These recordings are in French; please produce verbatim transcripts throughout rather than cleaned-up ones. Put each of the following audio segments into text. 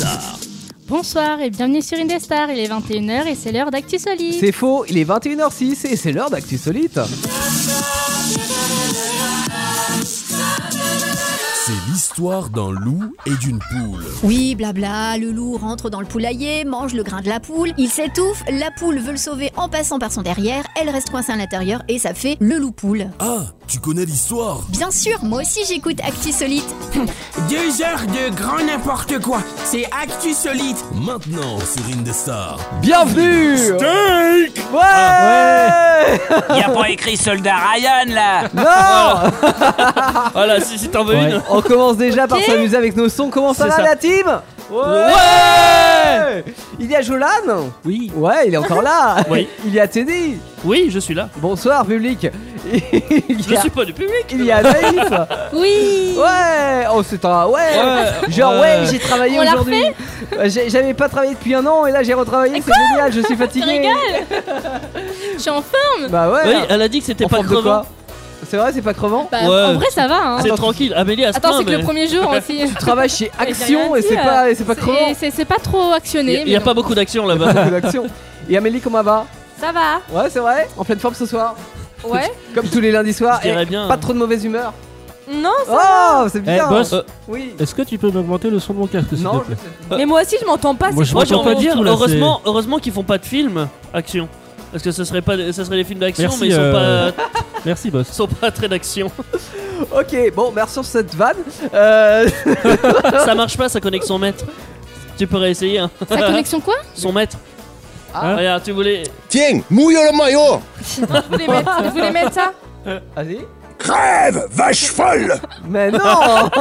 Indestar. Bonsoir et bienvenue sur Indestar, il est vingt et une heures et c'est l'heure d'Actu Solide. C'est faux, il est vingt et une heures six et c'est l'heure d'Actu Solide. C'est l'histoire d'un loup et d'une poule. Oui, blabla, le loup rentre dans le poulailler, mange le grain de la poule, il s'étouffe, la poule veut le sauver en passant par son derrière, elle reste coincée à l'intérieur et ça fait le loup-poule. Ah, tu connais l'histoire? Bien sûr, moi aussi j'écoute Actu Solide. Deux heures de grand n'importe quoi, c'est Actu Solide. Maintenant sur Indestar. Bienvenue. Steak. Ouais, ouais. Y a pas écrit Soldat Ryan là. Non. Voilà, si, si t'en veux Ouais. une. On commence déjà par s'amuser avec nos sons. Comment ça C'est va ça. la team? Ouais, ouais. Il y a Jolan? Oui. Ouais, il est encore là. Oui. Il y a Teddy. Oui, je suis là. Bonsoir public. Il Je y a, suis pas du public. il y a Naïf. Oui. Ouais. Oh c'est un ouais. Ouais. Genre ouais, Ouais. j'ai travaillé On l'a aujourd'hui. Euh, j'ai- J'avais pas travaillé depuis un an et là j'ai retravaillé. C'est génial. Je suis fatigué. Tu rigoles. Je suis en forme. Bah ouais. Oui, elle a dit que c'était En pas forme de crevant. quoi? C'est vrai, c'est pas crevant. Bah, Ouais. en vrai ça va hein. C'est tranquille. Amélie a se Attends, plaint, c'est que mais le premier jour aussi. Tu travailles chez j'ai Action rien et dit, c'est euh, pas, et c'est pas crevant. C'est- C'est c'est pas trop actionné. il y a mais pas bon. beaucoup d'action là-bas. Beaucoup d'action. Et Amélie, comment elle va? Ça va. Ouais, c'est vrai. En pleine forme ce soir. Ouais. Comme tous les lundis soirs. Je dirais Et bien. Pas trop de mauvaise humeur. Non, Oh, c'est bien. Eh, boss, Euh, Oui. est-ce que tu peux m'augmenter le son de mon casque, s'il Non, te plaît? je sais. mais moi aussi je m'entends pas. Moi, je Moi j'ai m'entends envie pas de du dire, tout, là, heureusement, heureusement qu'ils font pas de films action. Parce que ce serait pas, ça serait des films d'action, Merci, mais ils sont euh, pas, Merci, boss. ils sont pas très d'action. Ok, bon, merci sur cette vanne. Euh... Ça marche pas sa connexion maître. Tu peux réessayer hein. Sa connexion quoi? Son maître. Ah. Regarde, tu voulais. Tiens, mouille le maillot. Vous voulez mettre, vous voulez mettre ça? Vas-y. Crève, vache folle. Mais non.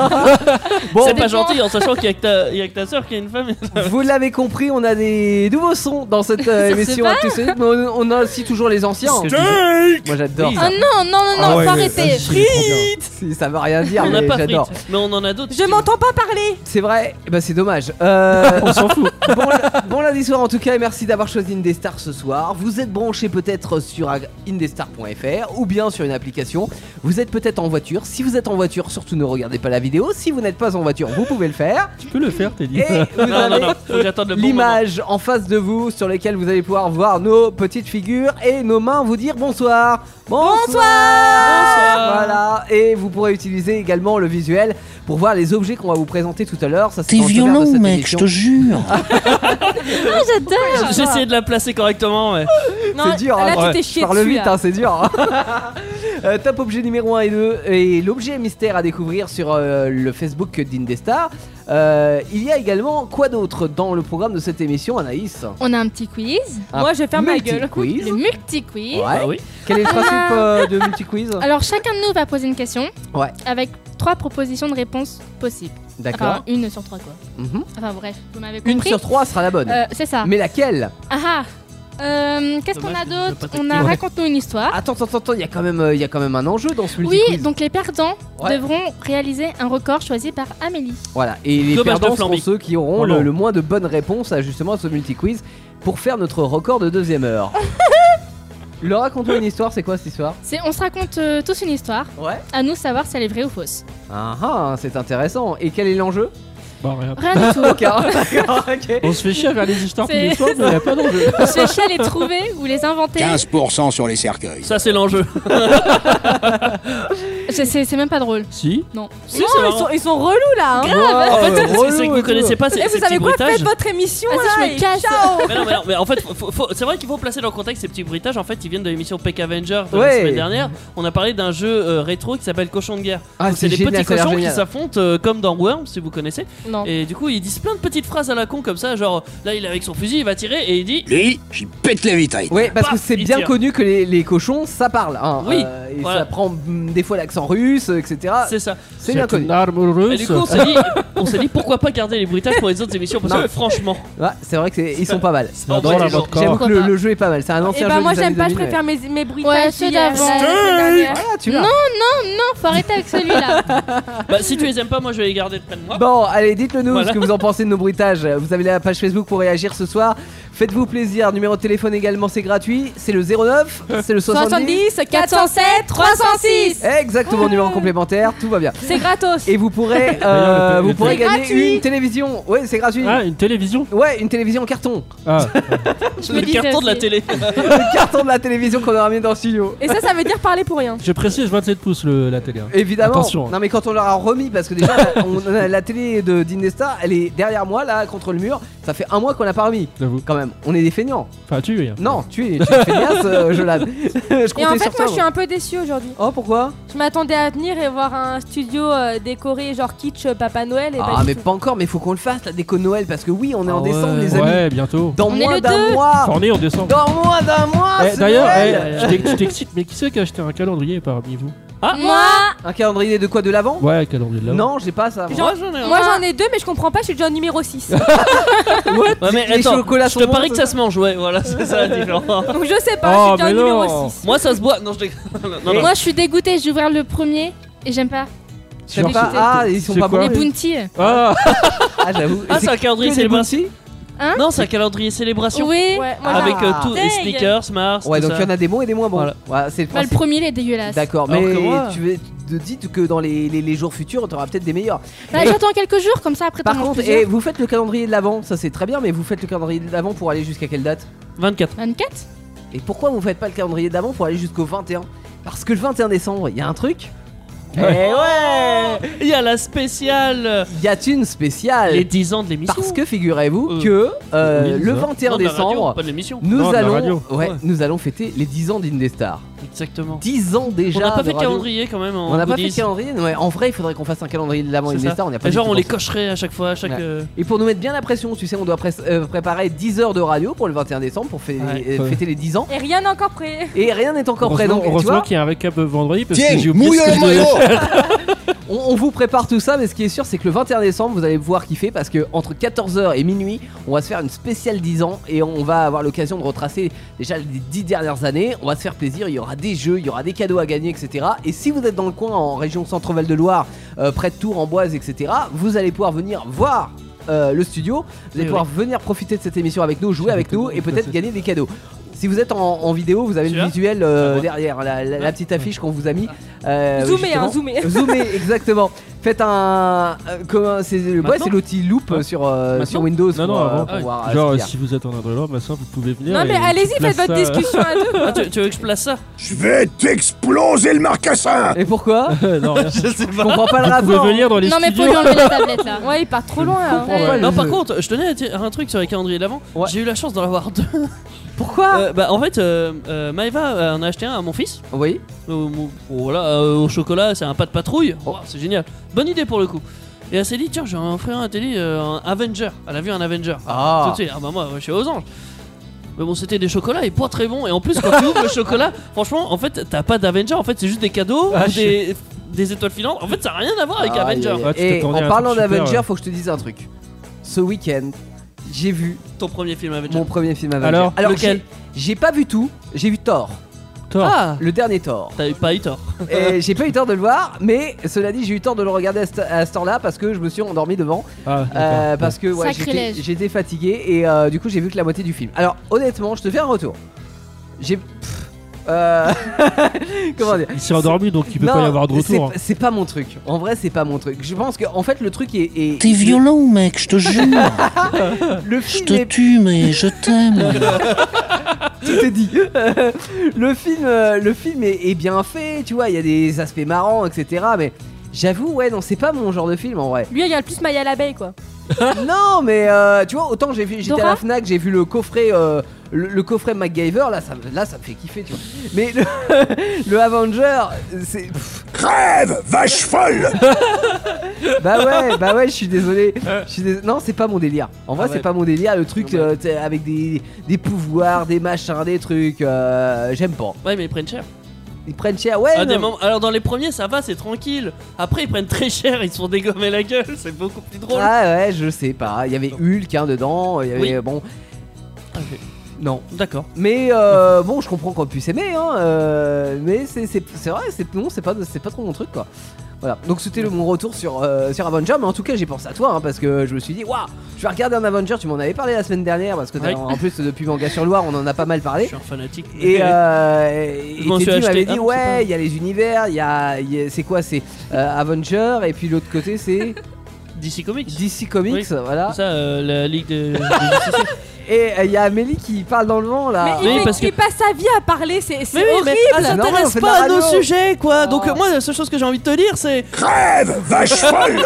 Bon, C'est pas dépend. gentil en sachant qu'il y a que ta, il y a que ta soeur qui est une femme. vous l'avez compris, on a des nouveaux sons dans cette euh, C'est émission pas Actu Solide, mais on, on a aussi toujours les anciens. C'est ce que je Moi j'adore Oui. ça. Oh non, non, non, non, Ah ouais, faut ouais, arrêter. vas-y, c'est trop bien. Si, ça veut rien dire, On n'a mais pas j'adore. frites, mais on en a d'autres. Je m'entends pas parler. C'est vrai, eh ben c'est dommage. Euh, On s'en fout. bon, bon lundi soir en tout cas et merci d'avoir choisi Indestar ce soir. Vous êtes branchés peut-être sur indestar point f r ou bien sur une application. Vous êtes peut-être en voiture. Si vous êtes en voiture, surtout ne regardez pas la vidéo. Si vous n'êtes pas en voiture, vous pouvez le faire. Tu peux le faire, t'es dit. Et vous Non, non, avez non, faut que j'attende le bon moment. l'image en face de vous sur lesquelles vous allez pouvoir voir nos petites figures et nos mains vous dire bonsoir. Bonsoir. Bonsoir. Voilà. Et vous pourrez utiliser également le visuel pour voir les objets qu'on va vous présenter tout à l'heure. Ça, c'est T'es dans le sommaire de violent, cette mec, émission. je te jure. J'adore. J'ai essayé de la placer correctement, mais. C'est dur, là, hein. tu Ouais. t'es chié Je parle dessus, vite, là. hein, c'est dur. Euh, top objet numéro un et deux et l'objet mystère à découvrir sur euh, le Facebook d'Indestar. Euh, il y a également quoi d'autre dans le programme de cette émission, Anaïs? On a un petit quiz. Un Moi je vais faire ma gueule. multi-quiz. Le multi-quiz. Ouais. Ah oui. Quel est le principe euh, de multi-quiz? Alors chacun de nous va poser une question Ouais, avec trois propositions de réponses possibles. d'accord. Enfin, une sur trois quoi. Mhm. Enfin bref, vous m'avez compris. Une sur trois sera la bonne. Euh, c'est ça. Mais laquelle? Ah ah. Euh, Qu'est-ce qu'on Dommage a que je peux d'autre? pas On a t'écouter. Raconte-nous une histoire. Attends, attends, attends, il y a quand même, euh, il y a quand même un enjeu dans ce Oui, multi-quiz. donc les perdants Ouais. devront réaliser un record choisi par Amélie. Voilà, et les Dommage de perdants seront Flamby. ceux qui auront Oh le, non. le moins de bonnes réponses à justement à ce multi-quiz pour faire notre record de deuxième heure. Laura, raconte-moi une histoire, c'est quoi cette histoire? C'est, on se raconte euh, tous une histoire. Ouais. À nous de savoir si elle est vraie ou fausse. Ah ah, c'est intéressant. Et quel est l'enjeu? Bah, rien. Rien du tout. D'accord, d'accord, ok. On se fait chier à faire des histoires tous C'est- les soirs, mais y a pas d'enjeu. On se fait chier à les trouver ou les inventer. quinze pour cent sur les cercueils. Ça, c'est l'enjeu. C'est, c'est- c'est même pas drôle. Si. Non. Si, c'est marrant. ils sont relous là. Hein. Grave. En fait, c'est- c'est que vous connaissez pas ces, Et ces vous petits savez quoi? bruitages. Faites votre émission Vas-y, là. je me et casse. Ciao. Mais non, mais non, mais en fait, faut- faut- c'est vrai qu'il faut placer dans le contexte ces petits bruitages. En fait, ils viennent de l'émission Peck Avenger de Ouais. la semaine dernière. On a parlé d'un jeu euh, rétro qui s'appelle Cochon de guerre. Ah, Donc, c'est des génial, petits ça a l'air cochons qui génial. s'affrontent euh, comme dans Worms, si vous connaissez. Non. Et du coup, ils disent plein de petites phrases à la con comme ça, genre là, il est avec son fusil, il va tirer et il dit. Lui, j'y pète la vitrine. Ouais, parce que Paf, c'est il bien tire. connu que les, les cochons, ça parle. Hein. Oui, Euh, et voilà. ça prend mm, des fois l'accent russe, et cetera. C'est ça. C'est bien connu. une arme Et russe. du coup, on s'est dit, on s'est dit pourquoi pas garder les bruitages pour les autres émissions parce Non. que franchement, Ouais, c'est vrai qu'ils sont pas mal. en J'adore vrai, la les gens- vodka. J'avoue que le, Pourquoi le jeu est pas mal. C'est un Et ancien bah jeu moi des j'aime années pas, je deux mille, préfère ouais. mes, mes bruitages Ouais, ceux d'hier, d'avant. la semaine dernière. Voilà, tu l'as. Non, non, non, faut arrêter avec celui-là. Bah, si tu les aimes pas, moi je vais les garder près de moi. Bon, allez, dites-le nous Voilà. ce que vous en pensez de nos bruitages. Vous avez la page Facebook pour réagir ce soir. Faites-vous plaisir. Numéro de téléphone également, c'est gratuit. C'est le zéro neuf, c'est le soixante-dix. soixante-dix, quatre cent sept, trois cent six. Exactement. exactement au numéro complémentaire, tout va bien. C'est gratos. Et vous pourrez, euh, D'ailleurs, le- vous pourrez c'est gagner gratuit. une télévision. Ouais, c'est gratuit. Ah, une télévision. Ouais, une télévision en carton. Ah, Je me Le disais carton de la aussi. télé. Le carton de la télévision qu'on aura mis dans le studio. Et ça, ça veut dire parler pour rien. je précise vingt-sept pouces le, la télé. hein. Évidemment. Attention. Non mais quand on leur a remis, parce que déjà la, on a la télé de d'Indestar, elle est derrière moi là contre le mur. Ça fait un mois qu'on l'a pas remis. J'avoue. Quand même, on est des feignants. Enfin, tu hein. Non, tu es, tu es feignasse, euh, Jolan. Je Et comptais en sur fait, toi, moi, je suis un peu déçue aujourd'hui. Oh pourquoi? Je m'attendais à venir et voir un studio euh, décoré genre kitsch euh, Papa Noël et Ah pas du mais tout. pas encore, mais faut qu'on le fasse la déco de Noël parce que oui, on est en Ah décembre ouais, les amis. Ouais, bientôt. Dans On est moins le d'un deux. mois. Enfin, on est en décembre. Dans moins d'un mois. Eh, c'est D'ailleurs, Noël. eh, tu t'ex- tu t'excites, mais qui c'est qui a acheté un calendrier parmi vous? Moi, Un calendrier de quoi, de l'avant? Ouais, un calendrier de là. Non, j'ai pas ça. Moi j'en ai un. Moi j'en ai deux, mais je comprends pas, je suis déjà au numéro six. Ouais, Ouais, mais les attends, chocolats je sont te bons, parie que ça. ça se mange, ouais, voilà, c'est ça la différence. Donc je sais pas, Oh, je suis mais déjà au non. numéro six. Moi ça se boit. Non, je déconne. Non, non. moi je suis dégoûtée, j'ai ouvert le premier et j'aime pas. J'aime Genre, pas. c'est- Ah, ils sont c'est pas quoi bons. Les les- bounty. Ah, Ah, j'avoue. Ah, Et c'est un calendrier que des célébration. bounty. Hein Non, c'est un calendrier célébration. Oui. Ouais, moi Avec j'en- euh, tous les Dang. sneakers, Mars. Ouais, tout donc il ça. y en a des bons et des moins bons. Voilà. Ouais, c'est le Bah, le principe. premier il est dégueulasse. D'accord, Alors mais que moi- tu veux te dites que dans les, les, les jours futurs, tu auras peut-être des meilleurs. Bah, Et- j'attends quelques jours comme ça après t'en Par manges contre, plusieurs. et vous faites le calendrier de l'avant, ça c'est très bien, mais vous faites le calendrier de l'avant pour aller jusqu'à quelle date? vingt-quatre. vingt-quatre. Et pourquoi vous faites pas le calendrier d'avant pour aller jusqu'au vingt et un? Parce que le vingt et un décembre, il y a un truc. Eh ouais, Il y a la spéciale. il y a une spéciale. Les dix ans de l'émission. Parce que figurez-vous Euh, que euh, oui, le ça. vingt et un Non, de la radio, décembre, pas de l'émission. nous Non, de la allons, radio. ouais, Ouais. nous allons fêter les dix ans d'Indestar. Exactement. dix ans déjà. On n'a pas de fait de radio. calendrier quand même. En On n'a pas fait goodies. de calendrier. Ouais, en vrai, il faudrait qu'on fasse un calendrier de l'avant C'est Indestar. ça. On n'y a pas Et du genre tout on les pensé. cocherait à chaque fois, à chaque. Ouais. euh, Et pour nous mettre bien la pression, tu sais, on doit pré- euh, préparer dix heures de radio pour le vingt et un décembre pour fê- Ouais. euh, fêter les dix ans. Et rien n'est encore prêt. Et rien n'est encore prêt. heureusement, Donc, tu heureusement vois, qu'il y a un récap vendredi parce Tiens, que j'ai oublié mouille ce que le je devais maillot. faire. on, on vous prépare tout ça, mais ce qui est sûr, c'est que le vingt et un décembre, vous allez pouvoir kiffer parce que entre quatorze heures et minuit, on va se faire une spéciale dix ans et on va avoir l'occasion de retracer déjà les dix dernières années. On va se faire plaisir, il y aura des jeux, il y aura des cadeaux à gagner, et cetera. Et si vous êtes dans le coin, en région Centre-Val de Loire, euh, près de Tours, Amboise, et cetera, vous allez pouvoir venir voir euh, le studio. Vous allez Oui, pouvoir venir profiter de cette émission avec nous, jouer J'ai avec nous beaucoup et peut-être passé. gagner des cadeaux. Si vous êtes en, en vidéo, vous avez Tu le vois visuel euh, Ah, ouais. derrière, la, la- la petite affiche qu'on vous a mis. Euh, Zoomé, justement. hein, zoomé. Zoomé, exactement. Faites un. euh, comment c'est ouais, Maintenant c'est l'outil Loop Ouais. sur, euh, Maintenant sur Windows Non, pour, non, euh, avant. pour Ah oui. voir. euh, Genre, ce qu'il y a. si vous êtes en Indre-Loire, bah ça, vous pouvez venir. Non, et mais tu allez-y, places faites votre ça- discussion à deux. Ah, tu, tu veux que je place ça? Je vais t'exploser le marcassin. Et pourquoi? non, rien. Je sais Je comprends pas le Vous pouvez rapport. venir dans les Non mais faut studios. lui enlever la tablette là. Ouais, il part trop loin là. comprends pas. Non, je- par contre, je tenais à dire un truc sur les calendriers d'avant. Ouais. J'ai eu la chance d'en avoir deux. Pourquoi? Euh, bah, en fait, euh, euh, Maëva euh, en a acheté un à mon fils. Oui. Euh, mon- bon, voilà, euh, au chocolat, c'est un pas de patrouille. Oh, c'est génial. Bonne idée pour le coup. Et elle s'est dit, tiens, j'ai un frère à télé, euh, un Avenger. Elle a vu un Avenger. Tout Ah. de suite, ah bah moi, je suis aux anges. Mais bon, c'était des chocolats et pas très bons. Et en plus, quand tu ouvres le chocolat, franchement, en fait, t'as pas d'Avenger. En fait, c'est juste des cadeaux Ah, ou je- des, des étoiles filantes. En fait, ça n'a rien à voir avec Aïe, Avenger. aïe, aïe. Ouais, tu Et t'attendais à en un parlant truc super, d'Avenger, ouais. faut que je te dise un truc. Ce week-end, j'ai vu Ton premier film Avenger. mon premier film Avenger. Alors Lequel j'ai- J'ai pas vu tout. J'ai vu Thor. Thor. Ah, Le dernier Thor. t'as eu pas eu tort. Et j'ai pas eu le temps de le voir, mais cela dit, j'ai eu le temps de le regarder à ce, à ce temps-là parce que je me suis endormi devant. Ah, Euh, d'accord. parce que ouais, j'étais, Sacrilège. j'étais fatigué et euh, du coup j'ai vu que la moitié du film. Alors honnêtement, je te fais un retour. J'ai. pff, euh, Comment dire? Il s'est endormi donc il peut Non, pas y avoir de c'est, retour. hein. c'est pas mon truc. En vrai, c'est pas mon truc. Je pense que en fait le truc est. est- T'es violent, mec, je te jure. Le Je film te est. tue, mais je t'aime. Tout est dit. le film, euh, le film est, est bien fait. Tu vois, il y a des aspects marrants, et cetera. Mais j'avoue, ouais, non, c'est pas mon genre de film en vrai. Lui, il y a le plus Maya l'abeille quoi. Non, mais euh, tu vois, autant j'ai vu, j'étais à Dora la Fnac, j'ai vu le coffret, euh, le, le coffret MacGyver, là ça, me- là, ça me fait kiffer, tu vois. Mais le, le Avenger, c'est. pff, Crève, vache folle. bah ouais, bah ouais, je suis désolé. Je suis dés- Non, c'est pas mon délire. En vrai, Ah ouais. c'est pas mon délire. Le truc euh, t'sais, avec des, des pouvoirs, des machins, des trucs, euh, j'aime pas. Ouais, mais ils prennent cher. Ils prennent cher, ouais. Ah, des non. moments- Alors, dans les premiers, ça va, c'est tranquille. Après, ils prennent très cher, ils se font dégommer la gueule. C'est beaucoup plus drôle. Ah ouais, je sais pas. Il y avait Hulk hein, dedans. Il y avait Oui. euh, bon, Ah, ok. non. D'accord. Mais euh, bon, je comprends qu'on puisse aimer, hein, euh, mais c'est, c'est, c'est vrai, c'est, non, c'est pas, c'est pas trop mon truc quoi. Voilà, donc c'était le mon retour sur, euh, sur Avenger, mais en tout cas j'ai pensé à toi hein, parce que je me suis dit waouh, je vais regarder un Avenger, tu m'en avais parlé la semaine dernière parce que Ouais. en plus depuis Manga sur Loire on en a pas mal Je parlé. suis un fanatique. Et, euh, et Je m'en suis Teddy acheté m'avait un, dit c'est pas- ouais il y a les univers, il y a, il y a- c'est quoi c'est euh, Avenger et puis l'autre côté c'est D C Comics. D C Comics, Oui. voilà. C'est ça, euh, la ligue de, de Justice. Et euh, il y a Amélie qui parle dans le vent là. Mais Oui, il, parce fait- il que- passe sa vie à parler, c'est c'est Mais oui, horrible. mais elle C'est normal, on s'intéresse fait de la pas à nos radio. sujets, quoi. Donc Oh. euh, moi, la seule chose que j'ai envie de te dire, c'est Crève, vache folle.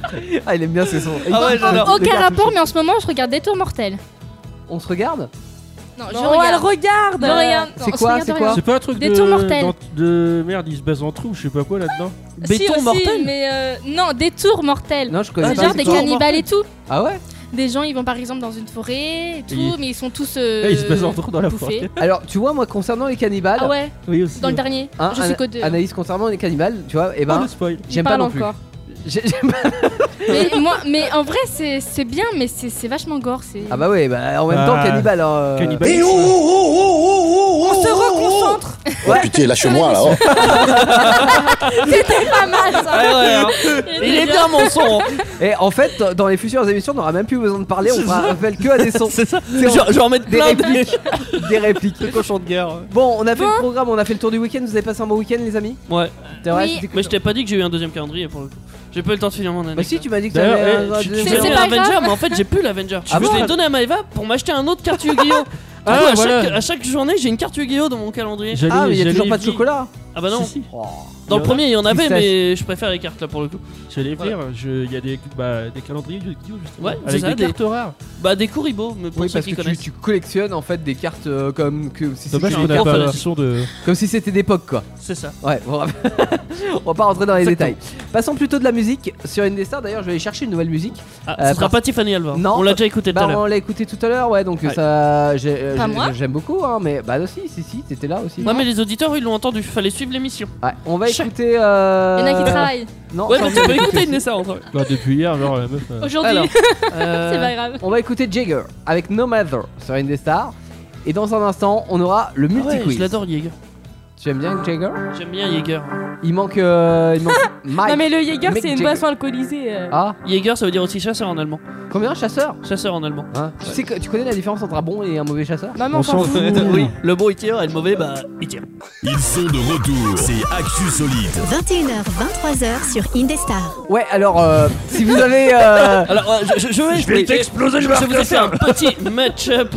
Ah il aime bien ce son. Ah ouais, j'adore. Aucun rapport, mais en ce moment, je regarde Détour mortel. On se regarde. Non, je Non, regarde. elle regarde. Je regarde. C'est Non, on se quoi, regarde c'est rien. quoi C'est pas un truc Des de, tours mortels. dans- de merde, il se base en trou, je sais pas quoi là-dedans. Si, Béton aussi, mortel. mais euh, non, Détour mortel. Non je connais C'est pas. genre c'est des quoi cannibales et tout. Ah ouais. Des gens, ils vont par exemple dans une forêt et tout, Et- mais ils sont tous. euh, Eh, il se base en trou dans la bouffés. forêt. Alors tu vois moi concernant les cannibales. Ah ouais, Oui, aussi. dans le dernier. hein, je sais Ana- que deux. Analyse concernant les cannibales, tu vois, et Pas ben de spoil. j'aime Il pas parle non plus. encore. J'ai- j'aime pas- Mais, moi, mais en vrai, c'est c'est bien, mais c'est c'est vachement gore. c'est- Ah bah ouais, bah en même Bah, temps cannibale. hein, euh, Cannibale. Et oh, oh, oh, oh, oh, On se oh, reconcentre. Oh putain, lâche-moi là. Oh. C'était pas mal ça. Ah ouais, hein. Il est bien mon son. Et en fait, dans les futures émissions, on n'aura même plus besoin de parler, on fera appel que à des sons. C'est ça. C'est- Je je vais en mettre Des plein de répliques. Des répliques. de cochons de guerre. Bon, on a fait le programme, on a fait le tour du week-end. Vous avez passé un bon week-end, les amis? Ouais. C'est vrai, Oui. c'était cool. Mais je t'ai pas dit que j'ai eu un deuxième calendrier pour le coup. J'ai pas eu le temps de finir mon année. Bah si, tu m'as dit que D'ailleurs, t'avais eh, un- un tu- deuxième C'est- J'avais c'est un pas Avenger, grave. mais en fait j'ai plus l'Avenger. Ah je bon l'ai donné à Maëva pour m'acheter un autre carte Yu-Gi-Oh! Ah, Du coup, à, voilà. chaque, à chaque journée j'ai une carte Yu-Gi-Oh! Dans mon calendrier. J'allais- Ah, mais il y a j'allais toujours pas de venir- chocolat. Ah bah non. Si, si. Oh. Dans le Il y en a. premier il y en avait, Pistache. mais je préfère les cartes là pour le coup. J'allais venir, je- il y a des, bah, des calendriers Yu-Gi-Oh! justement. Ouais, c'est avec ça, des, des- cartes rares. Bah des Kuribo, mais pour Oui, ceux parce qui que tu, connaissent. tu collectionnes en fait des cartes euh, comme, que, si Dommage c'était qu'on des a cartes, pas fallait- la session de. comme si c'était d'époque quoi. C'est ça. Ouais, bon, on va pas rentrer dans les Exactement. détails. Passons plutôt de la musique sur Indestar. D'ailleurs, je vais aller chercher une nouvelle musique. Ah, Euh, ce sera parce- pas Tiffany Alva. Non, On l'a déjà écouté tout à Bah, l'heure. on l'a écouté tout à l'heure, ouais, donc Ouais. ça. j'ai- euh, Pas j'ai- moi. J'aime beaucoup, hein, mais bah, si, si, si, t'étais là aussi. Ouais, mais les auditeurs ils l'ont entendu, fallait suivre l'émission. Ouais, on va Chaque- écouter. Euh... Il y en a qui travaillent. Non, Ouais, ça, mais on tu va peux écouter écouter une Nessa en vrai. Bah, depuis hier, genre la meuf. euh, Aujourd'hui, Alors, euh, c'est pas grave. on va écouter Jagger avec No Matter sur Indestar. Et dans un instant, on aura le Ah ouais, multi-quiz. je l'adore Jaeger. Tu aimes bien Jagger? J'aime bien Jaeger. Il manque. Euh, il manque Mike. Non mais le Jäger Mick c'est une Jagger. boisson alcoolisée. euh. Ah, Jaeger ça veut dire aussi chasseur en allemand. combien chasseur Chasseur en allemand. hein Tu sais que tu connais la différence entre un bon et un mauvais chasseur? Non mais On on s'en s'en fout. fout. Oui, le bon il tire et le mauvais bah il tire. Ils sont de retour. C'est Actu Solide. vingt et une heures, vingt-trois heures sur Indestar. Ouais, alors euh, si vous avez. euh, Alors euh, je, je, je vais, Je vais t'exploser le je vous ai fait un petit match-up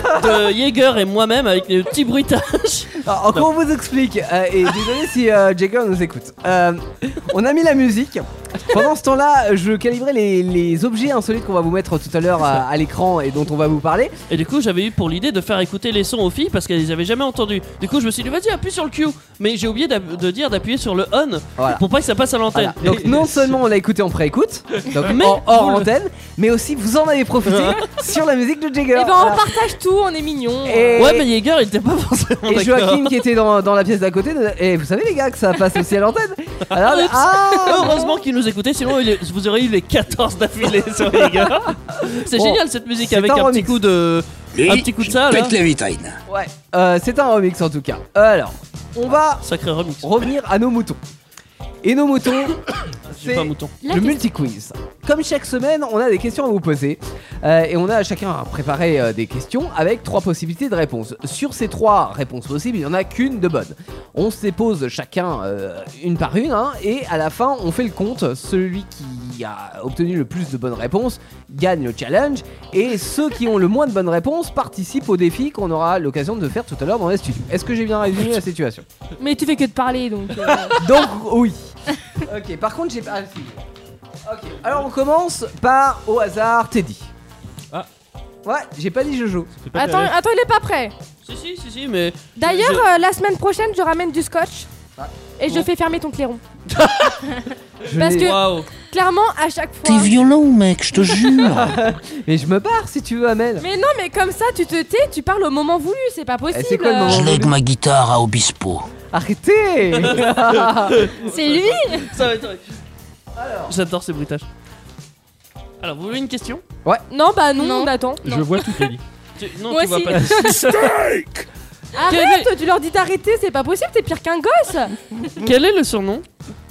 de Jaeger et moi-même avec des petits bruitages. Alors, encore on vous explique, euh, et désolé si euh, Jagger nous écoute. Euh, on a mis la musique. Pendant ce temps-là, je calibrais les, les objets insolites qu'on va vous mettre tout à l'heure à, à l'écran et dont on va vous parler. Et du coup j'avais eu pour l'idée de faire écouter les sons aux filles parce qu'elles les avaient jamais entendus. Du coup je me suis dit vas-y appuie sur le Q. Mais j'ai oublié d'app- de dire d'appuyer sur le on Voilà. pour pas que ça passe à l'antenne. Voilà. Donc non seulement on l'a écouté en pré-écoute, donc Mais en hors vous le- antenne, mais aussi vous en avez profité sur la musique de Jagger. Et ben on Voilà. partage tout, on est mignons. Et- Ouais mais Jaeger il était pas forcément Et d'accord. Joachim qui était dans, dans la pièce d'à côté, et vous savez les gars que ça passe aussi à l'antenne. Alors, Oups. ah Heureusement qu'il nous écoutait, sinon il est- vous aurez eu les quatorze d'affilée sur Jaeger. C'est Bon, génial cette musique c'est avec un un, petit remix. coup de Et un petit coup de ça là. pète les vitrines. Ouais, euh, c'est un remix en tout cas. Alors, on va Sacré remix. revenir à nos moutons. Et nos moutons, J'ai c'est pas un mouton. La le question. multi-quiz. Comme chaque semaine, on a des questions à vous poser. euh, et on a chacun préparé euh, des questions avec trois possibilités de réponse. Sur ces trois réponses possibles, il n'y en a qu'une de bonne. On se les pose chacun euh, une par une, hein, et à la fin, on fait le compte. Celui qui a obtenu le plus de bonnes réponses gagne le challenge. Et ceux qui ont le moins de bonnes réponses participent au défi qu'on aura l'occasion de faire tout à l'heure dans les studios. Est-ce que j'ai bien résumé la situation? Mais tu fais que de parler donc. euh, Donc oui. Ok, par contre j'ai pas. Ok, alors on commence par au hasard Teddy. Ah. Ouais, j'ai pas dit Jojo. c'est pas Attends, terrible. attends, il est pas prêt. Si si si si mais D'ailleurs, Je- euh, la semaine prochaine, je ramène du scotch. Ah. Et je Bon. fais fermer ton clairon. Je Parce n'ai- que- waouh. Clairement, à chaque T'es fois. violent, mec, je te jure. Mais je me barre si tu veux, Amel. Mais non, mais comme ça, tu te tais, tu parles au moment voulu, c'est pas possible. c'est quoi le moment Je lègue ma guitare à Obispo. Arrêtez. C'est lui. Ça va être vrai. J'adore ces bruitages. Alors vous voulez une question? Non, bah non, Non. on attend. Je vois tout, Kelly. Tu- Non Moi tu vois aussi. pas. Arrête, tu leur dis d'arrêter, c'est pas possible, t'es pire qu'un gosse. Quel est le surnom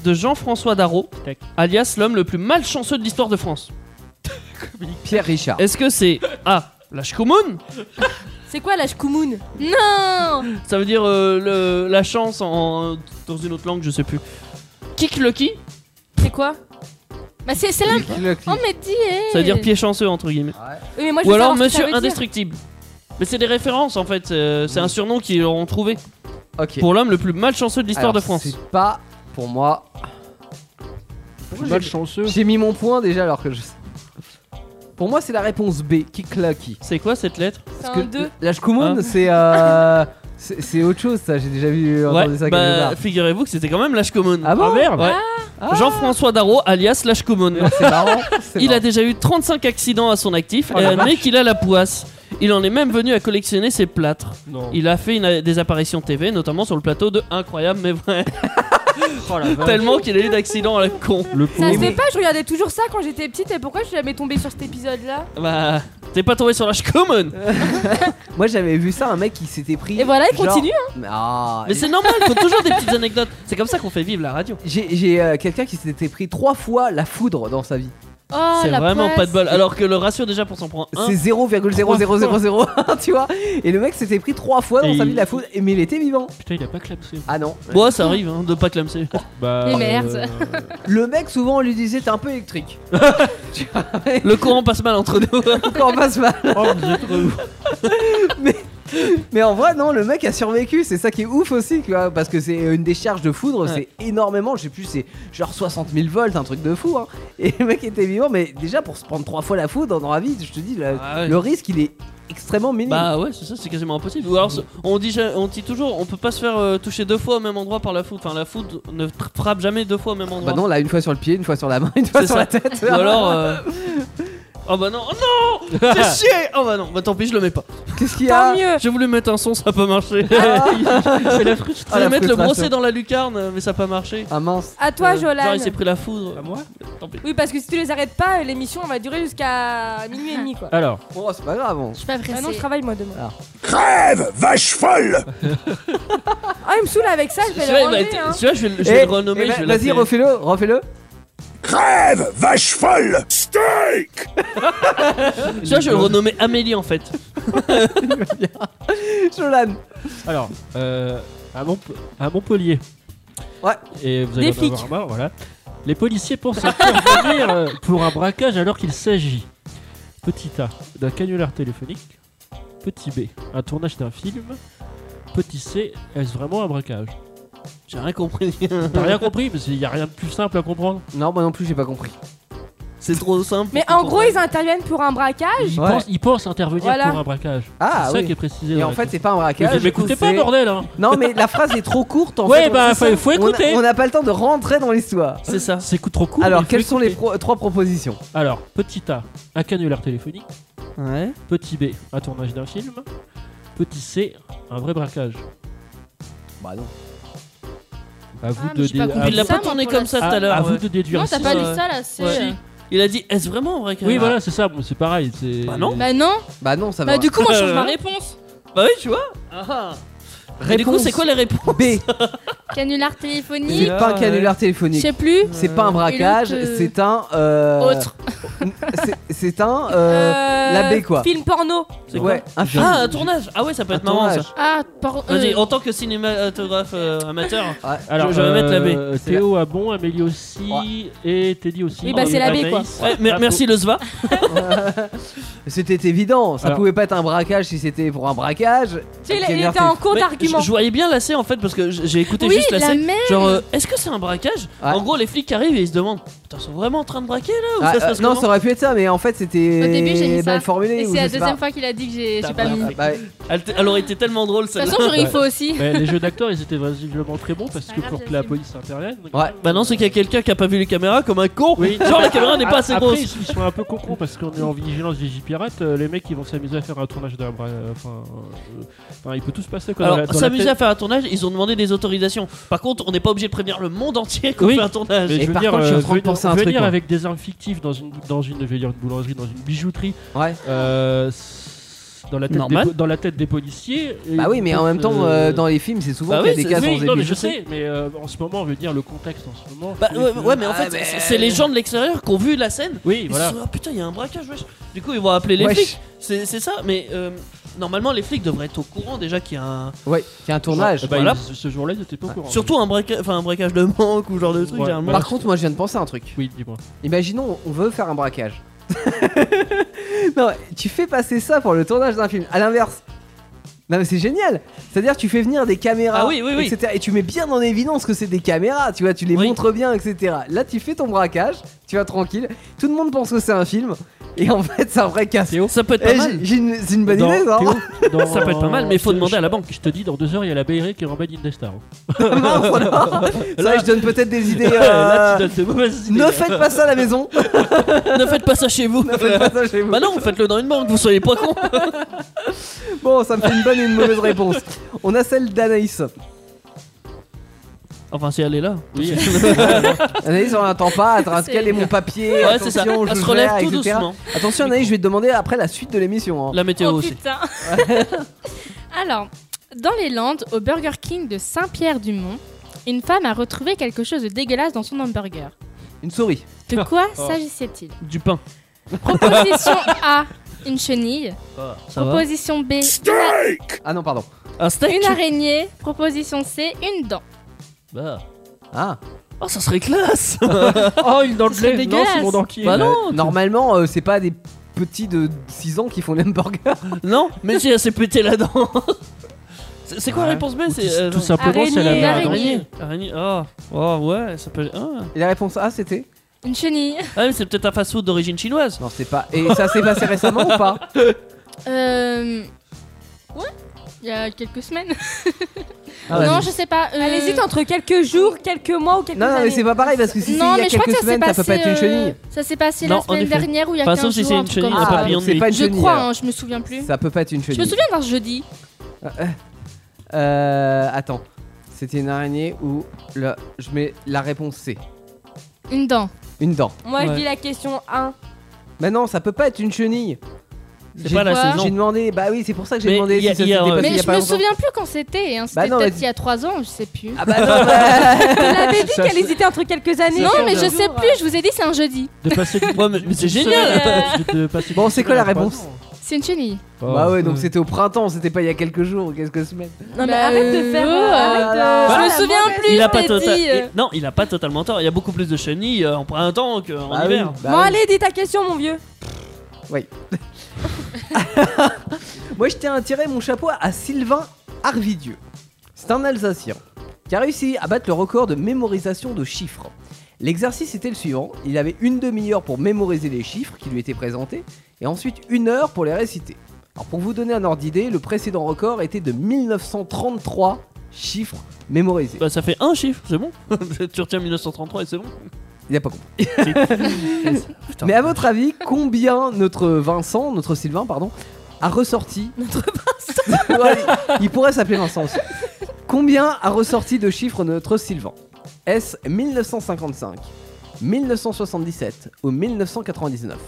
de Jean-François Darro, alias l'homme le plus malchanceux de l'histoire de France? Pierre Richard. Est-ce que c'est A. La Shkumun? C'est quoi la Shkumun? Non. Ça veut dire euh, le, la chance en, dans une autre langue, je sais plus. Kick Lucky? C'est quoi? Bah c'est c'est là. Oh mais dis. eh. Ça veut dire pied chanceux entre guillemets. Oui, mais moi, je Ou veux alors savoir ce que ça Monsieur veut dire. Indestructible. Mais c'est des références en fait, euh, c'est un surnom qu'ils auront trouvé. Ok. Pour l'homme le plus malchanceux de l'histoire Alors, de France. C'est pas pour moi. Pourquoi malchanceux? J'ai mis mon point déjà alors que je. Pour moi, c'est la réponse B, Kick Lucky. C'est quoi cette lettre? C'est que un deux. La Shkumun, Ah. c'est euh, c'est c'est autre chose, ça. J'ai déjà vu entendu Ouais, ça quelque bah part. figurez-vous que c'était quand même Lashkomon. Ah bon? Ah merde. Ouais. Ah. Jean-François Darro, alias Lashkomon. C'est marrant. c'est Il a marrant. déjà eu trente-cinq accidents à son actif Oh et la admet qu'il a la poisse. Il en est même venu à collectionner ses plâtres. Non. Il a fait une- des apparitions T V, notamment sur le plateau de Incroyable mais vrai. Oh la vache. Tellement qu'il a eu d'accidents à la con. Le Ça pauvre. se fait pas, je regardais toujours ça quand j'étais petite et pourquoi je suis jamais tombée sur cet épisode là? Bah, t'es pas tombé sur Lashkomon. Moi, j'avais vu ça, un mec qui s'était pris. Et voilà, il genre- continue. Ah, Mais c'est normal, faut toujours des petites anecdotes. C'est comme ça qu'on fait vivre la radio. J'ai j'ai, euh, quelqu'un qui s'était pris trois fois la foudre dans sa vie. Oh C'est la vraiment poisse. pas de bol. Alors que le ratio déjà pour s'en prendre un. C'est zéro virgule zéro zéro zéro zéro un, tu vois. Et le mec s'était pris trois fois dans Et sa vie il- la foudre, et- mais il était vivant. Putain, il a pas clamsé. Ah non. Bon, ça arrive hein, de pas clamser. Bah. Et merde. euh, Le mec, souvent, on lui disait t'es un peu électrique. Tu vois, Le courant passe mal entre nous. quand on passe mal. Oh, vous êtes relou. Mais en vrai, non, le mec a survécu. C'est ça qui est ouf aussi, tu vois, parce que c'est une décharge de foudre, Ouais. c'est énormément. Je sais plus, c'est genre soixante mille volts, un truc de fou. Hein. Et le mec était vivant, mais déjà pour se prendre trois fois la foudre dans la vie, je te dis, le, Ah ouais. le risque il est extrêmement minime. Bah ouais, c'est ça, c'est quasiment impossible. Ou alors, c'est- on dit, ja- on dit toujours, on peut pas se faire euh, toucher deux fois au même endroit par la foudre. Enfin, la foudre ne tra- frappe jamais deux fois au même endroit. Bah non, là, une fois sur le pied, une fois sur la main, une fois C'est sur ça. la tête. Ou alors. euh, Oh bah non, oh non, fais chier. Oh bah non, bah tant pis, je le mets pas. Qu'est-ce qu'il y a Tant mieux. J'ai voulu mettre un son, ça a pas marché. Ah, C'est la frustration. Je voulais la mettre le frustration. brosser dans la lucarne, mais ça a pas marché. Ah mince. À toi, Euh, Jolan. Genre, il s'est pris la foudre. À moi. Tant pis. Oui, parce que si tu les arrêtes pas, l'émission elle va durer jusqu'à minuit et demi quoi. Alors, Oh, c'est pas grave. hein. Je suis pas pressée. Ah non, je travaille moi demain. Crève, vache folle. Ah, il me saoule avec ça, je vais Celui-là, le il va renlever. être- Hein. celui-là, je vais, le- je Eh, vais le renommer. eh ben, je vais vas-y, l'appeler- refais-le, refais-le. Crève, vache folle. Steak. Celui-là, je vais le renommer Amélie en fait. Jolan. alors, euh, à, Mont- à Montpellier. Ouais. Et vous allez Des en flics. avoir marre, voilà. Les policiers pensent intervenir euh, pour un braquage alors qu'il s'agit, petit A, d'un canular téléphonique. Petit B, un tournage d'un film. Petit C, est-ce vraiment un braquage? J'ai rien compris. T'as rien compris? Parce qu'il n'y a rien de plus simple à comprendre. Non, moi non plus, j'ai pas compris. C'est trop simple. Mais en gros, ils interviennent pour un braquage. Ils, Ouais. pensent, ils pensent intervenir Voilà. pour un braquage. Ah c'est ça oui. qui est précisé. Et dans en la fait, question. c'est pas un Mais braquage. vous m'écoutez pas, c'est- bordel hein. Non, mais la phrase est trop courte en Ouais, fait. bah, c'est ça. faut- faut On a- écouter. On n'a pas le temps de rentrer dans l'histoire. C'est ça. C'est coup trop court. mais Alors, il faut quelles sont les écouter. pro- trois propositions? Alors, petit A, un canular téléphonique. Ouais. Petit B, un tournage d'un film. Petit C, un vrai braquage. Bah non. À vous Ah, mais de j'ai pas dé- compris à Il l'a vous- ça, pas moi, tourné pour comme la- ça tout à- à l'heure. à vous ouais. de déduire. Non, t'as si pas ça- lu ça là, c'est. Ouais. Il a dit est-ce vraiment un braquage? Oui, voilà, c'est ça. bon, C'est pareil. c'est- Bah non. Bah non. Bah non, ça va. Bah du coup, moi je change ma réponse. Bah oui, tu vois. Ah. Et du coup, Réponse c'est quoi les réponses? B. Canular C'est téléphonique. pas un canular Je téléphonique. sais plus. C'est pas un braquage, Et l'autre, euh, c'est un. euh, Autre. c'est- C'est un. euh, la B, quoi. Film porno. C'est Ouais, un film. Ah, un tournage. Ah ouais, ça peut Un être marrant tournage. ça. Ah, par. Vas-y, euh, en tant que cinématographe euh, amateur. Ouais. Alors, je vais mettre la B. euh, C'est Théo a bon, Amélie aussi, Ouais. et Teddy aussi. Oui, bah, c'est la B, Anaïs. quoi. Ouais, mer- Ah, merci le S V A. C'était évident, ça Alors- pouvait pas être un braquage si c'était pour un braquage. Tu sais, il, il Canular était en téléphonique. cours Mais d'argument. je, je voyais bien la C en fait parce que j- j'ai écouté Oui, juste la la C. merde. Genre, euh, est-ce que c'est un braquage? Ouais. En gros, les flics arrivent et ils se demandent Putain, ils sont vraiment en train de braquer là ou Ah, ça se euh, passe non, comment ça aurait pu être ça, mais en fait c'était Au début, j'ai mis mal ça. formulé. Et ou c'est je la sais deuxième pas. fois qu'il a dit que j'ai T'as j'ai pas pas- mis. Ah, De bah, elle, t- elle aurait été tellement drôle toute celle-là. façon, j'aurais eu faux aussi. Mais les jeux d'acteurs, ils étaient visiblement très bons parce Pas que grave, pour que je la filme. police intervienne. Ouais. Bah non, c'est qu'il y a quelqu'un qui a pas vu les caméras comme un con. Oui. Genre la caméra n'est pas assez Après, grosse. ils ils sont un peu concons parce qu'on est en vigilance Vigipirate. euh, les mecs, ils vont s'amuser à faire un tournage d'un bras. euh, Enfin, euh, enfin, il peut tout se passer quoi. dans la- Alors, dans la s'amuser tête. à faire un tournage, ils ont demandé des autorisations. Par contre, on n'est pas obligé de prévenir le monde entier qu'on Oui. fait un tournage. Mais Et je veux par dire, contre, je suis en euh, train de venir- penser à un venir truc, moi. avec des armes fictives dans une, dans une, je vais dire une boulangerie, dans une bijouterie. Ouais. euh, c- dans la tête, des, Normal. po- dans la tête des policiers. et Bah oui, mais en peut-être, même temps, euh, euh, dans les films, c'est souvent Bah qu'il y a oui, des c'est- cas oui, sans non, mais début. je sais, mais euh, en ce moment, je veux dire le contexte en ce moment. Bah fait ouais, que- ouais, mais en Ah, fait, mais- c'est- c'est les gens de l'extérieur qui ont vu la scène. Oui, Ils voilà. se sont dit, ah putain, il y a un braquage, wesh. Du coup, ils vont appeler les Wesh. flics. C'est c'est ça, mais euh, normalement, les flics devraient être au courant déjà qu'il y a un. Ouais, qu'il y a un tournage. Bah, Voilà. ils- ce jour-là, ils étaient pas au courant. Surtout un, braquage, enfin, un braquage de banque ou genre de truc, Ouais. généralement. Par contre, moi je viens de penser à un truc. Oui, dis-moi. Imaginons, on veut faire un braquage. Non, tu fais passer ça pour le tournage d'un film. À l'inverse. Non mais c'est génial. C'est-à-dire tu fais venir des caméras, Ah oui, oui, oui. et cetera. Et tu mets bien en évidence que c'est des caméras, tu vois, tu les Oui. montres bien, et cetera. Là tu fais ton braquage, tu vas tranquille. Tout le monde pense que c'est un film, et en fait c'est un vrai casse. Ça peut être pas Eh, mal. j'ai- j'ai une- C'est une bonne Dans- idée, ça. Théo, dans- Ça peut être pas mal, mais il faut je- demander à la je- banque. Je te dis, dans deux heures, il y a la B R qui rembelle Indestar. Mince, alors. Ça, je donne peut-être des idées. euh, Là, tu donnes de mauvaises idées. Ne faites pas ça à la maison. Ne faites pas ça chez vous. Ne faites pas ça chez vous. Bah non, faites-le dans une banque, vous soyez pas con. Bon, ça me fait une bonne et une mauvaise réponse. On a celle d'Anaïs. Enfin, si elle est là. Oui. Anaïs, on n'attend pas. Attends, C'est- quel est mon papier? Ouais, c'est ça. Attention, Elle je se relève gère, tout et cetera. doucement. Attention, Anaïs, je vais te demander après la suite de l'émission. hein. La météo Oh aussi. putain. Alors, dans les Landes, au Burger King de Saint-Pierre-du-Mont, une femme a retrouvé quelque chose de dégueulasse dans son hamburger. Une souris. De quoi Oh. s'agissait-il? Du pain. Proposition A, une chenille. Ça va. Proposition B, Ah non, pardon. Un steak. une araignée. Proposition C, une dent. Bah. Ah. Oh, ça serait classe. Oh, une dent de Ce serait lait. Non, dégueulasse. c'est mon dent qui est. Bah non. Euh, normalement, euh, c'est pas des petits de six ans qui font les hamburgers. Non, mais si elle s'est pété la dent. C'est c'est quoi la Ouais. réponse B? Ou C'est tout- euh, tout simplement, c'est la Araignée. merde. Araignée. Araignée. Oh. Oh, ouais, ça peut. Ah, Et la réponse A, c'était? Une chenille. Ah, mais c'est peut-être un fast-food d'origine chinoise. Non, c'est pas. Et ça s'est passé récemment ou pas? Euh. Ouais, il y a quelques semaines. Ah, non, vas-y. je sais pas. euh, Elle hésite entre quelques jours, quelques mois ou quelques Non, non, mais années. c'est pas pareil parce que si c'est Non, il y mais a je crois quelques que ça s'est semaines, ça passé. peut pas être une euh, chenille. Ça s'est passé Non, la en semaine effet. dernière ou il y a Enfin, quinze sauf si jours. c'est un une truc chenille, comme un ça. Ah, papillon donc de c'est pas une Je chenille. crois, alors. hein, je me souviens plus. Ça peut pas être une Je chenille. me souviens d'un jeudi. Euh. Attends. C'était une araignée ou le... je mets la réponse C. Une dent. Une dent. Moi, je Ouais. dis la question un. Mais non, ça peut pas être une chenille. C'est J'ai- pas la quoi saison. J'ai demandé, bah oui, c'est pour ça que j'ai Mais demandé il y a- si ça il y a, s'était euh, passé Mais il y a je pas me longtemps. souviens plus quand c'était. Hein. C'était Bah non, peut-être mais- il y a trois ans, je sais plus. Ah bah non, bah... Elle avait dit Ça, qu'elle c'est- hésitait entre quelques années. non, et mais je quelques sais jours. plus. Je vous ai dit, c'est un jeudi. De passer d'une- Ouais, mais- mais c'est d'une génial. semaine à- de passer Bon, d'une c'est quoi semaine la à trois réponse ans. C'est une chenille. Oh. Bah ouais, donc c'était au printemps, c'était pas il y a quelques jours ou quelques semaines. Non, mais Bah, arrête de faire. euh, euh, arrête de- Bah, Je Ah, me la souviens mauvaise- plus. Il a je pas t'ai total... dit, euh. et- Non, il a pas totalement tort. Il y a beaucoup plus de chenilles euh, en printemps qu'en Bah hiver. oui, bah Bon, oui. allez, dis ta question, mon vieux. Moi, je tiens à tirer mon chapeau à Sylvain Arvidieu. C'est un Alsacien qui a réussi à battre le record de mémorisation de chiffres. L'exercice était le suivant, il avait une demi-heure pour mémoriser les chiffres qui lui étaient présentés et ensuite une heure pour les réciter. Alors pour vous donner un ordre d'idée, le précédent record était de mille neuf cent trente-trois chiffres mémorisés. Bah, ça fait un chiffre, c'est bon. Tu retiens mille neuf cent trente-trois et c'est bon. Il a pas compris. Mais à votre avis, combien notre Vincent, notre Sylvain, pardon, a ressorti Notre Vincent Ouais, il pourrait s'appeler Vincent aussi. Combien a ressorti de chiffres notre Sylvain? Est-ce mille neuf cent cinquante-cinq, mille neuf cent soixante-dix-sept ou mille neuf cent quatre-vingt-dix-neuf?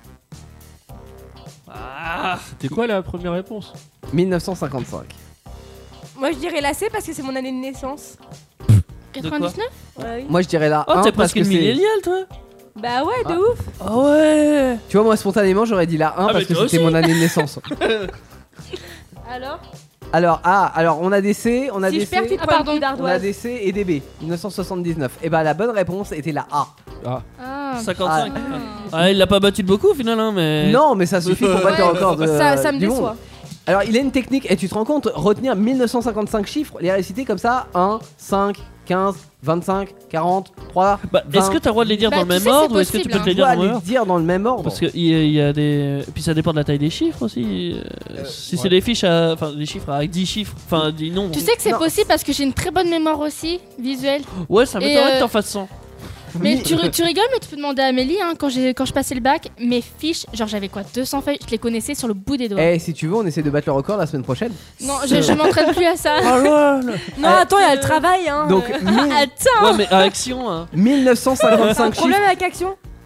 Ah, C'était quoi la première réponse? mille neuf cent cinquante-cinq. Moi, je dirais la C parce que c'est mon année de naissance. quatre-vingt-dix-neuf. Ouais, oui. Moi je dirais là oh, un t'es parce presque que une c'est... milléniale, toi. Bah ouais, de Ah. ouf. Ah ouais. Tu vois, moi spontanément j'aurais dit là un Ah, parce mais que toi c'était aussi. mon année de naissance. Alors Alors, ah, alors on a des C, on a Si des je perds, C, tu te Ah, prends un pardon. coup on a d'ardoise. des C et des B. mille neuf cent soixante-dix-neuf. Et bah la bonne réponse était la A. Ah. cinquante-cinq. Ah. Ah, il l'a pas battu de beaucoup au final, hein, mais. Non, mais ça suffit pour battre le Ouais, record de, Ça, ça me du monde. déçoit. Alors il a une technique, et tu te rends compte, retenir mille neuf cent cinquante-cinq chiffres, les réciter comme ça, un, cinq, quinze, vingt-cinq, quarante, trois, Bah, vingt. est-ce que t'as le droit de les dire Bah, dans le tu même sais, c'est ordre ou est-ce que tu possible, peux te les Tu dire dois dans les l'ordre? dire dans le même ordre. Parce qu'il y, a- il y a des. Puis ça dépend de la taille des chiffres aussi. Euh, si c'est ouais. des fiches à. Enfin, des chiffres avec dix chiffres. Enfin, des nombres. Tu sais que c'est Non. possible parce que j'ai une très bonne mémoire aussi, visuelle. Ouais, ça Et, m'étonnerait euh, que t'en fasses cent. Mais tu, tu rigoles, mais tu peux demander à Amélie, hein, quand, j'ai, quand je passais le bac, mes fiches, genre j'avais quoi, deux cents feuilles, je les connaissais sur le bout des doigts. Eh, si tu veux, on essaie de battre le record la semaine prochaine. Non, je, je m'entraîne plus à ça. Non, attends, il y a le travail, hein. Donc, euh. mille- Attends. Ouais, mais à Action, hein. mille neuf cent T'as un cinquante-cinq problème chiffres. avec Action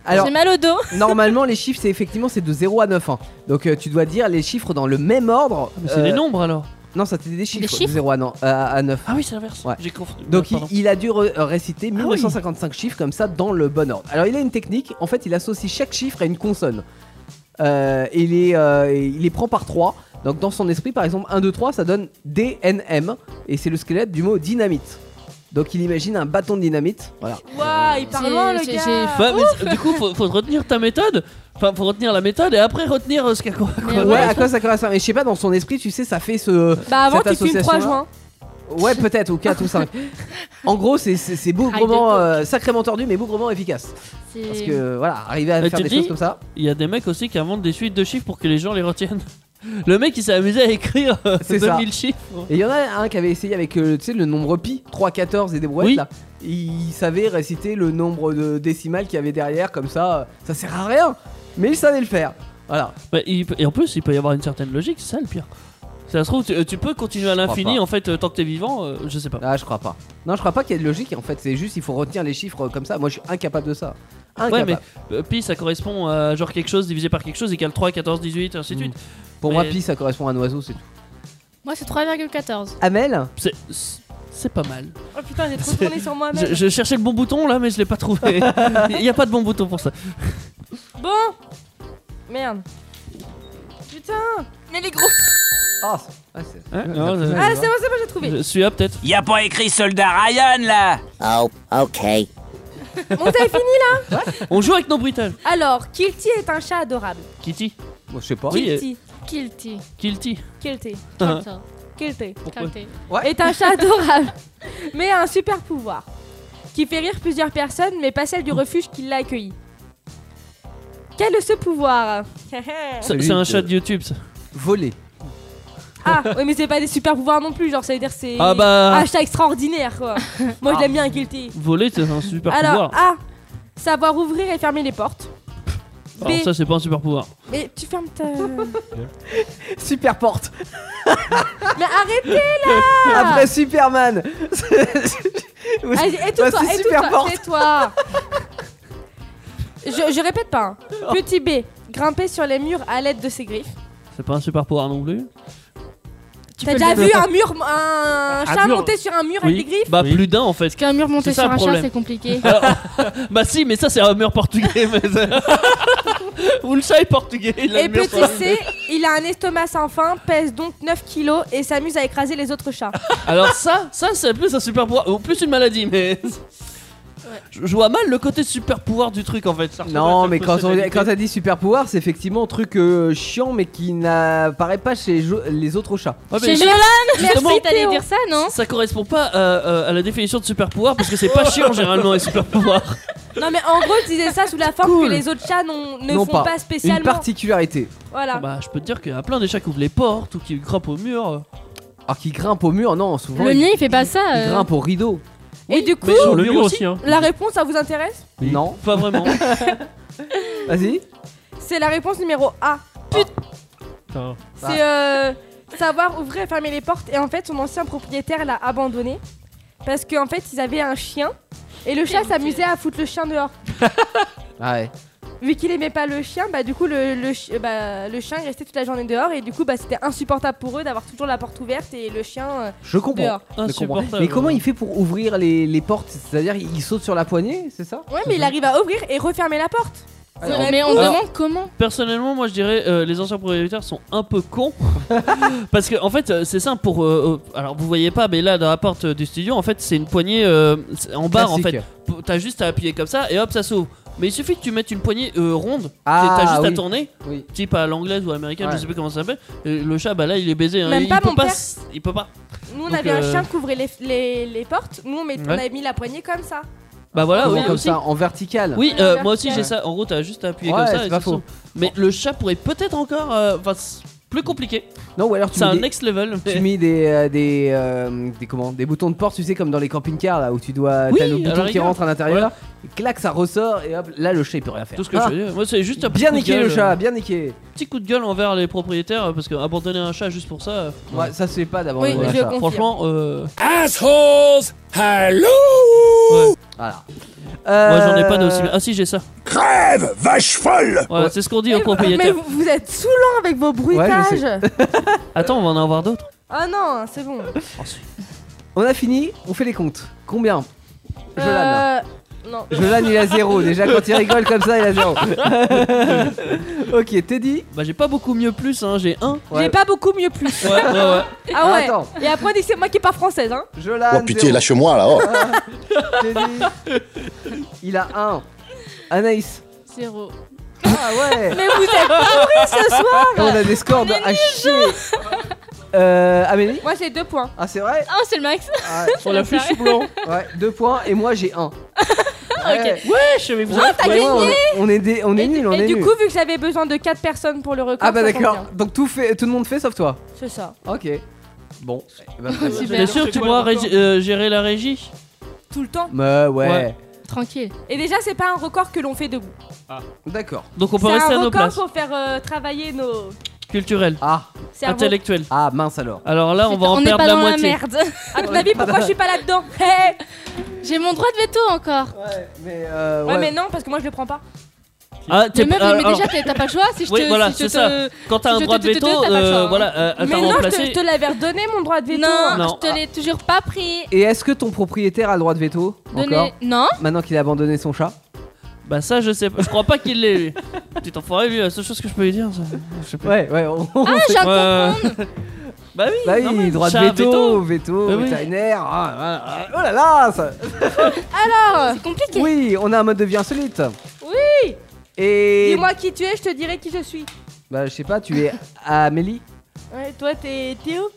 Alors, J'ai mal au dos. normalement, les chiffres, c'est effectivement c'est de zéro à neuf. Hein. Donc, euh, tu dois dire les chiffres dans le même ordre. Mais c'est euh, des nombres alors. Non, ça c'était des chiffres. Des chiffres de zéro à, non, à, à neuf. Ah oui, c'est l'inverse. Ouais. J'ai confondu. Donc, Ouais, il, il a dû re- réciter Ah mille neuf cent cinquante-cinq chiffres comme ça dans le bon ordre. Alors, il a une technique. En fait, il associe chaque chiffre à une consonne. Euh, et il, les, euh, il les prend par trois. Donc, dans son esprit, par exemple, un, deux, trois, ça donne D N M. Et c'est le squelette du mot dynamite. Donc, il imagine un bâton de dynamite. Voilà. Waouh, il part J'ai- loin le j'ai- gars. j'ai- Bah, mais du coup, faut, faut retenir ta méthode. Enfin, faut retenir la méthode et après retenir euh, ce qu'il y a quoi. Mais Ouais, à quoi ça correspond? Mais je sais pas, dans son esprit, tu sais, ça fait ce. Bah avant cette tu fumes trois association-là. joints. Ouais, peut-être, ou quatre ou cinq. En gros, c'est- c'est c'est bougrement, euh, sacrément tordu, mais bougrement efficace. C'est- Parce que voilà, arriver à Mais faire tu des dis- choses comme ça. Il y a des mecs aussi qui inventent des suites de chiffres pour que les gens les retiennent. Le mec il s'est amusé à écrire euh, C'est deux ça. mille chiffres. Et il y en a un qui avait essayé avec euh, tu sais, le nombre pi, trois, quatorze et des brouettes Oui. là. Il savait réciter le nombre de décimales qu'il y avait derrière, comme ça, euh, ça sert à rien. Mais il savait le faire. Voilà. Bah, il peut- et en plus, il peut y avoir une certaine logique, c'est ça le pire. Ça se trouve, tu, tu peux continuer à crois l'infini pas. en fait, euh, tant que t'es vivant, euh, je sais pas. Ah, je crois pas. Non, je crois pas qu'il y ait de logique en fait. C'est juste, il faut retenir les chiffres comme ça. Moi, je suis incapable de ça. Ouais, Incapable. mais euh, pi ça correspond à genre quelque chose divisé par quelque chose égale trois, quatorze, dix-huit, ainsi de suite. Pour mais- moi, pi ça correspond à un oiseau, c'est tout. Moi, c'est trois virgule quatorze. Amel C'est- C'est pas mal. Oh putain, j'ai trop C'est- tourné sur moi-même. Je, je cherchais le bon bouton là, mais je l'ai pas trouvé. Il y a pas de bon bouton pour ça. Bon. Merde. Putain. Mais les gros. Ah, c'est- ouais, c'est- Hein Ouais, Non, ouais, je- ouais, Ah ouais. c'est bon, c'est bon, j'ai trouvé. Je suis là peut-être. Y a pas écrit soldat Ryan là. Oh, okay. Bon, t'avais fini. On joue avec nos bruitages. Alors, Kilty est un chat adorable. Kitty, Moi, je sais pas. Oui, Kilty. Kilty. Kilty. Kilty. Kilty. Kilty. Pourquoi Kilty. Est un chat adorable, mais a un super pouvoir qui fait rire plusieurs personnes, mais pas celle du refuge qui l'a accueilli. Quel est ce pouvoir? C'est Celui c'est un de- chat de YouTube ça. Voler. Ah, oui, mais c'est pas des super pouvoirs non plus, genre ça veut dire c'est Ah bah. un chat extraordinaire quoi. Moi je l'aime bien, Kilty. Voler c'est un super Alors, pouvoir. A, savoir ouvrir et fermer les portes. B, Alors ça c'est pas un super pouvoir. mais tu fermes ta. Super porte. Mais arrêtez là. Après Superman. Oui, Allez, bah, étouffe-toi, c'est super étouffe-toi, porte. tais-toi. je, je répète pas. hein. Petit B, grimper sur les murs à l'aide de ses griffes. C'est pas un super pouvoir non plus. T'as peux déjà le- vu un mur, un chat mur. monter sur un mur avec des griffes? Bah Oui. plus d'un en fait. Qu'un mur monté C'est ça, sur le un chat, problème. c'est compliqué. Alors, bah si, mais ça c'est un mur portugais. Mais c'est- Ou le chat est portugais. il a Et le mur petit sur- C, il a un estomac sans fin, pèse donc neuf kilos et s'amuse à écraser les autres chats. Alors ça, ça c'est plus un super pouvoir, ou plus une maladie, mais je, je vois mal le côté super pouvoir du truc en fait. Ça ressemble Non, à mais quelque quand, chose on, de quand t'as dit super pouvoir, c'est effectivement un truc euh, chiant, mais qui n'apparaît pas chez jo- les autres chats. Ouais, mais Chez je- Mulan, justement, merci, t'allais Théo. dire ça, non? ça correspond pas à, à- à la définition de super pouvoir parce que c'est pas chiant généralement les super pouvoirs. Non mais en gros, je disais ça sous la forme Cool. que les autres chats n'ont- ne Non font pas. pas, Une spécialement. particularité. Voilà. Bah je peux te dire qu'il y a plein des chats qui ouvrent les portes ou qui grimpent au mur. Alors qu'ils grimpent au mur, non, souvent. Le ils, mien, il fait pas ça. ils euh. grimpent au rideau. Et du coup, mais Sur le mur mur aussi. aussi, hein. la réponse, ça vous intéresse? Oui. Non. Pas vraiment. Vas-y. C'est la réponse numéro A. Putain. C'est euh, savoir ouvrir et fermer les portes. Et en fait, son ancien propriétaire l'a abandonné parce qu'en fait, ils avaient un chien et le chat s'amusait à foutre le chien dehors. Ah ouais. Vu qu'il aimait pas le chien, bah du coup le, le, chi- bah, le chien il restait toute la journée dehors et du coup bah c'était insupportable pour eux d'avoir toujours la porte ouverte et le chien euh, Je comprends. dehors. Je comprends. Insupportable. Mais comment il fait pour ouvrir les, les portes? C'est-à-dire, il saute sur la poignée, c'est ça? Ouais, mais il arrive à ouvrir et refermer la porte. Alors, Mais on se Alors- demande comment. Personnellement, moi je dirais euh, les anciens propriétaires sont un peu cons parce que en fait euh, c'est simple pour euh, euh, alors vous voyez pas mais là dans la porte euh, du studio en fait c'est une poignée euh, c'est en barre en Classique. fait. P- T'as juste à appuyer comme ça et hop ça s'ouvre. Mais il suffit que tu mettes une poignée euh, ronde. Ah, T'as juste à oui. tourner, Oui. type à l'anglaise ou à l'américaine, Ouais. je sais plus comment ça s'appelle. Et le chat bah là il est baisé. hein. Même il, pas peut mon pas. père. s- Il peut pas. Nous on Donc, avait un euh, chien qui ouvrait les, les, les portes. Nous on, met- on Ouais. avait mis la poignée comme ça. Bah voilà, Comment oui comme aussi. ça, en vertical. Oui, Ouais, euh, en moi aussi j'ai vertical. ça. En gros, t'as juste à appuyer Ouais, comme ça. c'est et pas ça faux. s'ouvre. Mais le chat pourrait peut-être encore. euh, Enfin, c'est plus compliqué. Non, ou alors tu C'est mets, un des, next level. tu mais des, euh, des, euh, des, comment, des boutons de porte, tu sais, comme dans les camping-cars là où tu dois. Oui, t'as le à la bouton qui rigueur. rentre à l'intérieur, et clac, ça ressort, et hop, là le chat il peut rien faire. Tout ce que Ah, je veux dire. Moi, c'est juste un petit bien coup de niqué gueule, le chat, euh, bien niqué. Petit coup de gueule envers les propriétaires euh, parce qu'abandonner un chat juste pour ça. euh, Ouais, ça se fait pas d'abord. Oui, un je chat. confirme. Franchement, euh, Assholes! Hello! ouais. Voilà. Moi j'en ai pas Euh, d'aussi bien. Ah si, j'ai ça. Crève, vache folle! Ouais, c'est ce qu'on dit au Mais propriétaire. vous, vous êtes saoulant avec vos bruitages. Attends, on va en avoir d'autres. Ah non, c'est bon. On a fini, on fait les comptes. Combien Jolan. Euh... Non. Jolan il a zéro. Déjà quand il rigole comme ça, il a zéro. Ok, Teddy. Bah j'ai pas beaucoup mieux plus, hein, j'ai un. Ouais. J'ai pas beaucoup mieux plus. Ouais, ouais, ouais. Ah ouais. Attends. Et après on dit que c'est moi qui parle française, hein. Jolan. Oh putain, zéro. lâche-moi là, oh! Teddy. Il a un. Anaïs. Zéro. Ah ouais. Mais vous êtes pourris ce soir. On a des scores de à chier. Euh, Amélie. Moi j'ai deux points. Ah c'est vrai. Ah, c'est le max. Ah, On l'a fait chou blanc. ouais, deux points et moi j'ai un. Ok. Ouais, je savais vous Ouais, t'as Ouais, gagné. ouais, on, on est des, on est Et, nuls, on et est du nuls. coup, vu que j'avais besoin de quatre personnes pour le record, Ah bah ça tombe d'accord. bien. Donc tout fait, tout le monde fait sauf toi. C'est ça. Ok. Bon. Eh ben, très bien. Super. Bien sûr, tu pourras régi- euh, gérer la régie. Tout le temps. Mais ouais. Ouais. Tranquille. Et déjà, c'est pas un record que l'on fait debout. D'accord. Donc on peut C'est rester un à nos record places. pour faire euh, travailler nos Culturel, Ah. cerveaux. intellectuel. Ah mince alors. Alors là, on va en est perdre pas la dans moitié. la merde. À ton avis, pourquoi je suis pas là-dedans? Hey. J'ai mon droit de veto encore. Ouais. Mais euh, Ouais, ouais. mais non, parce que moi je le prends pas. Ah, Mais, t'es meuf, alors- mais déjà, t'as t'as pas le choix. Si je Oui, te, voilà, si je c'est te... ça. Quand t'as si un je droit te- de te- te- veto, t'as pas le euh, choix, hein. voilà, euh, à Mais t'as non, je te, remplacé. je te l'avais redonné mon droit de veto. Non, Non. je te l'ai toujours pas pris. Et est-ce que ton propriétaire a le droit de veto Donné. encore Non. maintenant qu'il a abandonné son chat? Bah ça, je sais pas. Je crois pas qu'il l'ait. lui. Petit enfoiré, lui, la seule chose que je peux lui dire, ça. Je sais pas. Ouais, ouais. On, on Ah, sait- j'ai un Ouais. comprendre. Bah oui. Bah oui, normal. droit de Chat, veto, veto, Bah oui. vétérinaire. Ah, ah, ah, oh là là ça... Alors, C'est compliqué. Oui, on a un mode de vie insolite. oui, Et dis-moi qui tu es, je te dirai qui je suis. bah je sais pas, tu es Amélie? Ouais, toi t'es Théo.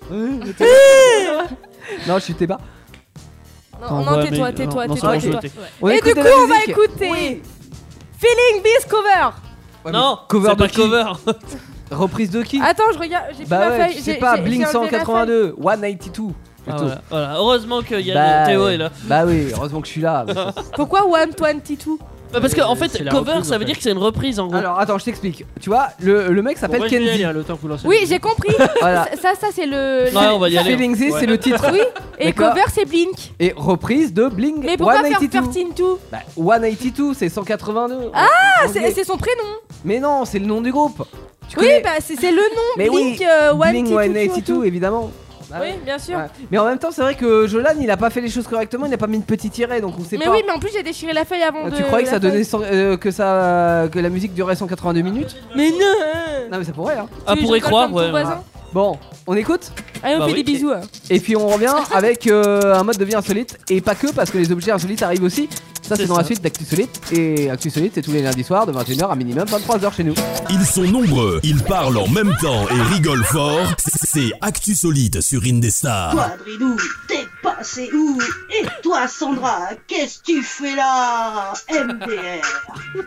Non, je suis Théba. Non, Non, non, ouais, tais-toi, mais- tais-toi, non, tais-toi, non, tais-toi. c'est On Et écoute du de coup, la on va musique. écouter Oui. Feeling This Cover. Ouais, Non, mais cover c'est de pas qui cover. Reprise de qui? Attends, je regarde, j'ai plus Bah ma ouais, feuille. tu sais j'ai- pas, j'ai- Blink j'ai enlevé ma cent quatre-vingt-deux, cent quatre-vingt-deux. Ah, Plutôt. voilà, voilà. Heureusement qu'il y a Bah, Théo est là. Bah oui, heureusement que je suis là. feuille. Pourquoi one vingt-deux? Bah, parce qu'en Euh, fait, c'est la cover, reprise, ça en veut fait. dire que c'est une reprise en gros. Alors attends, je t'explique. Tu vois, le, le mec s'appelle Bon, moi, je vais y Kenzie. aller, hein, le temps que vous lancez. Oui, j'ai compris. Voilà. Ça, ça c'est le. Ouais, on va y aller. Feeling This, c'est le titre. Oui, et D'accord. cover c'est Blink. Et reprise de Bling Mais pourquoi faire cent quatre-vingt-deux. treize deux? Bah, cent quatre-vingt-deux, c'est cent quatre-vingt-deux. Ah, En c'est anglais. c'est son prénom. Mais non, c'est le nom du groupe. Tu Oui, connais bah c'est c'est le nom. Mais Blink oui, euh, Bling cent cent quatre-vingt-deux. quatre-vingt-deux, évidemment. Bah Oui, ouais. bien sûr. Ouais. Mais en même temps, c'est vrai que Jolan, il a pas fait les choses correctement, il n'a pas mis de petit tiret, donc on sait Mais pas. oui, mais en plus j'ai déchiré la feuille avant Ah, de. tu croyais que ça la feuille. donnait cent- euh, que ça que la musique durait cent quatre-vingt-deux minutes? Mais non. Non mais ça pourrait hein. Ah, Tu veux pour y que je croire, raconte ton ouais. voisin Bon, on écoute Allez, on Bah fait oui. des bisous. hein. et puis on revient avec euh, un mode de vie insolite et pas que parce que les objets insolites arrivent aussi. Ça c'est C'est dans ça. la suite d'Actu Solite et Actu Solite c'est tous les lundis soirs de vingt et une heures à minimum vingt-trois heures chez nous. Ils sont nombreux, ils parlent en même temps et rigolent fort. C'est Actu Solide sur Indestar. Toi, Bridou, t'es passé où? Et toi, Sandra, qu'est-ce que tu fais là? M D R.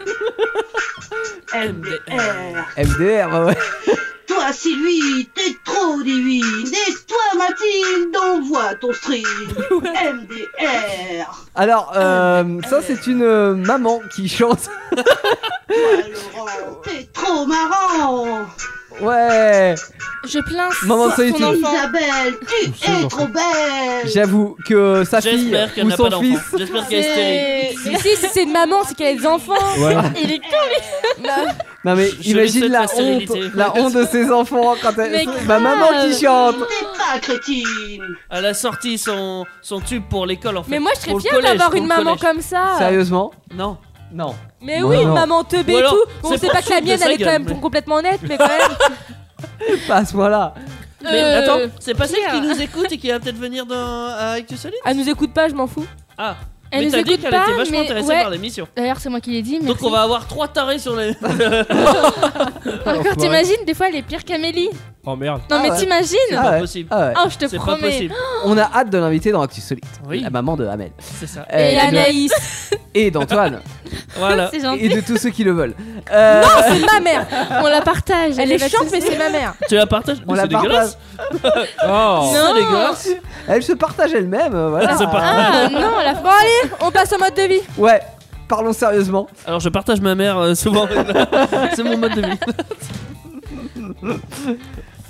M D R. M D R, bah ouais. Toi, Sylvie, t'es trop divine. Et toi, Mathilde, envoie ton string. M D R. Alors, euh, ça c'est une euh, maman qui chante. Toi, Laurent, t'es trop marrant. Ouais. Je plains Maman de son solitude. enfant. Isabelle, tu es trop belle. J'avoue que sa fille J'espère qu'elle ou n'a pas son d'enfant. fils. J'espère qu'elle est stérile. Mais si, si c'est une maman, c'est qu'elle a des enfants. Ouais. Il est con, Non mais Je imagine lui souhaite la la honte, stérilité. la honte de ses enfants quand elle, Mais ma maman qui grave. chante. T'es pas crétine. Elle a sorti son, son tube pour l'école en fait. Mais moi, je serais Pour le fière collège, d'avoir pour une le maman collège. comme ça. Sérieusement? Non. Non. Mais Non, oui, non. une maman teubée Ou et alors, tout. Bon, c'est c'est pour pas que la foutre de mienne, sa elle est quand gueule, même mais- complètement honnête, mais quand même. Pas à ce point-là. Mais Euh, attends, c'est pas celle Pierre. qui nous écoute et qui va peut-être venir dans à Actu Solide? Elle nous écoute pas, je m'en fous. Ah. Elle mais nous t'as dit écoute qu'elle pas, était vachement mais intéressée ouais. par l'émission. D'ailleurs, c'est moi qui l'ai dit. Donc merci. on va avoir trois tarés sur les. Encore, t'imagines, des fois, elle est pire qu'Amélie. Oh merde. Non, Ah mais ouais. t'imagines C'est Ah pas ouais. possible. Ah ouais. Oh, je te C'est pas promets. possible. On a hâte de l'inviter dans Actu Solide. Oui. La maman de Hamel. C'est ça. Euh, Et de- Anaïs. Et d'Antoine. Voilà. C'est Et gentil. de tous ceux qui le veulent. Euh, Non, c'est ma mère. On la partage. Elle est pas chiante, de mais soucis. c'est ma mère. Tu la partages? on C'est la dégueulasse. partage. Oh. C'est dégueulasse. Elle se partage elle-même. euh, Voilà. Elle se partage. Ah non, la Bon, allez, on passe au mode de vie. Ouais. Parlons sérieusement. Alors je partage ma mère euh, souvent. C'est mon mode de vie.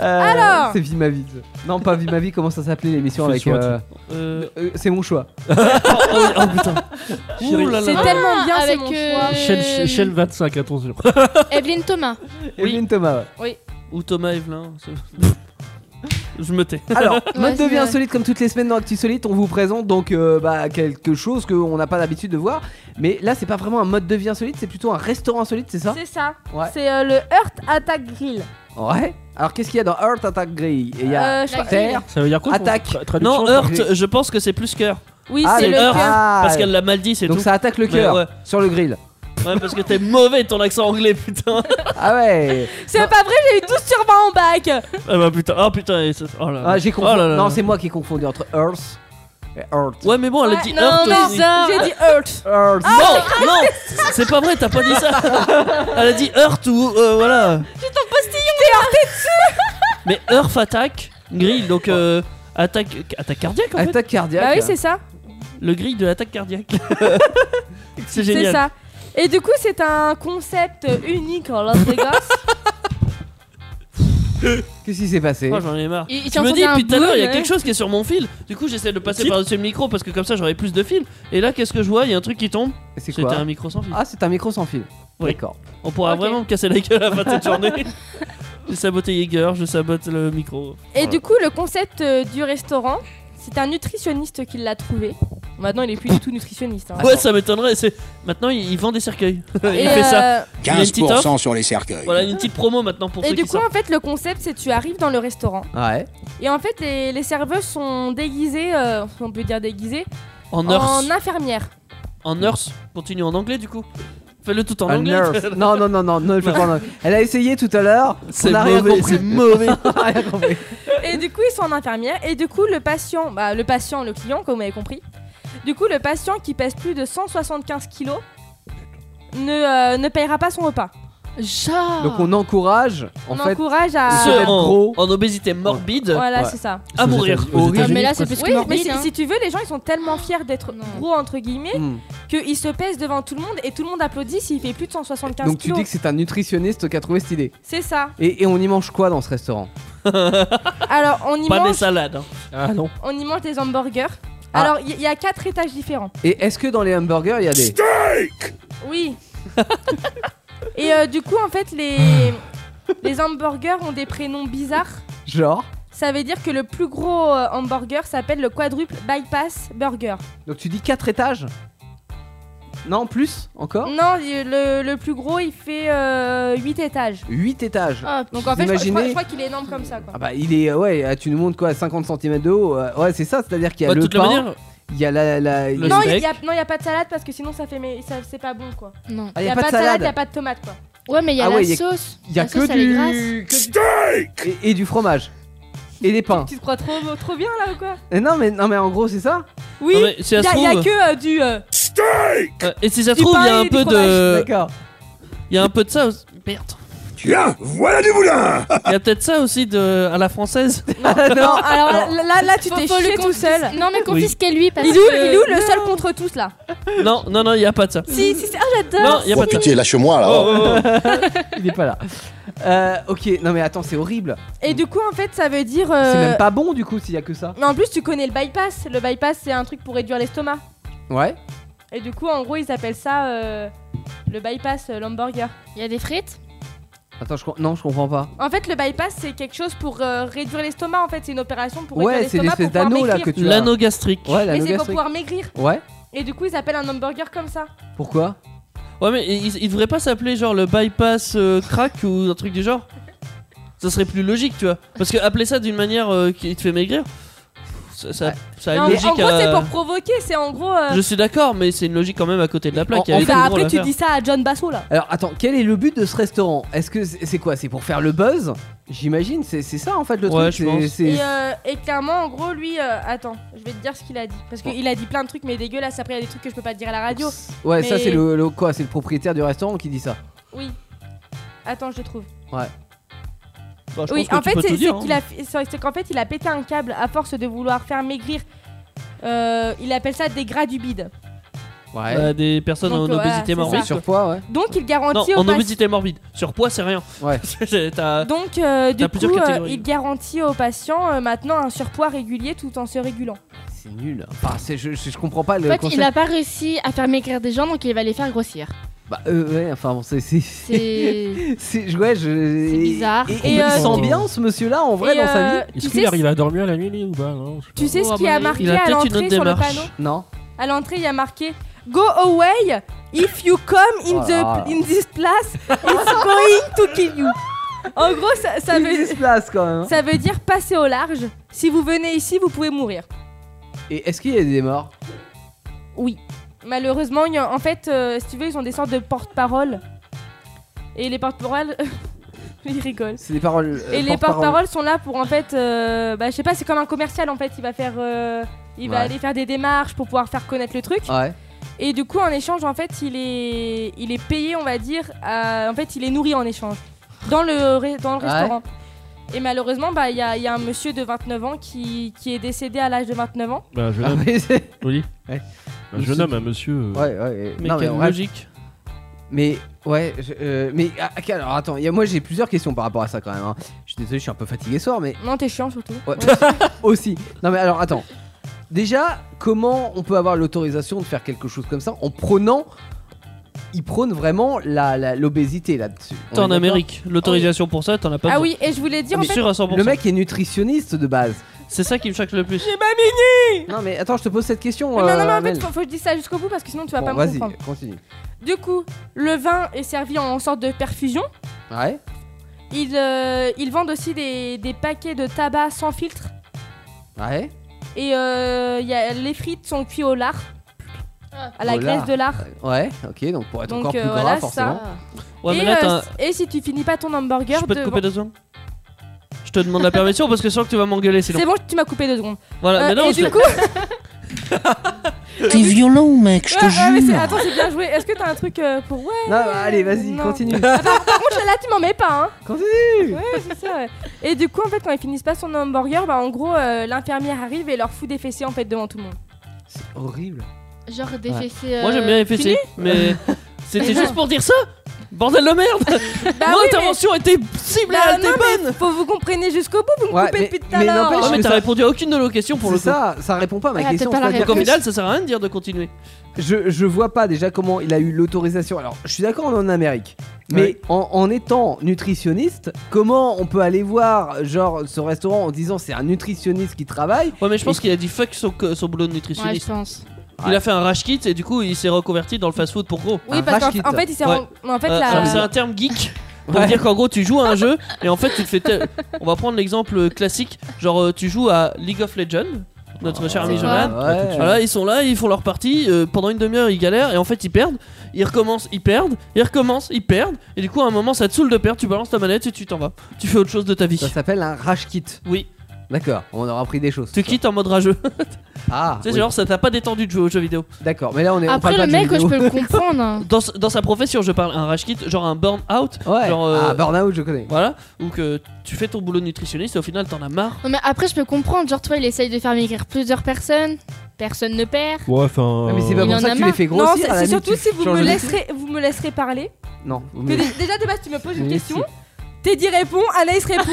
Euh, Alors. C'est Vie ma vie. Non, pas Vie ma vie, comment ça s'appelait l'émission Fais avec. choix, euh, Euh... euh, c'est mon choix. oh, oh, oh, putain. Ouh là C'est là. tellement bien, c'est avec, mon euh, choix. Chaîne, chaîne vingt-cinq, attention. Evelyne Thomas. Evelyne Thomas, ouais. Ou Thomas Evelyn. c'est- Je me tais. Alors, Ouais, mode de c'est vie vrai. insolite, comme toutes les semaines dans Actu Solite, on vous présente donc euh, bah, quelque chose qu'on n'a pas l'habitude de voir. Mais là, c'est pas vraiment un mode de vie insolite, c'est plutôt un restaurant insolite, c'est ça? C'est ça. Ouais. C'est euh, le Heart Attack Grill. Ouais. Alors, qu'est-ce qu'il y a dans Heart Attack Grill? Il y a Euh, je crois- terre. Ça veut dire quoi? Attaque. tra- traduction, Non, ça Heurt, je pense que c'est plus cœur. Oui, Ah, c'est le le Heurt. cœur. Ah, Parce qu'elle l'a mal dit, c'est donc tout. ça attaque le Mais cœur ouais. sur le grill. Ouais, parce que t'es mauvais ton accent anglais, putain. Ah ouais. C'est pas vrai, j'ai eu douze sur vingt en bac. Ah bah putain, oh putain. et ça- Oh là là. Ah, j'ai confondu. Oh là là. Non, c'est moi qui ai confondu entre Earth et Earth. Ouais, mais bon, elle a Ouais, dit non, Heurt non, aussi. ça. J'ai dit Heart. Earth. Non, non, c'est pas vrai, t'as pas dit ça. Elle a dit Heurt ou euh, voilà. J'ai ton postillon. T'es heurté dessus. Mais Heurt attaque, grill, donc euh, attaque, attaque cardiaque en fait. Attaque cardiaque. Bah oui, c'est ça. Le grill de l'attaque cardiaque. C'est C'est génial. ça. Et du coup, c'est un concept unique en Las Vegas. Qu'est-ce qui s'est passé? Oh, j'en ai marre. Il- il Je tient me en dis train depuis d'un tout à l'heure, il y a boule, quelque ouais. chose qui est sur mon fil. Du coup, j'essaie de passer par-dessus le micro parce que comme ça, j'aurai plus de fil. Et là, qu'est-ce que je vois? Il y a un truc qui tombe. C'est C'était quoi? un micro sans fil. Ah, c'est un micro sans fil. Oui. D'accord. On pourra Ok. vraiment me casser la gueule à la fin de cette journée. J'ai saboté Jaeger, je sabote le micro. Et du coup, le concept euh, du restaurant, c'est un nutritionniste qui l'a trouvé. Maintenant, il est plus du tout nutritionniste. hein. Ouais, ça m'étonnerait. C'est maintenant, il, il vend des cercueils. il Et, fait ça. euh, Il y a une petite quinze pour cent offre. sur les cercueils. Voilà, une petite promo maintenant pour Et ceux du qui coup, sortent. en fait, le concept, c'est tu arrives dans le restaurant. Ouais. Et en fait, les, les serveuses sont déguisées, euh, on peut dire déguisées, En nurse. en infirmière. En nurse. Continue en anglais du coup. Fais-le tout en Un anglais. nurse. Non, non, non, non, ne le fais pas en anglais. Elle a essayé tout à l'heure. C'est on a rien mauvais, compris. c'est mauvais. On a rien compris. Et du coup, ils sont en infirmière. Et du coup, le patient, bah, le patient, le client, comme vous m'avez compris. Du coup, le patient qui pèse plus de cent soixante-quinze kilos ne, euh, ne payera pas son repas. Genre. Donc on encourage en On fait encourage à. Ceux Ceux d'être en, gros. en obésité morbide Voilà, Ouais. c'est ça. à mourir. Aux Horrible. États-Unis, mais là, quoi, c'est plus c'est- que Oui, mais morbide. si, hein. si tu veux, les gens ils sont tellement fiers d'être Non. gros entre guillemets Hmm. qu'ils se pèsent devant tout le monde et tout le monde applaudit s'il fait plus de cent soixante-quinze Donc tu kilos. dis que c'est un nutritionniste qui a trouvé cette idée. C'est ça. Et, et on y mange quoi dans ce restaurant? Alors on y Pas des mange, salades. hein. Ah non. on y mange des hamburgers. Ah. Alors il y, y a quatre étages différents. Et est-ce que dans les hamburgers il y a des... Oui. Et euh, du coup en fait les les hamburgers ont des prénoms bizarres. Genre? Ça veut dire que le plus gros euh, hamburger s'appelle le quadruple bypass burger. Donc tu dis quatre étages? Non, plus encore? Non, le, le plus gros il fait euh, huit étages. huit étages. Ah, Donc en fait, je, je Imaginez- crois, je crois qu'il est énorme comme ça quoi. Ah bah il est... Ouais, ah, tu nous montres quoi? cinquante centimètres de haut? euh, Ouais, c'est ça, c'est-à-dire qu'il y a Bah, de le toute la pain, manière, il y a la... la- Le Non, il steak. y a, non, y a pas de salade parce que sinon ça fait mais ça c'est pas bon quoi. Non. Ah, Il il y a, pas de salade, y a pas de tomate quoi. Ouais, mais il y a Ah la ouais, y a- sauce. Il y a La que sauce, elle est grasse. du... que du- Et, et du fromage. Et des pains. Tu te crois trop trop bien là ou quoi? Et non mais, non mais en gros c'est ça? Oui. Non, mais si ça Il se y, a trouve- que euh, du euh, euh, et si ça se Du trouve, il y a pain un et peu du de. D'accord. Il y a un peu de ça aussi. Merde. Tiens, voilà du boulin. Il y a peut-être ça aussi de à la française. non, alors là, là, là, tu Faut- t'es faut le chié tout confis- seul. Non, mais confisquez-lui parce Il est où, que. il est où le seul contre tous là? Non, non, non, il y a pas de ça. Si, si, c'est- ah Non, j'adore. il y a Oh pas de ça. pitié, lâche-moi là. Oh, oh, oh. Il est pas là. Euh, ok, non mais attends, c'est horrible. Et du coup en fait ça veut dire. C'est euh, même pas bon du coup s'il y a que ça. Mais en plus tu connais le bypass. Le bypass c'est un truc pour réduire l'estomac. Ouais. Et du coup en gros ils appellent ça euh, le bypass euh, l'hamburger. Il y a des frites. Attends, je com- non, je comprends pas. En fait le bypass c'est quelque chose pour euh, réduire l'estomac en fait. C'est une opération pour Ouais, réduire c'est l'estomac l'espèce pour pouvoir d'anneau là maigrir. que tu as. L'anneau gastrique. Ouais, Et l'anneau c'est pour gastrique. pouvoir maigrir. Ouais. Et du coup ils appellent un hamburger comme ça. Pourquoi? Ouais, mais il, il devrait pas s'appeler genre le bypass euh, crack ou un truc du genre. Ça serait plus logique, tu vois. Parce que appeler ça d'une manière euh, qui te fait maigrir, ça, ça, ça a une Non, mais logique en gros à- c'est pour provoquer. C'est en gros. euh, Je suis d'accord, mais c'est une logique quand même à côté de la plaque. En- Il y a en les fait, bah, plus après drôles à tu faire. dis ça à John Basso là. Alors attends, quel est le but de ce restaurant? Est-ce que c'est c'est quoi? C'est pour faire le buzz? J'imagine, c'est c'est ça en fait le Ouais, truc. je c'est- pense. c'est- Et, euh, et clairement, en gros, lui, euh, attends, je vais te dire ce qu'il a dit. Parce qu'il a dit plein de trucs, mais dégueulasses. Après, il y a des trucs que je peux pas te dire à la radio. Ouais, ça mais- c'est le, le- quoi? C'est le propriétaire du restaurant qui dit ça. Oui. Attends, je le trouve. Ouais. Bah, je Oui, pense que en tu fait, peux c'est tout c'est dire, qu'il hein. a fait- c'est c'est qu'en fait, il a pété un câble à force de vouloir faire maigrir. Euh, il appelle ça des gras du bide. Ouais. Euh, des personnes Donc, en voilà, obésité c'est morbide. ça. Surpoids, ouais. Donc il Non, garantit en aux patients. obésité morbide. Surpoids, c'est rien. Ouais. T'as- Donc euh, du T'as coup, plusieurs euh, catégories. il garantit aux patients euh, maintenant un surpoids régulier tout en se régulant. C'est nul. Enfin, c'est- je, je, je comprends pas le En fait, concept. il n'a pas réussi à faire maigrir des gens, donc il va les faire grossir. Bah, euh, ouais, enfin, bon, c'est. C'est. C'est c'est- ouais, je. C'est bizarre. Et, Et, il euh, sent tu- bien ce monsieur-là en vrai Et, dans sa euh, vie tu Est-ce sais qu'il ce- arrive à dormir la nuit ou pas non, je sais Tu pas. sais Oh, ce à qui mon a avis. marqué Il a à peut-être une l'entrée autre sur le démarche. panneau? Non. À l'entrée, il y a marqué Go away if you come in, Oh là the, là. in this place, it's going to kill you. En gros, ça, ça, Il veut, se place quand même. hein. ça veut dire passer au large. Si vous venez ici, vous pouvez mourir. Et est-ce qu'il y a des morts? Oui. Malheureusement, il y a- en fait, euh, si tu veux, ils ont des sortes de porte-parole. Et les porte-paroles. Ils rigolent. C'est des paroles. euh, Et les porte-paroles. porte-paroles sont là pour en fait. euh, bah, je sais pas, c'est comme un commercial en fait. Il va faire. euh, il va Ouais. aller faire des démarches pour pouvoir faire connaître le truc. Ouais. Et du coup, en échange, en fait, il est, il est payé, on va dire. à- En fait, il est nourri en échange. Dans le, ré- dans le Ouais. restaurant. Et malheureusement, bah, il y, a- il y a un monsieur de vingt-neuf ans qui, qui est décédé à l'âge de vingt-neuf ans. Bah, un jeune Ah, homme. mais c'est- Oui. Ouais. Un jeune homme, un monsieur. euh, Ouais, ouais. Mais non, mais quelle en vrai, logique. Mais ouais, je- euh, mais ah, ok, alors attends, il y a- moi j'ai plusieurs questions par rapport à ça quand même. hein. Je suis désolé, je suis un peu fatigué ce soir, mais Non, t'es chiant surtout. ouais. aussi. Non mais alors attends. Déjà, comment on peut avoir l'autorisation de faire quelque chose comme ça en prenant, il prône vraiment la la- l'obésité là-dessus. On T'es est en d'accord Amérique. L'autorisation pour ça, t'en as pas Ah besoin. oui, et je voulais dire en Mais fait. sûr à cent pour cent. Le mec est nutritionniste de base. C'est ça qui me choque le plus. J'ai ma mini. Non mais attends, je te pose cette question. Non, non, euh, non, mais en Amel. fait, faut, faut que je dise ça jusqu'au bout parce que sinon tu vas Bon, pas me vas-y, comprendre. continue. Du coup, le vin est servi en sorte de perfusion. Ouais. Ils, euh, ils vendent aussi des, des paquets de tabac sans filtre. Ouais. Et euh, y a, les frites sont cuites au lard. À la Au graisse lard. de lard. Ouais, ok, donc pour être Donc, encore euh, plus gras voilà, forcément. ça. Ouais, mais et, là, euh, t'as un- s- et si tu finis pas ton hamburger, Je peux te de- couper deux secondes? Je te demande la permission parce que je sens que tu vas m'engueuler sinon. c'est bon, tu m'as coupé deux secondes. Voilà, Euh, mais non, et je- du coup, T'es violent, mec, je te Ouais, ouais, mais c'est- jure. attends, c'est bien joué. Est-ce que t'as un truc euh, pour ouais Non, allez, vas-y, non. continue. Ah, par, par contre, là, tu m'en mets pas, hein. Continue. Ouais, c'est ça. Ouais. Et du coup, en fait, quand ils finissent pas son hamburger, bah en gros, euh, l'infirmière arrive et leur fout des fessées en fait devant tout le monde. C'est horrible. Genre des Ouais. fessées. euh, Moi j'aime bien les fessées, mais c'était juste pour dire ça. Bordel de merde. Bah Mon oui, intervention était ciblée, Bah elle était non, bonne. mais faut vous compreniez jusqu'au bout, vous me Ouais, coupez mais- depuis tout mais à l'heure. n'empêche Ouais, mais que t'as ça- répondu à aucune de nos questions pour C'est le coup. ça, ça répond pas à ma Elle a question. peut-être pas la c'est-à-dire Donc au que final, ça sert à rien de dire de continuer. je, je vois pas déjà comment il a eu l'autorisation. Alors, je suis d'accord, on est en Amérique. Mais Ouais. en, en étant nutritionniste, comment on peut aller voir genre ce restaurant en disant c'est un nutritionniste qui travaille? Ouais, mais je pense Et- qu'il a dit fuck son, son boulot de Ouais, je nutritionniste. pense. Il a fait un rash kit et du coup il s'est reconverti dans le fast food pour gros. Oui, Un parce rash qu'en kit. en fait, il s'est Ouais. ren- en fait Euh, la- alors, c'est un terme geek. Pour Ouais. dire qu'en gros tu joues à un jeu et en fait tu te fais tel- on va prendre l'exemple classique, genre euh, tu joues à League of Legends, notre cher ami C'est Johan. quoi Ouais. Voilà, ils sont là, ils font leur partie, euh, pendant une demi-heure ils galèrent et en fait ils perdent, ils recommencent, ils perdent, ils recommencent, ils perdent et du coup à un moment ça te saoule de perdre, tu balances ta manette et tu t'en vas. Tu fais autre chose de ta vie. Ça s'appelle un rash kit. Oui, D'accord, on aura appris des choses. tu quittes en mode rageux. Ah, Tu sais, oui. genre ça t'a pas détendu de jouer aux jeux vidéo. D'accord, mais là on est on Après, parle le pas de mec, jeux je vidéo. peux le comprendre. hein. Dans, dans sa profession, je parle un rage kit, genre un burn-out. Ouais. Genre, euh, Ah, burn-out, je connais. Voilà, ou que tu fais ton boulot de nutritionniste et au final t'en as marre. Non, mais après, je peux comprendre. Genre, toi, il essaye de faire maigrir plusieurs personnes. Personne ne perd. Ouais, enfin. Ouais, mais c'est pas Il pour en ça a que tu les marre. fais Non, grossir. c'est à la c'est limite, surtout tu si vous changes me de- laisserez, vous me laisserez parler. Non, vous Que me- dé- déjà de base, tu me poses une Mais question. Teddy répond, Anaïs répond.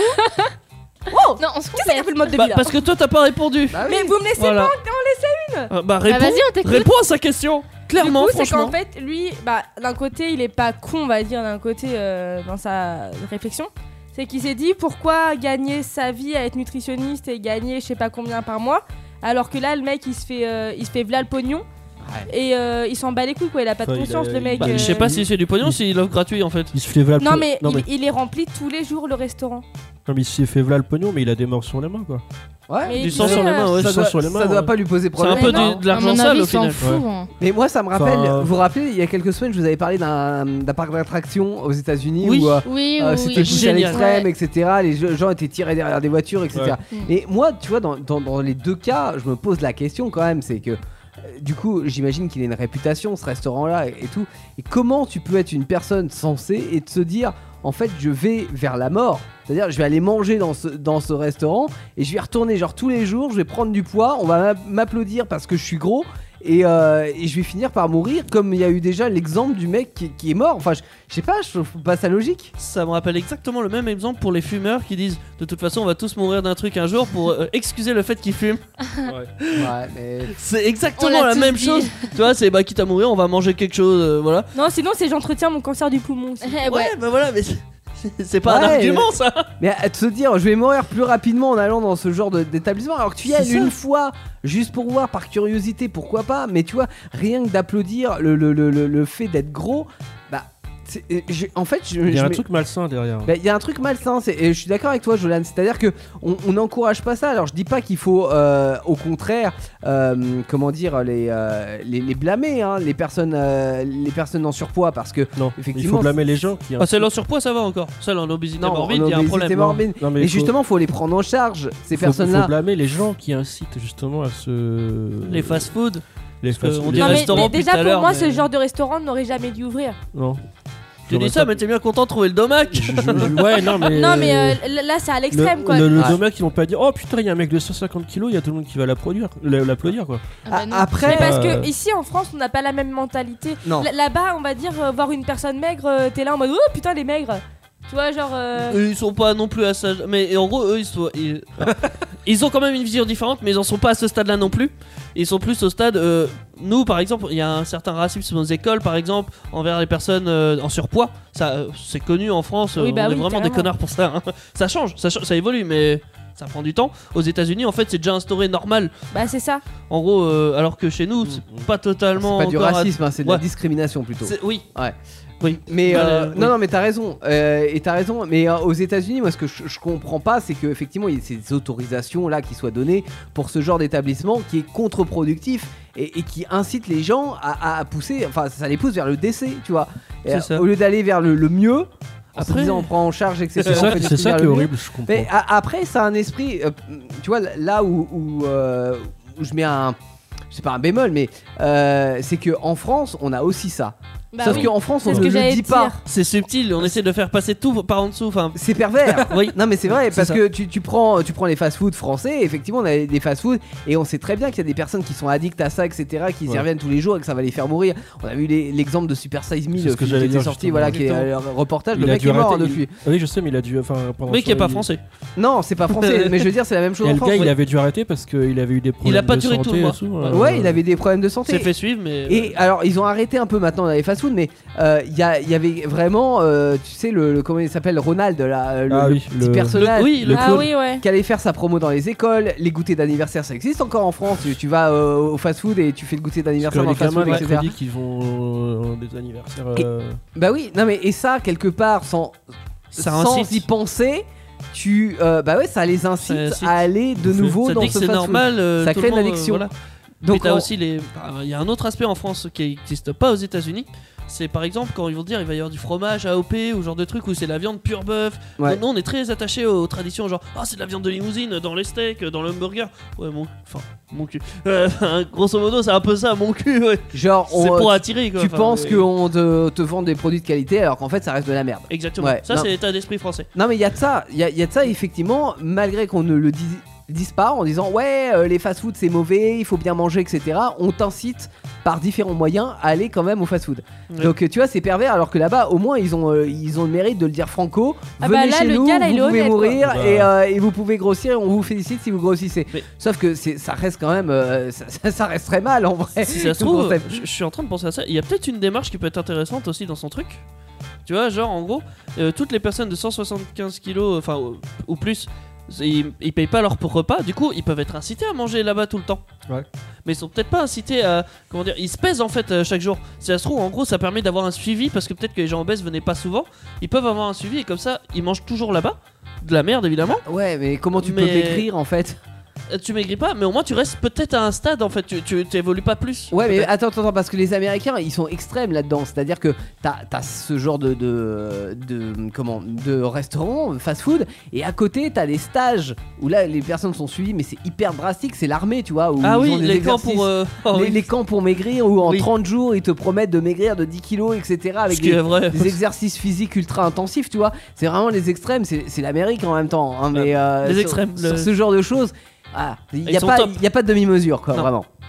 Oh, Non, on se qu'est-ce que ça fait le mode de Bah, vie là parce que toi t'as pas répondu. Bah oui. Mais vous me laissez Voilà. pas en en laisser une. Euh, bah Bah, réponds, vas-y, on t'écoute. réponds à sa question. Clairement, Du coup, c'est franchement. qu'en fait, lui, bah, d'un côté, il est pas con, on va dire, d'un côté, euh, dans sa réflexion. C'est qu'il s'est dit pourquoi gagner sa vie à être nutritionniste et gagner je sais pas combien par mois, alors que là, le mec, il se fait, euh, il se fait v'là le pognon. Ouais. Et euh, il s'en bat les couilles, quoi. Il a pas de Enfin, il conscience, a- le mec. Bah, je sais euh, pas si c'est du pognon, il- s'il offre gratuit en fait. Il se fait v'là le Non, po- mais, non, il, mais... il est rempli tous les jours, le restaurant. non, mais il s'est fait v'là le pognon, mais il a des morts sur les mains, quoi. Ouais. Mais Du tu sang sais, sur les euh, mains, ouais. Ça sang doit, sur les mains, ça doit ouais. pas lui poser C'est problème. un peu non. du- de l'argent À mon sale avis, au il s'en final. fout. Ouais. hein. Mais moi, ça me rappelle. Enfin, Vous vous rappelez, il y a quelques semaines, je vous avais parlé d'un d'un parc d'attractions aux États-Unis Oui. où euh, Oui, euh, oui, c'était oui. poussé à Génial. l'extrême, Ouais. et cetera. Les ge- gens étaient tirés derrière des voitures, et cetera. Ouais. Et moi, tu vois, dans, dans- dans les deux cas, je me pose la question quand même, c'est que. euh, Du coup, j'imagine qu'il a une réputation, ce restaurant-là, et, et tout. Et comment tu peux être une personne sensée et de se dire, en fait, je vais vers la mort. C'est-à-dire, je vais aller manger dans ce, dans ce restaurant et je vais y retourner, genre tous les jours, je vais prendre du poids, on va m'a- m'applaudir parce que je suis gros. et, euh, et je vais finir par mourir comme il y a eu déjà l'exemple du mec qui, qui est mort. Enfin, je, je sais pas, je trouve pas ça logique. Ça me rappelle exactement le même exemple pour les fumeurs qui disent de toute façon on va tous mourir d'un truc un jour pour euh, excuser le fait qu'ils fument. Ouais. Ouais, mais... C'est On exactement l'a la tous même dit. chose. Tu vois, c'est bah quitte à mourir, on va manger quelque chose, euh, voilà. Non, sinon c'est j'entretiens mon cancer du poumon aussi. Eh ouais. Ouais, bah voilà, mais c'est- c'est pas un Ouais, argument ça. Mais à te se dire, je vais mourir plus rapidement en allant dans ce genre de- d'établissement, alors que tu y C'est ailles ça. une fois, juste pour voir, par curiosité, pourquoi pas. Mais tu vois, rien que d'applaudir le, le, le, le, le fait d'être gros, bah, c'est- euh, je- en fait, je, Il y je a un mets- truc malsain derrière. bah, il y a un truc malsain, c'est- et je suis d'accord avec toi, Jolan. C'est-à-dire que on on n'encourage pas ça. Alors, je dis pas qu'il faut, euh, au contraire, euh, comment dire, les, euh, les, les blâmer, hein, les personnes, euh, les personnes en surpoids, parce que Non, effectivement, il faut blâmer les gens qui. Ah, celle en surpoids ça va encore. Celle en obésité non, morbide, en il y a un obésité problème. morbide. Non, mais Et il faut- justement, faut les prendre en charge, ces faut- personnes-là. faut blâmer les gens qui incitent justement à ce. Les fast-food. Les Parce que fast on les- dit Non, mais, restaurant mais depuis déjà tout à pour l'heure, moi mais- ce genre de restaurant n'aurait jamais dû ouvrir. Non. Tu dis ça, mais t'es bien content de trouver le domac. Je- je- ouais, non, mais. Non mais euh, l- là c'est à l'extrême le, quoi. Le, le Ouais. domac, ils vont pas dire oh putain, il y a un mec de cent cinquante kilos, il y a tout le monde qui va l'applaudir, l- l'applaudir quoi. Ah bah A- non. Après, Mais parce Euh, que ici en France on n'a pas la même mentalité. Non. L- Là-bas on va dire euh, voir une personne maigre, euh, t'es là en mode oh putain les maigres. Tu vois genre. euh, Eux, ils sont pas non plus à ça. Mais en gros, eux, ils, sont, ils... ils ont quand même une vision différente, mais ils en sont pas à ce stade-là non plus. Ils sont plus au stade. euh, Nous, par exemple, il y a un certain racisme dans les écoles, par exemple, envers les personnes euh, en surpoids. Ça, euh, c'est connu en France. Oui, euh, bah on est oui, vraiment des carrément. connards pour ça. hein. Ça change, ça, change, ça évolue, mais ça prend du temps. Aux États-Unis, en fait, c'est déjà instauré normal. Bah c'est ça. En gros, euh, alors que chez nous, c'est pas totalement. c'est pas du encore à- racisme, hein, c'est de Ouais. la discrimination plutôt. C'est- Oui. Ouais. Oui. Mais Bah, euh, le- non, oui. non, mais t'as raison. euh, et t'as raison. Mais euh, aux États-Unis, moi, ce que je, je comprends pas, c'est qu'effectivement, il y a ces autorisations là qui soient données pour ce genre d'établissement qui est contre-productif et, et qui incite les gens à, à pousser. Enfin, ça les pousse vers le décès, tu vois. Et, C'est euh, ça. au lieu d'aller vers le, le mieux, en se Après- disant on prend en charge, et cetera. C'est ça, on fait des c'est trucs ça vers qui est le mieux. horrible, je comprends. Mais a- après, ça a un esprit. euh, tu vois, là où, où, euh, où je mets un. C'est pas un bémol, mais euh, c'est que en France, on a aussi ça. Bah Sauf oui. qu'en France, C'est on ce ne que le j'allais dit dire. pas. C'est subtil, on essaie de faire passer tout par en dessous. Enfin, C'est pervers. oui. Non mais c'est vrai C'est parce ça. que tu, tu prends tu prends les fast-food français, effectivement on a des fast-food et on sait très bien qu'il y a des personnes qui sont addictes à ça, et cetera, qui y Ouais. reviennent tous les jours et que ça va les faire mourir. On a vu les- l'exemple de Super Size Me, C'est le ce que film qui j'allais était dire, sorti, justement. voilà, qui est Exactement. un reportage. Il Le a mec dû est mort arrêter, depuis. il- Ah oui, je sais, mais il a dû. Enfin, pendant Oui, qui est son- pas il- français. Non, c'est pas français, mais je veux dire c'est la même chose Et en le France. gars, il ouais. avait dû arrêter parce qu'il avait eu des problèmes Il a pas de duré santé tout le mois. et tout, Ouais. euh, Ouais, il avait des problèmes de santé. C'est fait suivre, mais. Et alors ils ont arrêté un peu maintenant dans les fast-food, mais euh, il y, a- il y avait vraiment, euh, tu sais le, le- comment il s'appelle, Ronald, là, le, Ah le oui, petit le- personnage. Le- oui, le Ah clown. oui ouais. Qui allait faire sa promo dans les écoles, les goûters d'anniversaire, ça existe encore en France. Tu, tu vas euh, au fast-food et tu fais le goûter Parce que d'anniversaire dans les le fast-food, gamins, et cetera. mercredi, qui vont euh, des anniversaires. Et- euh, Bah oui, non mais et ça quelque part sans, Ça sans incite. y penser, tu, euh, bah ouais, ça les incite, Ça incite. à aller de Ça nouveau ça dans dit que ce c'est fast-food. normal. euh, Ça tout crée le une monde, euh, addiction. voilà. Donc Mais t'as on- aussi les. enfin, Il y a un autre aspect en France qui n'existe pas aux États-Unis. C'est par exemple quand ils vont dire il va y avoir du fromage A O P ou genre de truc où c'est la viande pure bœuf. Ouais. Nous on est très attaché aux traditions genre ah c'est de la viande de limousine dans les steaks, dans le hamburger. Ouais mon enfin mon cul. Euh, grosso modo c'est un peu ça mon cul. Ouais. genre C'est on- pour attirer quoi. tu Enfin, penses mais- qu'on te, te vend des produits de qualité alors qu'en fait ça reste de la merde. Exactement. Ouais, Ça non. c'est l'état d'esprit français. Non mais il y a de ça, il y a, il y a de ça effectivement, malgré qu'on ne le dise, dise pas en disant ouais euh, les fast-food c'est mauvais, il faut bien manger, et cetera. On t'incite par différents moyens à aller quand même au fast-food. Ouais. Donc euh, tu vois c'est pervers alors que là-bas au moins ils ont, euh, ils ont le mérite de le dire franco. Ah bah Venez là, chez le nous, gars, là, il vous est pouvez honnête, mourir quoi. et, euh, et vous pouvez grossir et on vous félicite si vous grossissez. Mais- Sauf que c'est, ça reste quand même, euh, ça, ça- ça reste très mal en vrai. Si ça se le trouve, concept. je, je suis en train de penser à ça. Il y a peut-être une démarche qui peut être intéressante aussi dans son truc. Tu vois, genre en gros, euh, toutes les personnes de cent soixante-quinze kilos, enfin ou, ou plus, ils, ils payent pas leur repas. Du coup, ils peuvent être incités à manger là-bas tout le temps. Ouais. Mais ils sont peut-être pas incités à, comment dire, ils se pèsent en fait euh, chaque jour. Si ça se trouve, en gros, ça permet d'avoir un suivi parce que peut-être que les gens obèses venaient pas souvent. Ils peuvent avoir un suivi et comme ça, ils mangent toujours là-bas. De la merde évidemment. Ouais mais comment tu peux Mais- m'écrire en fait? Euh, Tu maigris pas, mais au moins tu restes peut-être à un stade en fait. Tu, tu t'évolues pas plus. Ouais, mais peut-être. attends, attends, attends, parce que les Américains, ils sont extrêmes là-dedans. C'est-à-dire que t'as as ce genre de, de, de, comment, de restaurant, fast-food, et à côté, t'as des stages où là, les personnes sont suivies, mais c'est hyper drastique. C'est l'armée, tu vois. Où Ah ils oui, ont des les camps exercices- pour. euh, oh les, oui. les camps pour maigrir, où en Oui. trente jours, ils te promettent de maigrir de dix kilos, et cetera. Avec Ce qui des, est vrai. des exercices physiques ultra intensifs, tu vois. C'est vraiment les extrêmes, c'est c'est l'Amérique en même temps. Hein, mais, euh, les sur- extrêmes, Sur le- ce genre de choses, il n'y Ils a, sont pas- top. y a pas de demi-mesure, quoi, Non. vraiment.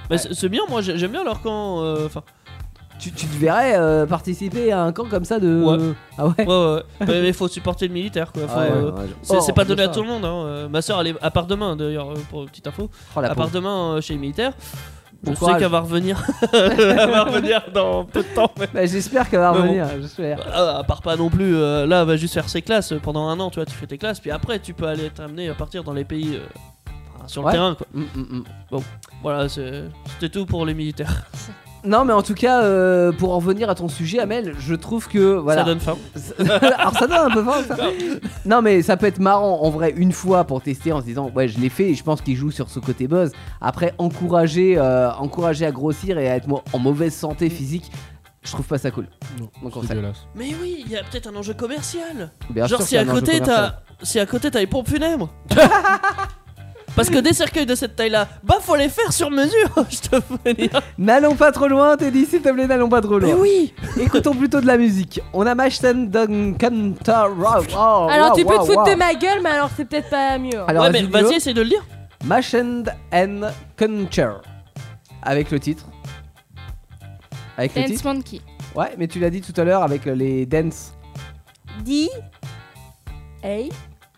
Mais c'est c'est bien, moi j'ai- j'aime bien leur camp. euh, Enfin, Tu, tu te verrais euh, participer à un camp comme ça de. Ouais. Ah ouais. ouais, ouais, ouais. mais mais faut supporter le militaire quoi. Faut, Ouais, euh, ouais, ouais. c'est Oh, c'est pas en plus donné à ça. tout le monde. Hein. Euh, Ma soeur, elle est à part demain d'ailleurs, euh, pour petite info. Oh, la À part pauvre. demain euh, chez les militaires. Je Bon sais courage. qu'elle va revenir. Elle va revenir dans peu de temps. Mais... Bah, j'espère qu'elle va Mais bon. revenir. J'espère. Ah, à part pas non plus, euh, là, elle va juste faire ses classes euh, pendant un an, tu vois, tu fais tes classes, puis après tu peux aller t'amener à partir dans les pays euh, enfin, sur Ouais. le terrain quoi. Mm, mm, mm. Bon, voilà, c'est- c'était tout pour les militaires. Non, mais en tout cas, euh, pour en revenir à ton sujet, Amel, je trouve que voilà. Ça donne faim. Alors ça donne un peu faim, ça. Non, mais ça peut être marrant en vrai une fois pour tester en se disant ouais, je l'ai fait et je pense qu'il joue sur ce côté buzz. Après, encourager, euh, encourager à grossir et à être mo- en mauvaise santé physique, je trouve pas ça cool. Non, Mon c'est conseil. dégueulasse. Mais oui, il y a peut-être un enjeu commercial. Bien Genre sûr si qu'il y a à un enjeu côté commercial. t'as si à côté t'as les pompes funèbres. Parce que des cercueils de cette taille là, bah faut les faire sur mesure, je te préviens. N'allons pas trop loin, Teddy, s'il te plaît, n'allons pas trop loin. Mais oui. Écoutons plutôt de la musique. On a Mashton Duncantar. Oh, Alors wow, tu peux wow, te foutre wow. de ma gueule, mais alors c'est peut-être pas mieux. Alors, Ouais, mais vas-y, vas-y, essaye de le dire. Mashton and Concher. Avec le titre. Avec le Dance titre. Monkey. Ouais, mais tu l'as dit tout à l'heure avec euh, les dance. D A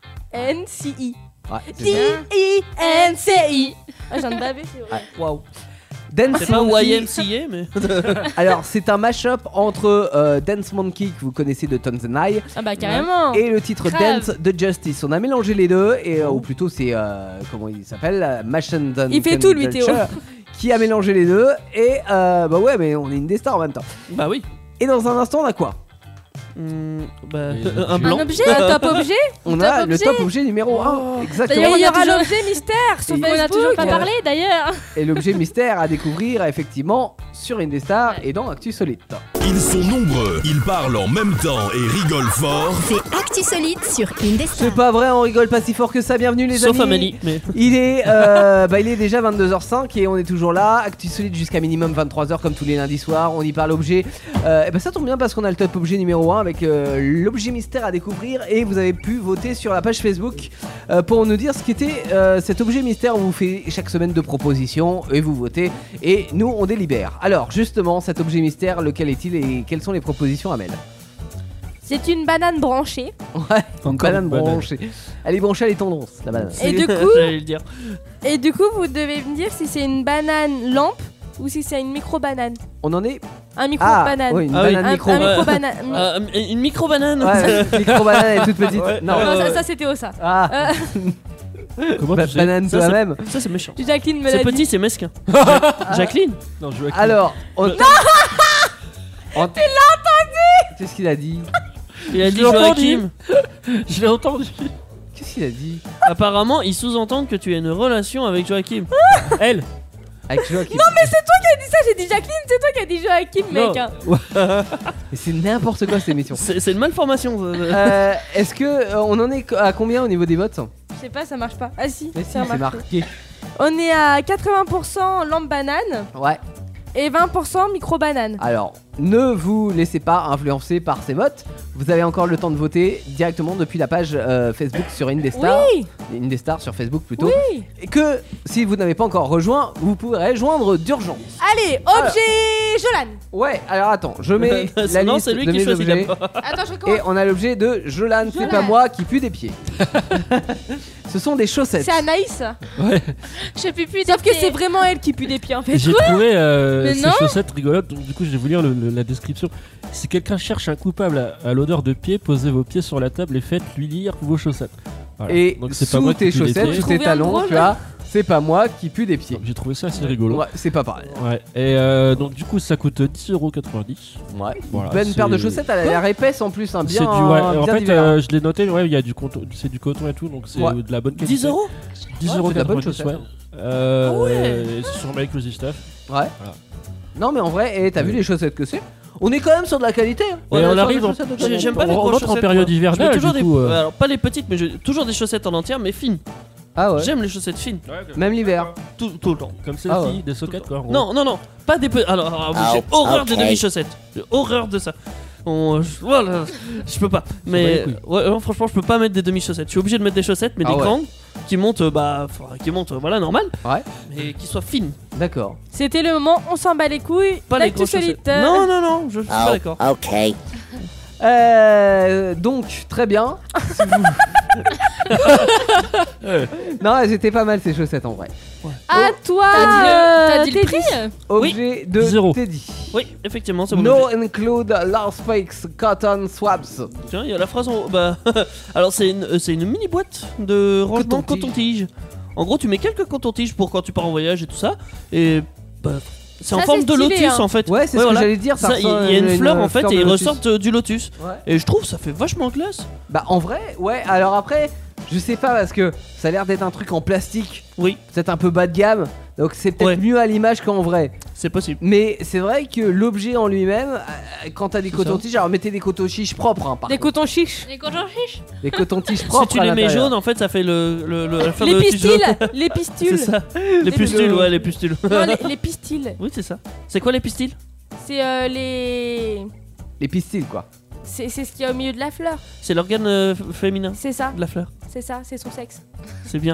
N C I. Ouais, c'est D ça. I N C I. Ah, j'en ai bavé, c'est vrai. Waouh. Dance C'est pas Monkey. Y M C A mais. Alors, c'est un mash-up entre euh, Dance Monkey que vous connaissez de Tones and I Ah bah carrément. et le titre Grave. Dance de Justice. On a mélangé les deux et euh, ou plutôt c'est euh, comment il s'appelle euh, Mashton Duncan Il fait tout, lui, Théo. qui a mélangé les deux et euh, bah ouais mais on est une des stars en même temps. Bah oui. Et dans un instant on a quoi? Hmm, bah, Mais- un blanc. Un objet Un top objet. On Top a le objet. top objet numéro un. Exactement. D'ailleurs, il y on a aura toujours- l'objet mystère sur Et- On a Facebook. toujours pas parlé d'ailleurs. Et l'objet mystère à découvrir effectivement sur Indestar Ouais. et dans Actu Solide. Ils sont nombreux, ils parlent en même temps et rigolent fort. C'est Actu Solide sur Indestar. C'est pas vrai, on rigole pas si fort que ça. Bienvenue les Sauf amis. Amélie. Mais... Il est, euh, bah, il est déjà vingt-deux heures cinq et on est toujours là. Actu Solide jusqu'à minimum vingt-trois heures comme tous les lundis soirs. On y parle objet. Euh, et bah ça tombe bien parce qu'on a le top objet numéro un avec euh, l'objet mystère à découvrir et vous avez pu voter sur la page Facebook euh, pour nous dire ce qu'était euh, cet objet mystère. On vous fait chaque semaine deux propositions et vous votez et nous on délibère. Alors justement cet objet mystère, lequel est-il et quelles sont les propositions, Amel? C'est une banane branchée. Ouais, une Encore banane une banane. branchée. Elle est branchée à les tendons, la banane. Et du coup, J'allais le dire. et du coup, vous devez me dire si c'est une banane lampe ou si c'est une micro banane. On en est. Un micro Ah, banane. oui, une Ah oui. banane Un, micro. un Ouais. micro banane. Euh, une micro banane. Ouais, micro banane, elle est toute petite. Ouais. Non. Ouais. Non, ça, ça c'était au ça. Ah, Euh, Comment ba- tu sais banane Ça, toi-même. Ça c'est méchant. Jacqueline me C'est l'a petit, dit. c'est mesquin. Jacqueline. Non, je vois qui- Alors, on... Non on... Tu l'as entendu? Qu'est-ce qu'il a dit? Il a Je dit l'ai entendu. Joachim. Je l'ai entendu. Qu'est-ce qu'il a dit? Apparemment, ils sous-entendent que tu as une relation avec Joachim. Elle. Avec Joachim. Non, mais c'est toi qui as dit ça. J'ai dit Jacqueline, c'est toi qui as dit Joachim, mec. Non. hein. Mais c'est n'importe quoi cette émission. C'est c'est une malformation. ça. Euh, Est-ce que euh, on en est à combien au niveau des votes? Je sais pas, ça marche pas. Ah si, Mais si, ça c'est marche. marqué. On est à quatre-vingts pour cent lampe banane Ouais. et vingt pour cent micro banane. Alors, ne vous laissez pas influencer par ces votes. Vous avez encore le temps de voter directement depuis la page euh, Facebook sur Indestar. Oui, Indestar sur Facebook plutôt. oui. Et que si vous n'avez pas encore rejoint, vous pourrez joindre d'urgence. Allez, objet Jolan. Ouais, alors attends, je mets la Non, liste c'est lui de qui mes choisit objets. d'abord. Attends, je Et recommence. on a l'objet de Jolan, c'est Jolan. pas moi qui pue des pieds. Ce sont des chaussettes. C'est Anaïs. ça. Ouais. Je peux plus. Sauf que c'est vraiment elle qui pue des pieds en fait. J'ai trouvé euh, Mais ces non. chaussettes rigolotes, donc du coup je vais vous lire le- le- la description. Si quelqu'un cherche un coupable à, à l'odeur de pied, posez vos pieds sur la table et faites-lui lire vos chaussettes. Voilà. Et Donc c'est sous pas moi qui tes pue des chaussettes, pieds. sous tes Trouvé un talons, drôle. tu as c'est pas moi qui pue des pieds. Donc, J'ai trouvé ça assez rigolo. Ouais, c'est pas pareil. Ouais. Et euh, donc du coup ça coûte dix euros quatre-vingt-dix. Ouais. Voilà, Bonne c'est- paire de chaussettes, elle a l'air épaisse en plus, hein, bien. C'est du ouais. En bien fait d'hiver. euh, je l'ai noté, ouais, il y a du coton, c'est du coton et tout, donc c'est Ouais. de la bonne qualité. dix euros. dix Ouais, euros c'est de la bonne quatre-vingt-dix, chaussette. ouais. Euh, Ah ouais. euh, c'est sur Make Crazy Stuff. Ouais. Voilà. Non mais en vrai, eh, t'as vu les chaussettes que c'est? On est quand même sur de la qualité. Hein. Et Ouais, on sur arrive des en- chaussettes de J'ai- qualité. J'aime pas les on grosses rentre en chaussettes, période moi. Je mets hivernale toujours du des. coup. euh. Alors pas les petites, mais j'ai toujours des chaussettes en entière, mais fines. Ah ouais. J'aime les chaussettes fines. Même l'hiver. Tout, tout le temps. Comme celle-ci, Ah ouais. des sockets quoi. en gros. Non, non, non, pas des petits. Alors, alors, Ah, j'ai horreur des après. demi-chaussettes. J'ai horreur de ça. On, je, voilà, je peux pas. Mais bat les ouais, non, franchement, je peux pas mettre des demi-chaussettes. Je suis obligé de mettre des chaussettes, mais Ah des ouais. grandes. qui monte, euh, bah, faudra qu'il monte, euh, voilà, normal. Ouais. Mais qui soit fine. D'accord. C'était le moment, on s'en bat les couilles. Pas les l'actu grosses solide. chaussettes. Non, non, non, je suis Oh, pas d'accord. ok. Euh, donc, très bien. Si vous- non, elles étaient pas mal ces chaussettes en vrai. À toi, T'as dit, euh, le- t'as dit le Teddy. prix Objet de Zéro. Teddy. Oui, effectivement, c'est mon No objet. include large fakes cotton swabs. Tiens, il y a la phrase en haut. Bah, alors c'est une, euh, c'est une mini boîte de rangement Coton-tige. coton-tige. En gros, tu mets quelques coton-tiges pour quand tu pars en voyage et tout ça. Et bah, c'est en Ça, forme c'est de stylé, lotus hein. en fait. Ouais, c'est ce que j'allais dire, ça Ça, Il y ressemble a une à une fleur en fait fleur et de ils lotus. ressortent euh, du lotus. Ouais. Et je trouve ça fait vachement classe. Bah en vrai, ouais. Alors après, je sais pas parce que ça a l'air d'être un truc en plastique. Oui, Peut-être un peu bas de gamme. Donc c'est peut-être Ouais. mieux à l'image qu'en vrai. c'est possible. Mais c'est vrai que l'objet en lui-même, euh, quand t'as des C'est cotons-tiges, alors mettez des cotons-tiges propres, hein, par Des contre. cotons chiches. Les cotons chiches. Des cotons-tiges propres. Si tu à les mets l'intérieur. jaunes, en fait, ça fait le, le, le la fleur Les de lotus jaune. pistils. Les pistules. C'est ça. Les pustules, ouais, les pustules. Non, les, les pistils. Oui, c'est ça. C'est quoi les pistils? C'est euh, les. Les pistils, quoi. C'est c'est ce qu'il y a au milieu de la fleur. C'est l'organe euh, f- féminin C'est ça. de la fleur. C'est ça. C'est son sexe. C'est bien.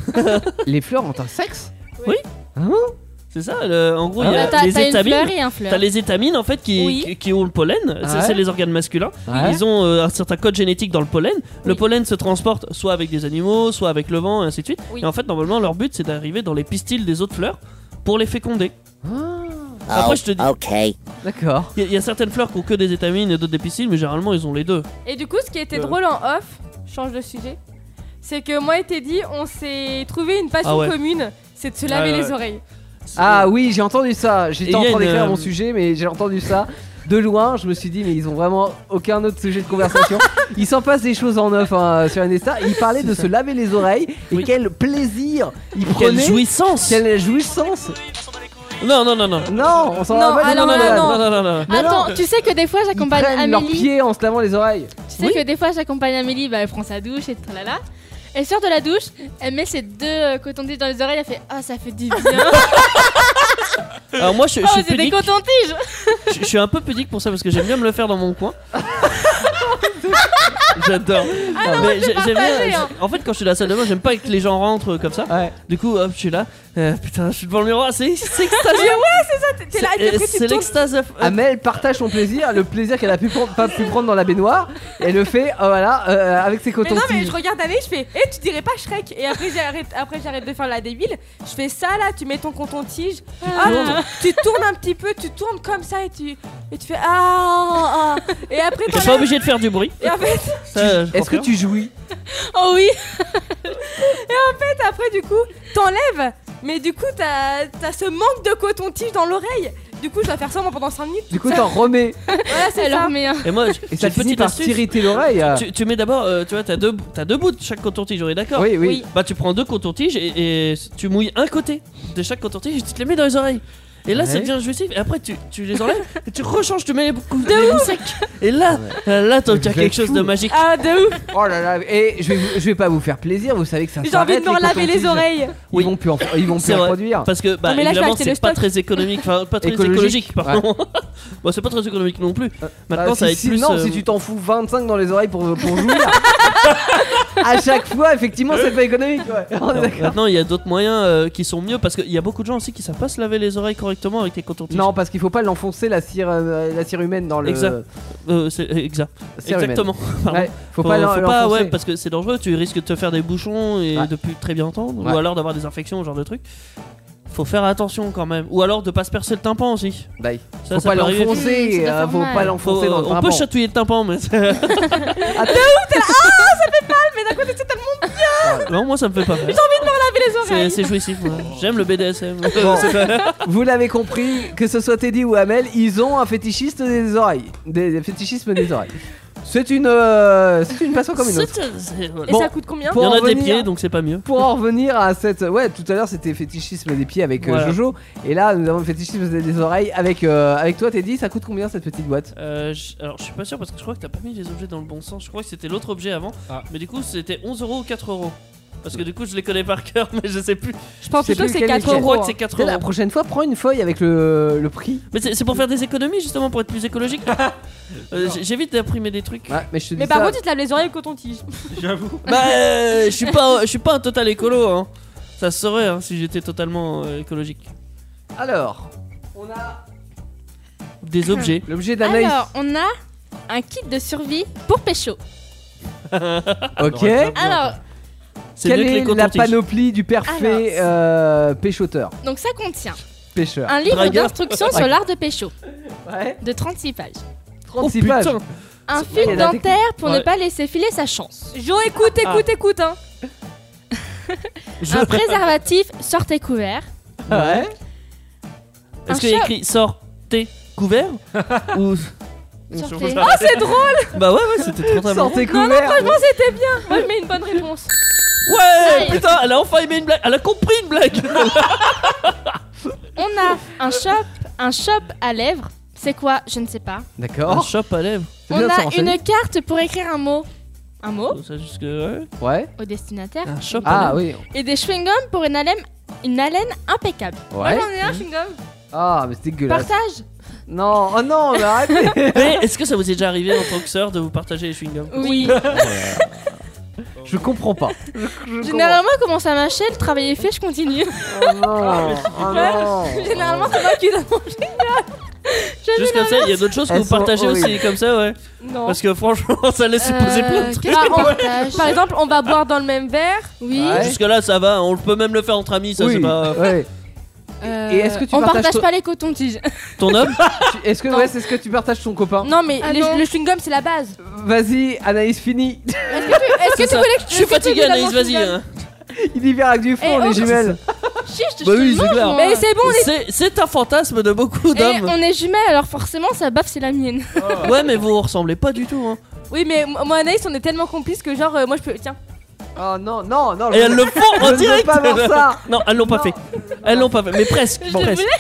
Les fleurs ont un sexe. Oui. Ah bon C'est ça, le- en gros, il y a Bah, T'as les t'as une étamines. fleur et un fleur. T'as les étamines en fait qui, Oui. qui, qui ont le pollen, c'est Ouais. c'est les organes masculins. Ouais. Ils ont euh, un certain code génétique dans le pollen. Le Oui. pollen se transporte soit avec des animaux, soit avec le vent, et ainsi de suite. Oui. Et en fait, normalement, leur but c'est d'arriver dans les pistils des autres fleurs pour les féconder. Ah, Après, je te dis, Ok. d'accord. il y, a- il y a certaines fleurs qui ont que des étamines et d'autres des pistils, mais généralement ils ont les deux. Et du coup, ce qui était Euh. drôle en off, change de sujet, c'est que moi et Teddy, on s'est trouvé une passion Ah ouais. commune, c'est de se laver Ouais, ouais, les ouais. oreilles. Ah oui, j'ai entendu ça. Et J'étais y en a train une, d'écrire euh, mon sujet, mais j'ai entendu ça. De loin, je me suis dit, mais ils ont vraiment aucun autre sujet de conversation. Ils s'en passent des choses en neuf hein, sur Indestar. Ils parlaient de se laver les oreilles et Oui. quel plaisir ils Quelle prenaient. jouissance! Quelle jouissance. Non, non, non, non. Non, on s'en Non, va pas alors du non, tout, là, madame. non. non, non, non, non. Mais Attends, non. tu sais que des fois Ils j'accompagne prennent leurs Amélie. pieds en se lavant les oreilles. Tu sais Oui. que des fois j'accompagne Amélie, bah, elle prend sa douche et tralala. Elle sort de la douche, elle met ses deux euh, cotons-tiges dans les oreilles, elle fait ah ça fait du bien. Alors moi je, je Oh suis c'est des pudique, cotons-tiges. je, je suis un peu pudique pour ça parce que j'aime bien me le faire dans mon coin. J'adore. Ah non, Mais moi, j'ai- je j'aime partageais, bien- hein. En fait quand je suis à la salle de bain j'aime pas que les gens rentrent euh, comme ça. Ouais. Du coup hop je suis là. Euh, putain je suis devant le miroir. C'est c'est extasiant. T'es là, et puis C'est après, c'est tu tournes. l'extase. euh, Amel partage son plaisir, le plaisir qu'elle a pu prendre- pas pu prendre dans la baignoire. Et elle le fait, oh, voilà, euh, avec ses Mais non, mais cotons-tiges. je regarde Amélie, je fais, eh, tu dirais pas Shrek. Et après, j'arrête, après, j'arrête de faire la débile. Je fais ça là, tu mets ton coton-tige. Ah, tu, tu tournes un petit peu, tu tournes comme ça et tu, et tu fais ah, ah, ah. Et après, T'es pas t'enlèves. obligé de faire du bruit. Et en fait, Ça, je Est-ce que confirme. tu jouis? Oh oui. après, du coup, t'enlèves. Mais du coup, t'as, t'as ce manque de coton-tige dans l'oreille. Du coup, je dois faire ça moi, pendant cinq minutes. Du coup, toute t'en seule. remets. Voilà, c'est Elle ça. en remet un. Et moi, Et j'ai ça une finit petite par astuce. t'irriter l'oreille. euh. Tu, tu mets d'abord, euh, tu vois, t'as deux, t'as deux bouts de chaque coton-tige, on est d'accord? Oui, oui. Oui. Bah tu prends deux cotons-tiges et, et tu mouilles un côté de chaque coton-tige et tu te les mets dans les oreilles. Et là ça Ouais. devient jouissif et après tu, tu les enlèves et tu rechanges, tu mets les bouts, les bouts secs. Et là, euh, là t'as Vous t'as êtes quelque chose de fous. magique. Ah, de ouf. Oh là là, et je vais, vous- je vais pas vous faire plaisir, vous savez que ça J'ai envie s'arrête. de me laver les cotons-tiges. oreilles. Ils Oui. vont plus en, ils vont plus C'est en vrai. produire. Parce que bah Non, mais là, je vais évidemment acheter le c'est pas stock. très économique, enfin pas très Écologique. écologique, pardon. Bon c'est pas très économique non plus. Maintenant Bah, ça va si- être si- plus. Non, euh, si tu t'en fous vingt-cinq dans les oreilles pour, pour jouir. À chaque fois, effectivement, c'est pas économique. Ouais. On est non, d'accord. maintenant il y a d'autres moyens euh, qui sont mieux parce qu'il y a beaucoup de gens aussi qui savent pas se laver les oreilles correctement avec les cotons-tiges. Non, parce qu'il faut pas l'enfoncer la cire, euh, la cire humaine dans le. Exact. Euh, c'est exact. la cire humaine. Exactement. Pardon. Ouais, faut, pas l'en- faut l'enfoncer. ouais, parce que c'est dangereux, tu risques de te faire des bouchons et Ouais. depuis très bien longtemps, Ouais. ou alors d'avoir des infections, ce genre de trucs. Faut faire attention quand même, ou alors de pas se percer le tympan aussi. Bah, Ça, faut ça pas peut arriver. l'enfoncer, Mmh, ça doit euh, faire faut mal. pas Faut- l'enfoncer dans le on tympan. peut chatouiller le tympan, mais Mais d'un côté, c'est tellement non, moi ça me fait pas mal. laver les C'est oreilles. c'est jouissif, moi. J'aime le B D S M. Bon. Vous l'avez compris, que ce soit Teddy ou Amel, ils ont un fétichiste des oreilles, des, des fétichismes des oreilles. C'est une, euh, c'est une passion comme une autre. C'est- c'est- voilà. Et Bon. ça coûte combien? Pour Il y en en a des revenir- pieds, donc c'est pas mieux. Pour en revenir à cette, ouais, tout à l'heure c'était fétichisme des pieds avec euh, Voilà. Jojo, et là nous avons le fétichisme des, des oreilles avec euh, avec toi Teddy. Ça coûte combien cette petite boîte? Euh, je- alors je suis pas sûr parce que je crois que t'as pas mis les objets dans le bon sens. Je crois que c'était l'autre objet avant. Ah. Mais du coup c'était onze euros ou quatre euros. Parce que du coup, je les connais par cœur, mais je sais plus. Je pense Je sais plutôt que plus c'est lequel est quatre lequel. Je crois euros. que c'est quatre Tu sais, La euros. prochaine fois, prends une feuille avec le, le prix. Mais c'est c'est pour faire des économies justement, pour être plus écologique. Euh, j- J'évite d'imprimer des trucs. Ouais, mais je te dis Mais par ça. contre, tu te laves les oreilles au coton-tige. J'avoue. Bah, euh, je suis pas, je suis pas un total écolo. Hein. Ça se saurait hein, si j'étais totalement euh, écologique. Alors, on a Des objets. l'objet d'Anaïs. Alors, on a un kit de survie pour pécho. Ok. Alors, C'est Quelle mieux que les est la cotons-tiges. panoplie du parfait euh, péchoteur donc ça contient Pêcheur. un livre Dragueur. d'instructions sur l'art de pécho Ouais. de trente-six pages. trente-six Oh, pages. putain. Un C'est- il y fil a la dentaire pour ne Ouais. pas laisser filer sa chance. Jo, écoute, écoute, écoute, hein. Je- Un préservatif sortez couvert. Ouais. Est-ce un qu'il y a chat. écrit sort tes couvert ou Sortez. Oh, c'est drôle. Bah ouais ouais c'était trop très marrant. Sortez Non, non, couvert. franchement, c'était bien. Moi, je mets une bonne réponse. Ouais Aïe. putain elle a enfin aimé une blague. Elle a compris une blague. On a un shop, un shop à lèvres. C'est quoi? Je ne sais pas. Un D'accord. shop à lèvres. C'est On bien de se a renseigner. une carte pour écrire un mot. Un mot Ça jusque ouais. Ouais. au destinataire. Un shop à Ah lèvres. oui. Et des chewing-gums pour une haleine, une haleine impeccable. Moi, Ouais. j'en ai un chewing-gum. Ah, mais c'est dégueulasse. Partage. Non, oh non, mais arrêtez. Mais est-ce que ça vous est déjà arrivé en tant que sœur de vous partager les chewing-gums? Oui. Je comprends pas. Je- je Généralement, comment ça marchait? Le travail est fait, je continue. comprends. Oh non. Oh non. Généralement, c'est moi qui donne mon chewing-gum. Juste comme ça, il y a d'autres choses que Elles vous partagez sont aussi horribles. comme ça, ouais. Non. Parce que franchement, ça laisse supposer plein de Euh, trucs. Qu'est-ce qu'on partage? Par exemple, on va boire dans le même verre. Oui. Ouais. Jusque là, ça va. On peut même le faire entre amis, ça Oui, c'est pas. ouais. Euh, Et est-ce que tu on partages partage ton- pas les cotons-tiges. Ton homme? Tu- Est-ce que ouais, c'est ce que tu partages ton copain? Non, mais Ah les- non. le chewing-gum, c'est la base. Vas-y, Anaïs, fini. Est-ce que C'est tu ça. voulais que Je suis est-ce que tu fatigué, lui donnes Anaïs, mon vas-y. chewing-gum hein. Il y va avec du fond, Eh, les oh, jumelles. Chiche, je Bah te oui, le c'est mange, clair. moi. Mais c'est bon, on est. C'est c'est un fantasme de beaucoup Et d'hommes. on est jumelles, alors forcément, sa baffe, c'est la mienne. Ouais, mais vous ressemblez pas du tout. Hein. Oui, mais moi, Anaïs, on est tellement complices que, genre, euh, moi, je peux. Tiens. Oh non, non, non. Et je- elles le font je en ne veux direct. pas voir ça. Non, elles l'ont pas Non. fait. Elles l'ont pas fait, mais presque. Je Bon, le presque. voulais,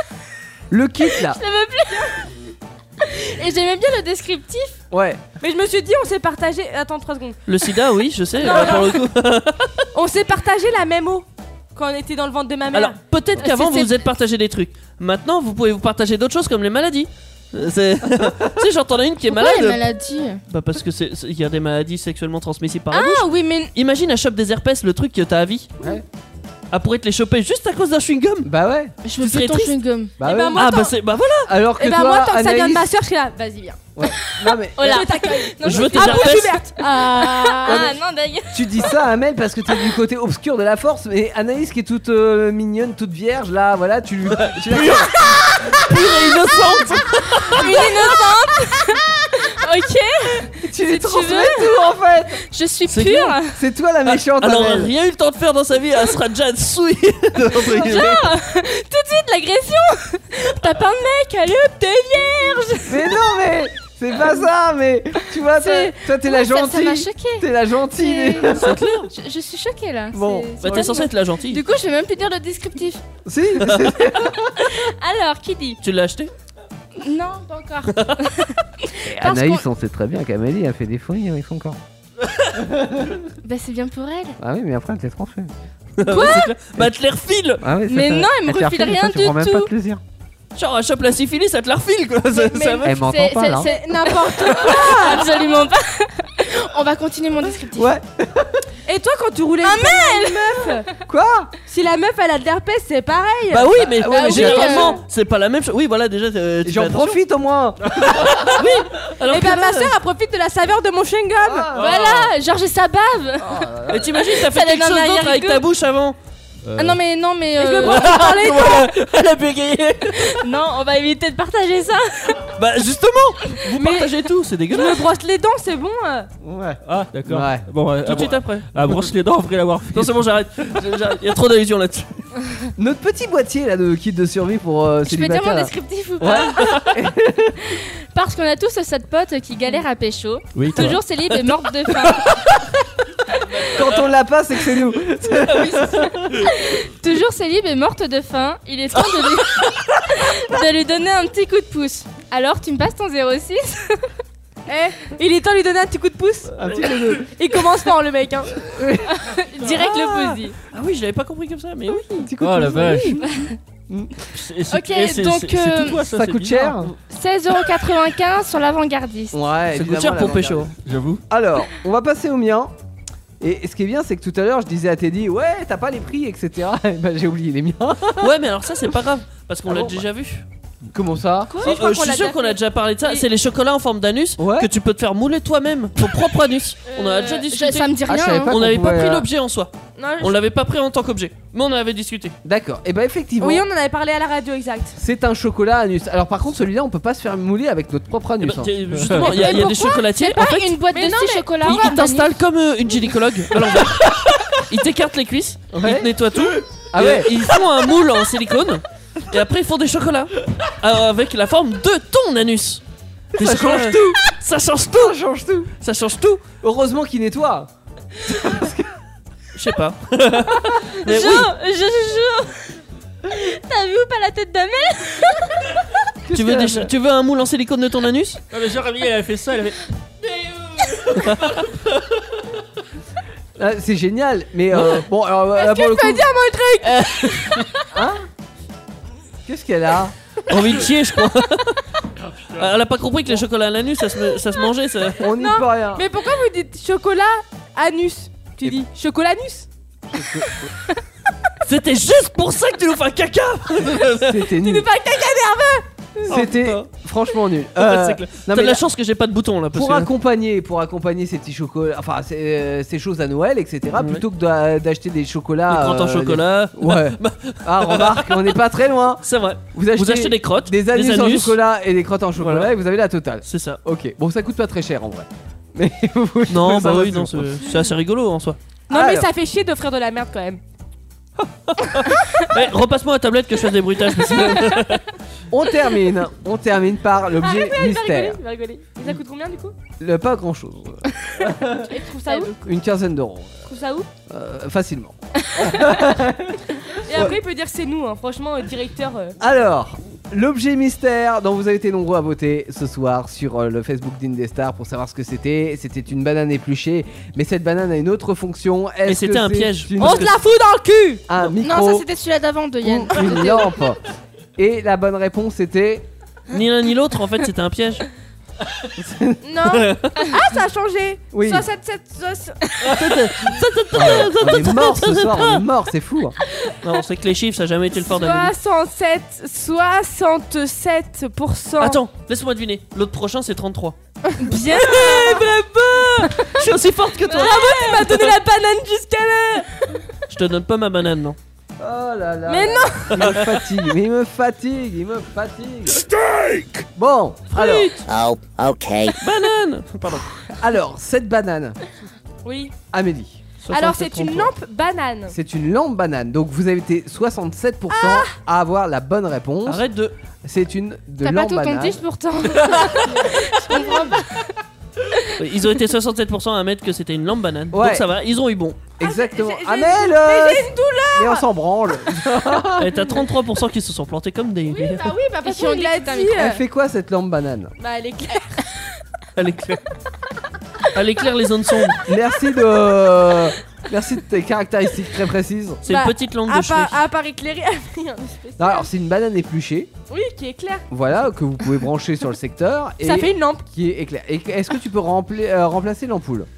Le kit là. je l'aimais plus. Et j'aimais bien le descriptif. Ouais. Mais je me suis dit, on s'est partagé. Attends, trois secondes. Le sida, oui, je sais. Non, euh, non. pour le coup. On s'est partagé la même eau quand on était dans le ventre de ma mère. Alors, peut-être qu'avant C'est- vous c'est- vous êtes partagé des trucs. Maintenant, vous pouvez vous partager d'autres choses comme les maladies. Euh, C'est. Tu sais, j'entendais une qui est Pourquoi malade. les maladies? Bah, parce que c'est c'est- il y a des maladies sexuellement transmissibles par la bouche. Ah oui, mais Imagine, elle chope des herpès, le truc que t'as à vie. Ouais. Elle pourrait te les choper juste à cause d'un chewing-gum. Bah ouais. je veux Tu serais plus ton triste chewing-gum. Bah Eh ouais. ben, moi, Ah, tant- bah, c'est. Bah voilà. Alors que Et bah, toi, moi, tant que ça vient de Anaïs- ma soeur, je suis là. Vas-y, viens. Ouais. Non mais Oh là. Je t'accueille. Je veux tes Ah, bouche herpès. ouverte. Ah, ah non, d'ailleurs. tu dis ça à Amel parce que t'es du côté obscur de la force, mais Anaïs qui est toute euh, mignonne, toute vierge, là, voilà, tu, tu la Pure et innocente. Une innocente. Ok, tu lui tu transmets veux. tout en fait. je suis C'est pure. C'est toi la méchante, Elle aurait Amel. rien eu le temps de faire dans sa vie, elle sera déjà souillée. Tout de suite, l'agression. T'as pas de mec, allez hop, t'es vierge. Mais non, mais c'est pas ça, mais tu vois, toi, C'est- toi, t'es Ouais, la ça- Ça m'a gentille. choquée. T'es la gentille. C'est- C'est clair. Je, je suis choquée là. Bon. C'est- Bah, c'est t'es censée horrible. être la gentille. Du coup, je vais même plus dire le descriptif. Si. Alors, qui dit? Tu l'as acheté? Non, pas encore. Et Parce Anaïs, on sait très bien qu'Amélie a fait des fouilles avec son corps. Bah, c'est bien pour elle. Ah oui, mais après, elle te les transfère. Quoi? Bah, te les refile. Ah ouais, ça Mais fait- non, elle me te les refile refile, mais rien ça, tu du prends même tout. pas de plaisir. Genre, elle chope la syphilis, ça te la refile quoi. Ça, Mais- ça va. Elle m'entend C'est- pas c'est- là. C'est n'importe quoi. Absolument pas. On va continuer mon descriptif. Ouais. Et toi, quand tu roulais une meuf, Quoi? si la meuf elle a de l'herpès, c'est pareil. Bah oui, mais, Ah ouais, mais mais généralement, euh, c'est pas la même chose. Oui, voilà, déjà. euh, tu fais J'en attention. profite au moins. Alors Et que bah là, ma soeur elle profite de la saveur de mon chewing-gum. Ah, Voilà, genre j'ai sa bave. Mais t'imagines, t'as fait Ça quelque donne un chose d'autre arrière-goût. avec ta bouche avant. Ah non mais non mais Je me euh, brosse les dents. Voilà, elle a bégayé. non, on va éviter de partager ça. Bah justement, vous Mais- partagez tout, c'est Je dégueulasse. me brosse les dents, c'est bon. euh. Ouais. Ah, d'accord. Ouais. Bon, euh, Tout de suite après. ah, brosse les dents après l'avoir fait. Non, c'est bon, j'arrête. J'arrête. Il y a trop d'allusions là-dessus. Notre petit boîtier là de kit de survie pour euh, Je peux dire mon célibataire. là. descriptif ou pas? Parce qu'on a tous cette pote qui galère à pécho. Oui, toi. Toujours célib et morte de faim. Quand on l'a pas, c'est que c'est nous. Toujours célib et morte de faim. Il est temps de lui... de lui donner un petit coup de pouce. Alors tu me passes ton zéro six. Eh, il est temps de lui donner un petit coup de pouce. Un petit peu de- Il commence fort le mec. Hein. Direct l'opposé. Ah oui, je l'avais pas compris comme ça, mais oui. Oh la vache. Et c'est- Ok, et c'est- donc, c'est- c'est euh, tout quoi, ça, Ça c'est coûte bizarre. cher. seize euros quatre-vingt-quinze sur l'avant-gardiste. Ouais, Ça évidemment, coûte cher pour l'avant-garde. pécho. J'avoue. Alors, on va passer au mien. Et ce qui est bien, c'est que tout à l'heure, je disais à Teddy, ouais, t'as pas les prix, et cetera. Et bah, j'ai oublié les miens. Ouais, mais alors ça, c'est pas grave, parce qu'on Ah l'a bon, déjà vu. Comment ça? Euh, euh, je suis sûr qu'on a déjà parlé de ça. Oui. C'est les chocolats en forme d'anus Ouais. que tu peux te faire mouler toi-même, ton propre anus. On en a déjà Euh, discuté. Ça me dit Ah, je rien. savais hein. pas. On qu'on n'avait pas pouvait, pris euh, l'objet en soi. Non, On l'avait pas pris en tant qu'objet, mais on en avait discuté. D'accord. Et bah, effectivement, Oui, on en avait parlé à la radio, exact. c'est un chocolat anus. Alors, par contre, celui-là, on peut pas se faire mouler avec notre propre Eh anus. ben, hein. t'es- justement, il y a, il y a des chocolatiers. C'est En pas fait, une boîte mais de non, six mais chocolats. il, il t'installe comme euh, une gynécologue à l'envers. Il t'écarte les cuisses, Ouais. il te nettoie tout. Ah et, ouais. euh, Ils font un moule en silicone. Et après, ils font des chocolats euh, avec la forme de ton anus. Des Ça chocolats- change tout. Ça change tout. Ça change tout. Ça change tout. Heureusement qu'il nettoie. Je sais pas. Je, Mais oui. je, je jure. T'as vu ou pas la tête d'Amel? Tu veux, des- tu veux un moule en silicone de ton anus? Non mais genre Camille elle a fait ça, elle avait. Ah, c'est génial. Mais euh, bon, alors là, pour le coup. dire mon truc Hein? Qu'est-ce qu'elle a? Envie de chier, je crois. Elle a pas compris que les chocolats à l'anus, ça se, ça se mangeait. Ça. On n'y Non, peut rien. Mais pourquoi vous dites chocolat anus? Tu dis chocolat anus? C'était juste pour ça que tu nous fais un caca. C'était Tu nul. nous fais un caca nerveux! C'était putain. franchement nul. En fait, Euh, c'est clair. non, T'as mais de la là, chance que j'ai pas de bouton là. Parce pour que... accompagner, pour accompagner ces petits chocolats, enfin ces, euh, ces choses à Noël, et cetera. Ouais. Plutôt que d'a- d'acheter des chocolats. Des crottes en euh, chocolat. des- Ouais. Ah remarque, on n'est pas très loin. C'est vrai. Vous achetez, Vous achetez des crottes, des anus, des en anus. chocolat et des crottes en chocolat Voilà. et vous avez la totale. C'est ça. Ok. Bon, ça coûte pas très cher en vrai. Mais vous- Non, ça bah va oui, non, toujours. c'est c'est assez rigolo en soi. Non, mais Alors. ça fait chier d'offrir de la merde quand même. Ouais, repasse-moi la tablette que je fasse des bruitages. parce que- On termine, on termine par l'objet Il va mystère. rigoler, il va rigoler. Et ça coûte combien du coup? Le, pas grand chose. Et tu trouves ça où? Une quinzaine d'euros. Tu trouves ça où? Euh, facilement. Et après, il peut dire c'est nous, hein. Franchement, le directeur. euh, Alors, l'objet mystère dont vous avez été nombreux à voter ce soir sur euh, le Facebook d'Indestar pour savoir ce que c'était. C'était une banane épluchée, mais cette banane a une autre fonction. Est-ce Et c'était que un c'est piège. une- On se la fout dans le cul! Un Non, ça micro c'était celui-là d'avant de Yann. ou une lampe. Et la bonne réponse était. Ni l'un ni l'autre, en fait, c'était un piège. Non! Ah, ça a changé! Oui. soixante-sept, soix- On est mort ce soir, on est mort, c'est fou. Non, on sait que les chiffres, ça a jamais été le fort d'Amélie. soixante-sept, soixante-sept pour cent. Attends, laisse-moi deviner. L'autre prochain, c'est trente-trois. Bien! Je suis aussi forte que toi. Tu m'as donné la banane jusqu'à là! Je te donne pas ma banane, non. Oh là là. Mais non. Il me fatigue, mais il me fatigue, il me fatigue. Steak. Bon, alors. Oh, ok. Banane. Pardon. Alors, cette banane, Oui. Amélie. Alors, c'est une lampe banane. C'est une lampe banane. Donc vous avez été soixante-sept pour cent à avoir la bonne réponse. Arrête de. C'est une de T'as pas lampe tout ton banane. tige pourtant. Je comprends pas. Ils ont été soixante-sept pour cent à mettre que c'était une lampe banane. Ouais. Donc ça va, ils ont eu bon. Exactement. j'ai- j'ai- Amel, mais euh, j'ai une douleur! mais on s'en branle. Et t'as trente-trois pour cent qui se sont plantés comme des. Bah oui, bah Et parce qui ont qu'on dit l'a que c'était un dit. micro. Elle fait quoi cette lampe banane? Bah, elle est claire. Elle éclaire. Elle éclaire les zones sombres. Merci de, merci de tes caractéristiques très précises. C'est Bah, une petite lampe À de chevet. part, à part éclairée, rien de spécial. Non, alors c'est une banane épluchée, Oui, qui est claire. voilà, que vous pouvez brancher sur le secteur et Ça fait une lampe. qui est éclair. Et est-ce que tu peux rempli- euh, remplacer l'ampoule?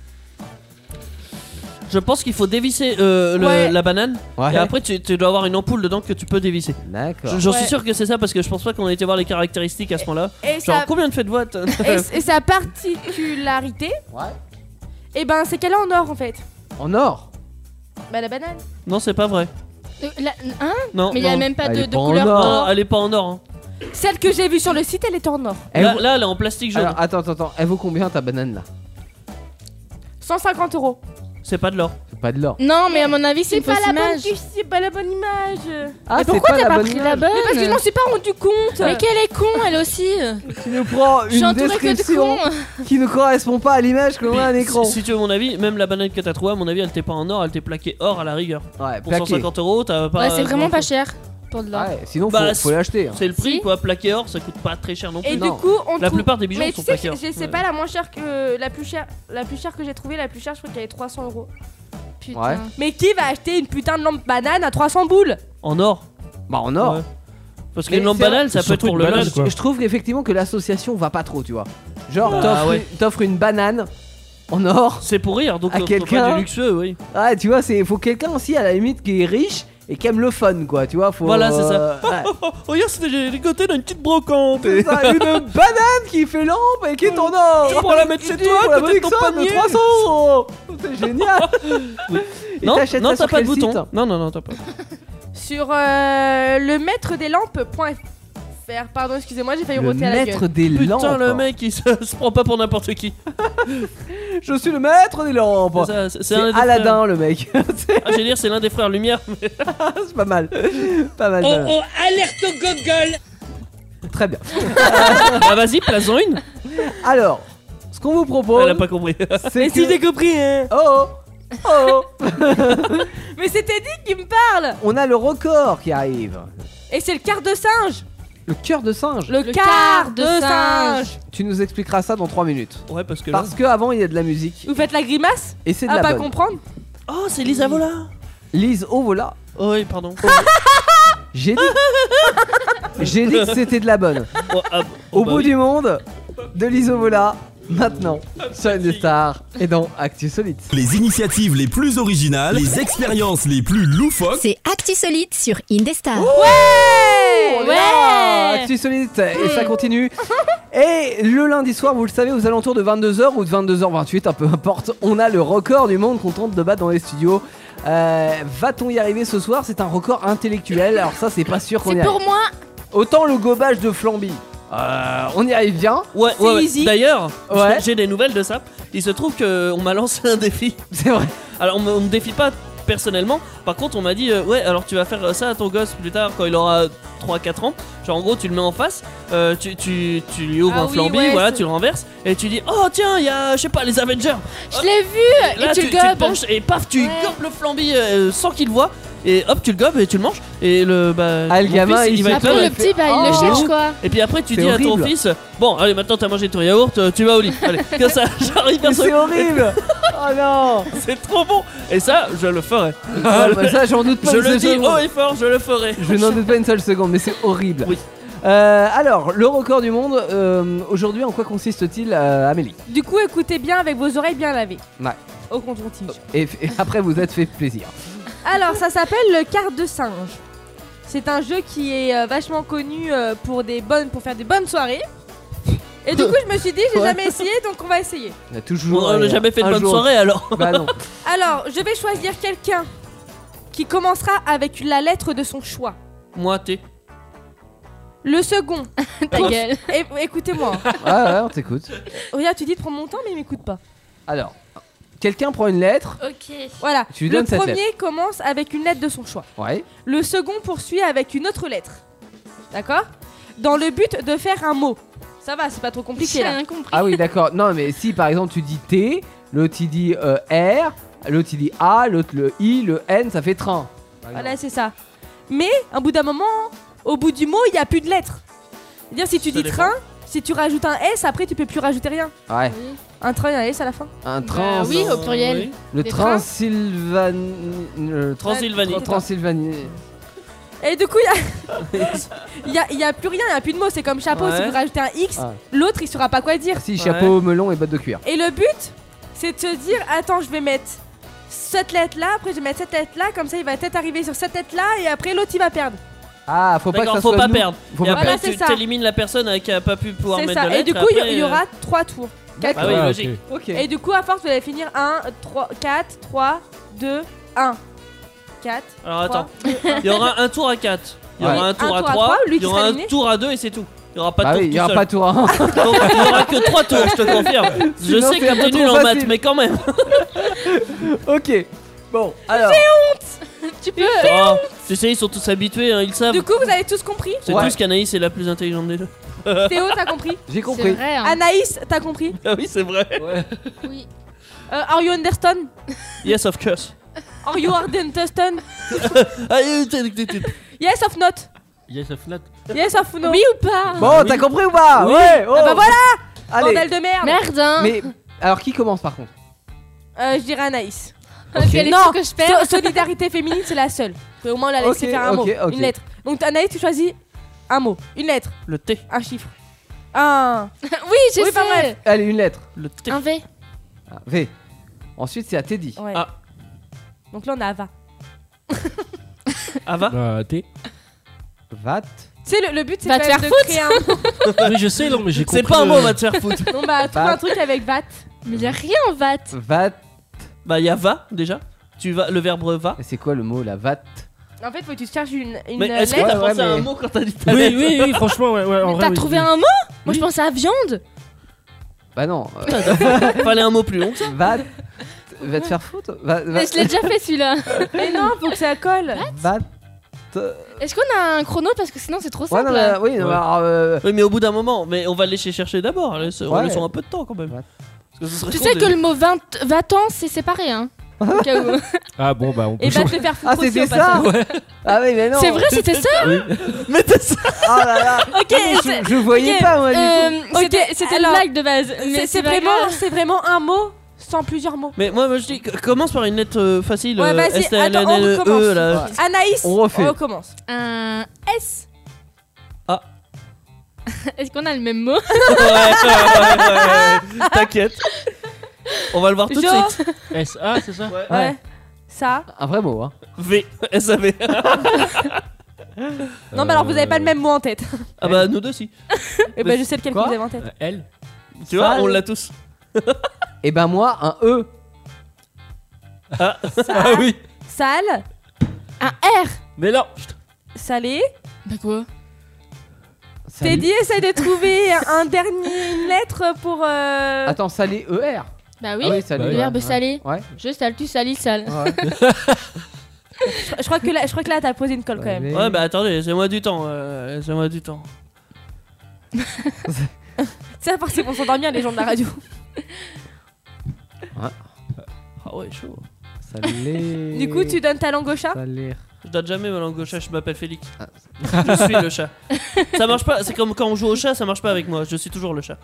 Je pense qu'il faut dévisser euh, le- Ouais. la banane. Ouais. Et après, tu, tu dois avoir une ampoule dedans que tu peux dévisser. D'accord. Je- J'en suis Ouais. sûr que c'est ça parce que je pense pas qu'on a été voir les caractéristiques à ce moment-là. Et, Genre, sa... combien de faites voix t'as- et, et sa particularité, Ouais. et ben, c'est qu'elle est en or en fait. En or. Bah, la banane. Non, c'est pas vrai. Euh, la- Hein? Non, Mais il y a non. même pas Elle de, est de pas en couleur or. Non, or. elle est pas en or. Hein. Celle que j'ai vue sur le site, elle était en or. Elle Là, vaut- là, elle est en plastique jaune. Alors attends, attends, attends. Elle vaut combien ta banane là? cent cinquante euros. C'est pas de l'or. C'est pas de l'or. Non, mais à mon avis, c'est C'est une pas fausse la bonne, image. c'est pas la bonne image. Ah, Mais c'est pourquoi pas t'as la pas bonne pris image. la bonne? Mais parce que je m'en suis pas rendu compte. Mais qu'elle est con, elle aussi. Tu nous prends Je suis une entourée que de description cons. qui ne correspond pas à l'image qu'on Puis, a à l'écran. si, si tu veux mon avis, même la banane que t'as trouvée, à mon avis, elle t'est pas en or, elle t'est plaquée or à la rigueur. Ouais, Pour cent plaqué. cinquante euros, t'as pas. Ouais, c'est vraiment pas grand-chose. cher pour de l'or. Ouais, sinon Bah, faut, faut l'acheter. hein. C'est le prix Si. quoi, plaqué or, ça coûte pas très cher non plus. Et Non. du coup, on La trouve- plupart des bijoux Mais sont tu sais, plaqués or. je- c'est Ouais. pas la moins chère que la plus chère, la plus chère que j'ai trouvée. La plus chère, je crois qu'elle est trois cents euros. putain. Ouais. Mais qui va acheter une putain de lampe banane à trois cents boules? En or. Bah en or. Ouais. Parce Mais qu'une lampe c'est vrai- banale, ça peut être surtout pour une le banane, linge. quoi. Je trouve qu'effectivement que l'association va pas trop, tu vois. Genre, Ah, t'offres ouais. t'offres une banane en or. C'est pour rire, donc À euh, faut quelqu'un. pas du luxueux, oui. Ah, tu vois, c'est faut quelqu'un aussi à la limite qui est riche et qui aime le fun, quoi. Tu vois, faut. Voilà, c'est ça. euh, ouais. Oh, oh, regarde, c'est des- les côtés d'une petite brocante. C'est ça, une banane qui fait lampe et qui est en or. Tu pourras la mettre chez Tu toi, pour la à côté de ton Brixton de panier. trois cents euros. C'est génial. Et Non, t'achètes non, ça t'as sur pas de quel bouton. site Non, non, non, t'as pas. Sur euh, le maître des lampes.fr. Pardon, excusez-moi, j'ai failli Le roter à la maître gueule. des lampes. Putain, le mec, il se, se prend pas pour n'importe qui. Je suis le maître des lampes. C'est ça, c'est- c'est C'est un des Aladdin, frères. le mec. C'est Ah, j'allais dire, c'est l'un des frères Lumière. mais- c'est pas mal. Pas mal. Oh pas mal. oh, alerte au gogol. Très bien. Bah, vas-y, place-en une. Alors, ce qu'on vous propose, Elle a pas compris. c'est Mais si j'ai que... compris, hein. Oh oh, oh. Mais c'était dit qu'il me parle. On a le record qui arrive. Et c'est le quart de singe. Le cœur de singe. Le, quart de singe. Tu nous expliqueras ça dans trois minutes. Ouais, parce que là. Parce qu'avant il y a de la musique Vous faites la grimace et c'est de à la pas bonne. comprendre? Oh, c'est Lisa Vola. Lise Ovola. Oh, oui, pardon. J'ai dit. J'ai dit que c'était de la bonne. Oh, ah, Au oh, bah bout oui. du monde, de Lise Ovola. Maintenant, sur Indestar et dans Actu Solide. Les initiatives les plus originales, les expériences les plus loufoques. C'est Actu Solide sur Indestar. On est là, Actu Solide et ça continue. Et le lundi soir, vous le savez, aux alentours de vingt-deux heures ou de vingt-deux heures vingt-huit, un peu importe, on a le record du monde qu'on tente de battre dans les studios. Euh, Va-t-on y arriver ce soir? C'est un record intellectuel. Alors ça, c'est pas sûr qu'on y C'est arrive. pour moi. Autant le gobage de Flamby, euh, on y arrive bien. Ouais, C'est ouais, ouais. easy. D'ailleurs, Ouais. j'ai des nouvelles de ça. Il se trouve qu'on m'a lancé un défi. C'est vrai. Alors, on me, on me défie pas personnellement. Par contre, on m'a dit euh, ouais, alors tu vas faire ça à ton gosse plus tard quand il aura trois quatre ans. Genre, en gros, tu le mets en face, euh, tu, tu, tu lui ouvres Ah un oui, flambi, ouais, voilà, c'est- tu le renverses et tu dis oh tiens, il y a, je sais pas, les Avengers. Je l'ai vu. Là, et tu, tu, le tu te gobes. penches et paf, tu Ouais. gobes le flambi euh, sans qu'il le voie. Et hop, tu le gobes et tu le manges. Et le bah, Ah, le mon gamin, fils, il il va être Après, là. le petit, bah, il Oh. le cherche quoi. Et puis après, tu C'est dis à ton horrible. fils bon, allez, maintenant t'as mangé ton yaourt, euh, tu vas au lit. Allez, comme ça, j'arrive Mais vers c'est horrible. Oh non. C'est trop bon. Et ça, je le ferai. Ah, bah ça, j'en doute pas. Je une le seule dis seconde. haut et fort, je le ferai. Je n'en doute pas une seule seconde, mais c'est horrible. Oui. Euh, alors, le record du monde, euh, aujourd'hui, en quoi consiste-t-il, euh, Amélie? Du coup, écoutez bien avec vos oreilles bien lavées. Ouais. Au coton-tige. Et, et après, vous êtes fait plaisir. Alors, ça s'appelle le quart de singe. C'est un jeu qui est euh, vachement connu euh, pour, des bonnes, pour faire des bonnes soirées. Et du coup, je me suis dit, j'ai Ouais. jamais essayé, donc on va essayer. Il y a toujours. On n'a euh, jamais fait de un bonne jour. soirée alors. Bah non. Alors, je vais choisir quelqu'un qui commencera avec la lettre de son choix. Moi, t'es. Le second. Ta Pour- gueule. É- Écoutez-moi. Ah ouais, on t'écoute. Regarde, tu dis de prendre mon temps, mais il m'écoute pas. Alors, quelqu'un prend une lettre. Ok. Voilà. Tu lui Le donnes cette premier commence avec une lettre de son choix. Ouais. Le second poursuit avec une autre lettre. D'accord? Dans le but de faire un mot. Ça va, c'est pas trop compliqué J'ai là. rien compris. Ah oui, d'accord. Non, mais si par exemple tu dis T, l'autre il dit euh, R, l'autre il dit A, l'autre le I, le N, ça fait train. Voilà, c'est ça. Mais, au bout d'un moment, au bout du mot, il n'y a plus de lettres. C'est-à-dire, si tu Ça dis dépend. train, si tu rajoutes un S, après tu peux plus rajouter rien. Ouais. Un train, il y a un S à la fin. Un train. Bah oui, au Euh, pluriel. oui. Le Des Transylvan... le Transylvanie. Tra- Transylvanie. Et du coup, il y a... il y a, il y a plus rien, il n'y a plus de mots. C'est comme chapeau, Ouais. si vous rajoutez un X, Ah. l'autre il saura pas quoi dire. Si, chapeau, melon et bottes de cuir. Et le but, c'est de se dire attends, je vais mettre cette lettre là, après je vais mettre cette lettre là, comme ça il va peut-être arriver sur cette lettre là, et après l'autre il va perdre. Ah, faut pas que D'accord, ça faut soit pas nous. perdre. Faut Et pas après, Voilà, perdre. c'est tu ça. t'élimines la personne qui a pas pu pouvoir C'est mettre ça. de Et lettres. du coup, il y- après, il y euh, aura trois tours. Quatre Ah oui, Ah, logique. ok. Ok. Et du coup, à force, vous allez finir un, trois, quatre, trois, deux, un. quatre. Alors attends, il y aura un tour à quatre. Il y Ouais. aura un tour Un à tour à trois. trois, lui Il y qui aura sera un éliminé. tour à deux et c'est tout. Il y aura pas de Bah tour oui, il tout y aura seul. pas tour à un. Donc il y aura que trois tours, je te confirme. Je Sinon, sais c'est que un peu t'es nul trop en facile. maths, mais quand même. Ok. Bon, alors. Tu peux. Oh, tu sais, ils sont tous habitués, hein, ils savent. Du coup, vous avez tous compris. C'est Ouais. tous qu'Anaïs est la plus intelligente des deux. Théo, t'as compris. J'ai C'est compris. vrai. Hein. Anaïs, t'as compris. Ah oui, c'est vrai. Ouais. Oui. Euh, are you understand? Yes, of course. Are you understand? Ah, euh, t'es- t'es- t'es- Yes of not. Yes, of not. Yes of no. Oui ou pas? Bon, t'as compris ou pas? Oui. Ouais. Oh. Ah bah voilà. Allez. Bordel de merde. Merde hein. Mais alors qui commence par contre? Euh, je dirais Anaïs. Parce Ok. qu'elle est Non, sûre que je perds. So- solidarité féminine, c'est la seule. Au moins, on l'a laissé Ok, faire un ok, mot. ok. Une lettre. Donc, Anaïs, tu choisis un mot, une lettre, Le T. un chiffre. Un. Oui, je Oui, pas sais. mal. Allez, une lettre. Le T. Un V. Ah, V. Ensuite, c'est à Teddy. Ouais. Ah. Donc là, on a Ava. Ava. Bah, T. Vat. Tu sais, le, le but, c'est Va quand te même faire de créer un mot. Oui, je sais, non, mais j'ai compris. C'est pas un le- mot, va te faire foutre. Non, bah, trouve Vat. un truc avec Vat. Mais y a rien en vat. Vat. Bah, il y a va déjà. Tu vas, le verbe va. Et c'est quoi le mot, la vat? En fait, faut que tu te cherches une, une Mais est-ce que lettre. t'as Ouais, pensé à ouais, un mais- mot quand t'as dit ta Oui, lettre oui, oui, franchement, ouais, ouais. en Mais vrai, t'as oui, trouvé oui. un mot Moi, je Oui. pensais à viande. Bah non. euh, Fallait un mot plus long. Va, va te faire foutre. Va, va, Mais je l'ai déjà fait celui-là. Mais non, faut que ça colle. va te- Est-ce qu'on a un chrono parce que sinon c'est trop Ouais, simple. non, mais, oui, non, Ouais. mais alors, euh, Oui, mais au bout d'un moment, mais on va le laisser chercher d'abord. Laisse- On Ouais. laisse un peu de temps quand même. Ouais. Parce que ce serait Tu con sais de- que le mot vingt va-t'en c'est séparé hein. Au cas où. Ah bon, bah, on peut Et va changer. te faire foutre Ah, aussi c'était au ça passage. Ah oui, mais non. C'est vrai, c'était ça. Mais t'es ça. Oh là là. Ok, Je, je voyais ok, pas moi du coup. Euh, c'était Ok, c'était une alors, blague de base. Mais C'est c'est pas vraiment, grave. c'est vraiment un mot sans plusieurs mots. Mais moi, moi je dis, que- commence par une lettre euh, facile. Ouais, euh, vas-y, S T L N attends, on N E, recommence. là. Anaïs, On refait. on recommence. Un S. Ah. Est-ce qu'on a le même mot Ouais, ouais, ouais, ouais. T'inquiète. On va le voir tout de Jo. suite. S A, c'est ça? Ouais. Ouais. Ça. Un vrai mot, hein. V. S A V. Non, mais alors vous avez pas le même mot en tête. Ah bah, nous deux, si. Et ben je sais lequel que Quoi vous avez en tête. Euh, L. Tu vois, Sale. on l'a tous. Et ben moi, un E. Ah, Sale. oui. Sale. Un R. Mais non. Salé. Bah quoi Salut. Teddy essaye de trouver un dernier une lettre pour. euh, Attends, salé E R. Bah oui. Ah oui, salé. Le Bah oui. verbe ouais. salé. Ouais. Je sale, tu salis, sale. Ouais. Je, je crois que là, je crois que là t'as posé une colle quand même. Ouais, bah attendez, laissez-moi du temps. euh, Laissez-moi du temps. C'est à part c'est pour s'endormir les gens de la radio. Ah ouais, chaud. Salé. Du coup tu donnes ta langue au chat. Salé. Je donne jamais ma langue au chat, je m'appelle Félix. Ah. Je suis le chat. Ça marche pas, c'est comme quand on joue au chat, ça marche pas avec moi, je suis toujours le chat.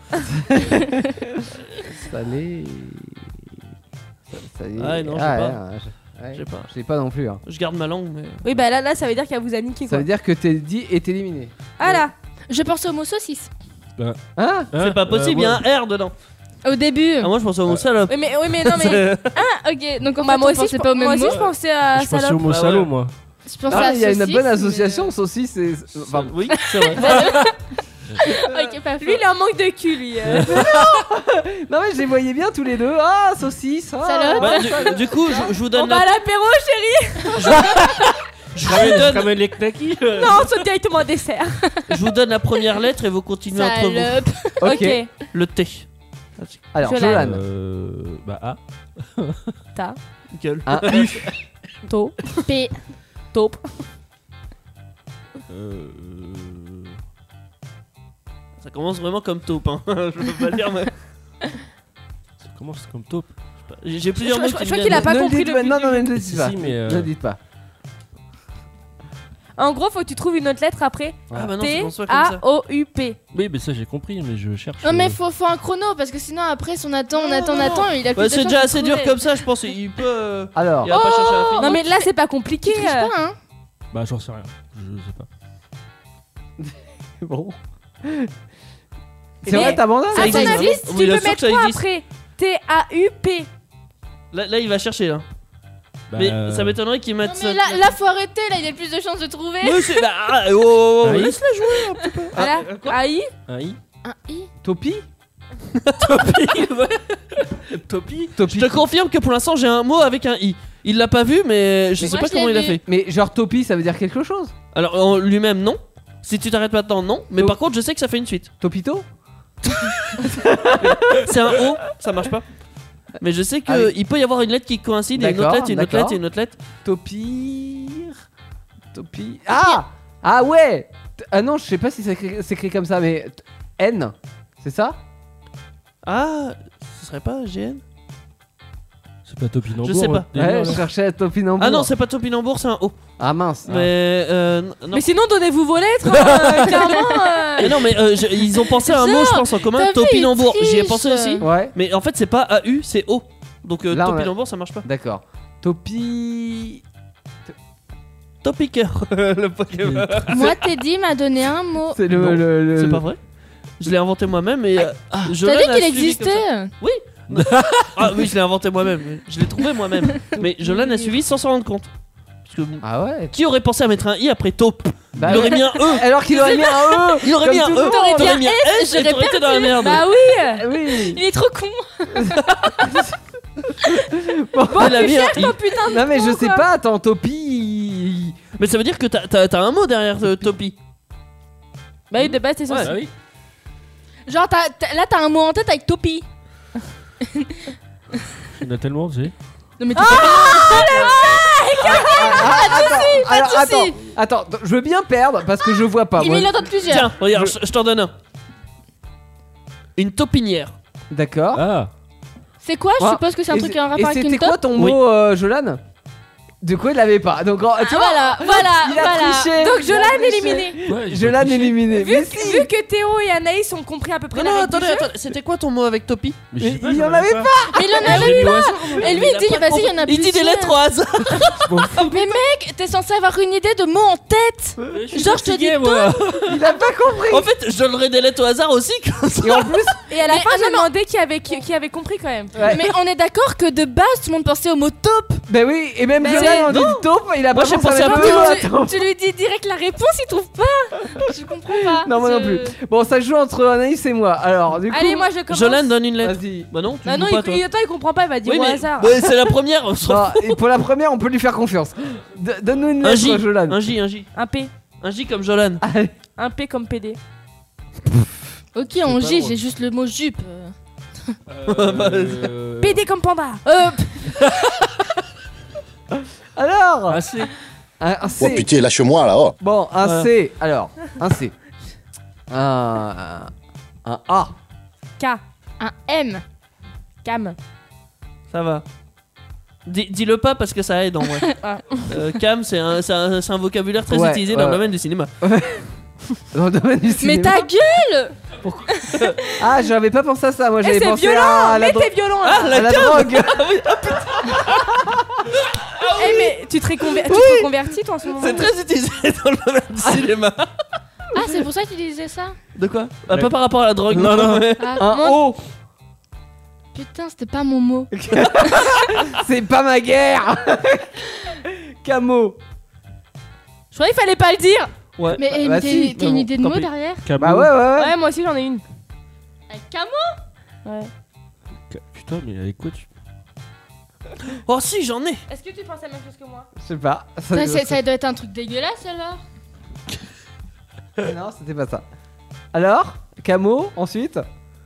Salé. Salé. Ah, non, je sais Ah, pas. ouais, je- ouais, Je sais pas. Je l'ai pas non plus. Hein. Je garde ma langue, mais. Oui bah là là ça veut dire qu'elle vous a niqué Ça quoi. veut dire que Teddy est éliminé. Ah là. Je pensais au mot saucisse. Hein C'est pas possible, il y a un R dedans. Au début. Ah, moi je pensais au mot salope. Oui mais oui mais non mais. Ah ok. Donc en Bah fait, moi on aussi pensait je, pas au moi même aussi mot. je pensais à Je pensais au salope. mot Bah salaud, ouais. moi. Je pensais Ah, à il y a une saucisse, bonne mais- association, saucisse et. Enfin, Oui, c'est vrai. Ok, pas faux. Lui il a un manque de cul lui. euh. non mais je les voyais bien tous les deux. Ah, saucisse. Ah, Salope. Bah, du, du coup, je, je vous On donne va à la. l'apéro chérie. Je vous donne, Ramène les knackis. euh. Non on saute directement au dessert. je vous donne la première lettre et vous continuez entre vous. Salope. Ok. Ok. Le T. Alors, Jolan. Jolan. Euh. Bah, A. Ta. Gueule. Un U. To. P. Taupe. Euh. Ça commence vraiment comme taupe, hein. Je peux pas dire, mais. Ça commence comme taupe. J'ai j'ai plusieurs Je- mots je- qui je crois me qu'il a viennent. pas Ne le compris dites le pas. but Non, du non, ne jeu. le dites Si, pas. si, mais, euh, Ne le dites pas. En gros faut que tu trouves une autre lettre après. Ah bah non, ça T commence pas comme A ça. O U P. Oui, mais ça j'ai compris, mais je cherche. Non mais euh, faut, faut un chrono parce que sinon après si on attend, on attend, on non, attend, il a plus Ouais, de c'est chances déjà de assez dur trouver. comme ça, je pense. Il peut. euh, Alors, Il va pas chercher un film. Non mais là c'est pas compliqué. Tu triches euh. pas hein. Bah, j'en sais rien. Je sais pas. bon. Mais- C'est vrai, t'abandonnes À ton existe, avis, hein. tu Oui, bien peux sûr mettre que ça quoi existe. après T A U P. Là, là, il va chercher là. Bah, Mais euh, ça m'étonnerait qu'il Non mette mais ça. là, là faut arrêter, là il a plus de chances de trouver. Oui, c'est. Bah, ah, oh, oh, oh, Ah, oui. laisse-la jouer un petit peu. Voilà. Ah, quoi A I. Un I. Un I. Topi Topi, ouais. Topi. Topi. Je te confirme que pour l'instant j'ai un mot avec un i. Il l'a pas vu, mais je Mais sais moi, pas je comment l'ai il a vu. fait. Mais genre Topi, ça veut dire quelque chose? Alors en lui-même non. Si tu t'arrêtes maintenant non. Mais Oh. par contre je sais que ça fait une suite. Topito? C'est un O, ça marche pas. Mais je sais que Ah oui. il peut y avoir une lettre qui coïncide et une autre D'accord, lettre, et une autre d'accord. lettre, et une autre lettre. Topir. Topi. Ah! Ah ouais! T- Ah non, je sais pas si ça s'écrit s'écrit comme ça, mais. t- N, c'est ça? Ah, ce serait pas G N? C'est pas Topinambour. Je sais pas. votre délire, Ouais, là. je cherchais Topinambour. Ah non, c'est pas Topinambour, c'est un O. Ah mince. Mais euh, n- non. Mais sinon donnez-vous vos lettres. hein, clairement. euh. Mais non, mais euh, je- ils ont pensé à un mot, je pense en commun. t'as vu, Topinambour. il J'y ai triche. pensé aussi. Ouais, Mais en fait, c'est pas A U, c'est O. Donc euh, Là, on a- Topinambour, ça marche pas. d'accord. Topi. Topiqueur, le Pokémon. Moi, Teddy m'a donné un mot. C'est le, Non, le- le- C'est pas vrai. Je l'ai inventé moi-même et euh, je T'as l'ai dit qu'il existait. Oui. Ah oui, je l'ai inventé moi-même. Je l'ai trouvé moi-même. Mais Jolan a suivi sans s'en rendre compte. Parce que bon, Ah ouais. qui aurait pensé à mettre un i après taupe? Bah Il aurait ouais. mis un e. Alors qu'il aurait mis un E. Il aurait Comme mis un tout e. le monde. T'aurais T'aurais mis mis un un s et j'aurais t'aurais été dans la merde. Bah oui. Oui. Il est trop con. Bon, Il a mis un i. Putain de non mais je con, sais quoi. pas. Attends, Topi. Mais ça veut dire que t'as- t'as t'as un mot derrière euh, Topi. Bah oui, de base, c'est Ouais. censé. Ah oui. Genre, t'as- t'as- là, t'as un mot en tête avec Topi. Il y en a tellement, tu sais. Non, mais tu Ah, attends, alors, de attends, soucis. attends, je veux bien perdre parce que je vois pas. Il moi. m'en donne plusieurs. Tiens, regarde, je, je t'en donne un. Une taupinière. D'accord. Ah. C'est quoi? Je Ah, suppose que c'est un et truc c'est- en rapport Et avec c'était une quoi top. ton Oui. mot, euh, Jolan? Du coup, il l'avait pas. Donc, en- Ah, tu vois, voilà, voilà, il a voilà. triché. Donc Il a Jolan triché. éliminé. Ouais, ils Jolan ont triché. éliminé. Vu, Mais que- si. vu que Théo et Anaïs ont compris à peu près Non, la non, règle du attendez, jeu. attendez. C'était quoi ton mot avec Topi? Mais je sais Mais pas, il y j'en en avais avait pas. Mais il en Ah, avait j'ai mis au pas. hasard. Et lui, il dit, vas-y, il y en a Il dit des plusieurs. lettres au hasard. Mais mec, t'es censé avoir une idée de mots en tête. Je suis Genre, je te dis fatigué, moi. Il a pas compris. En fait, je donnerais des lettres au hasard aussi. Comme ça. Et en plus, Et à la Mais- fin, ah, j'ai non, non. demandé qui avait, qui, qui avait compris quand même. ouais. Mais on est d'accord que de base, tout le monde pensait au mot taupe. Ben oui, et même Bah Jolan oui. en dit taupe, il a Moi, pas j'ai pensé pensé à à la peu. peu. Tu, Attends. tu lui dis direct la réponse, il trouve pas. Je comprends pas. Non, moi non Je- plus. Bon, ça joue entre Anaïs et moi. Alors, du coup. Allez, moi je commence. Jolan donne une lettre. Vas-y. Bah non, tu Bah joues non, pas il, toi. il, attends, il comprend pas, il va dire Oui, au mais hasard. ouais, c'est la première. on s'en Non, fout. et pour la première, on peut lui faire confiance. D- Donne-nous une Un lettre, J, Jolan. un J, un J, Un P. un J comme Jolan. Allez. Un P comme P D. Ok, en pas J, drôle. j'ai juste le mot jupe. Euh, P D comme panda. Euh, Alors, Ah, c'est. un, un Oh C. pitié, lâche-moi là, oh. Bon, un Voilà. C. Alors, un C. Un, un A. K. un M. Cam. Ça va. Dis- Dis-le pas parce que ça aide en vrai. Ah. Euh, Cam, c'est un, c'est un- c'est un vocabulaire très Ouais, utilisé ouais, dans le ouais. domaine du cinéma. Dans le domaine du Mais cinéma. ta gueule. Ah, j'avais pas pensé à ça. Moi, Eh, j'avais c'est pensé violent. à la, Mais dro- t'es violent Ah, là. la à la cam. drogue. Eh, mais tu te, réconver- tu te reconvertis toi en ce moment. C'est très utilisé dans le domaine du cinéma. Ah, c'est pour ça que tu disais ça. De quoi Ah, pas par rapport à la drogue. Non, non. mais- Ah, Un mon- O. Putain, c'était pas mon mot. C'est pas ma guerre. Camo. Je croyais qu'il fallait pas le dire. Ouais. Mais eh, bah t'as si, t'as mais une bon, idée de tant mot pis. derrière? Camo. Bah ouais, ouais, ouais. Ouais, moi aussi j'en ai une. Avec Camo? Ouais. Ca- Putain, mais avec quoi tu. Oh si, j'en ai. Est-ce que tu penses à la même chose que moi? Je sais pas. Ça, Ça, c'est- ça doit être un truc dégueulasse alors. Non, c'était pas ça. Alors, Camo, ensuite.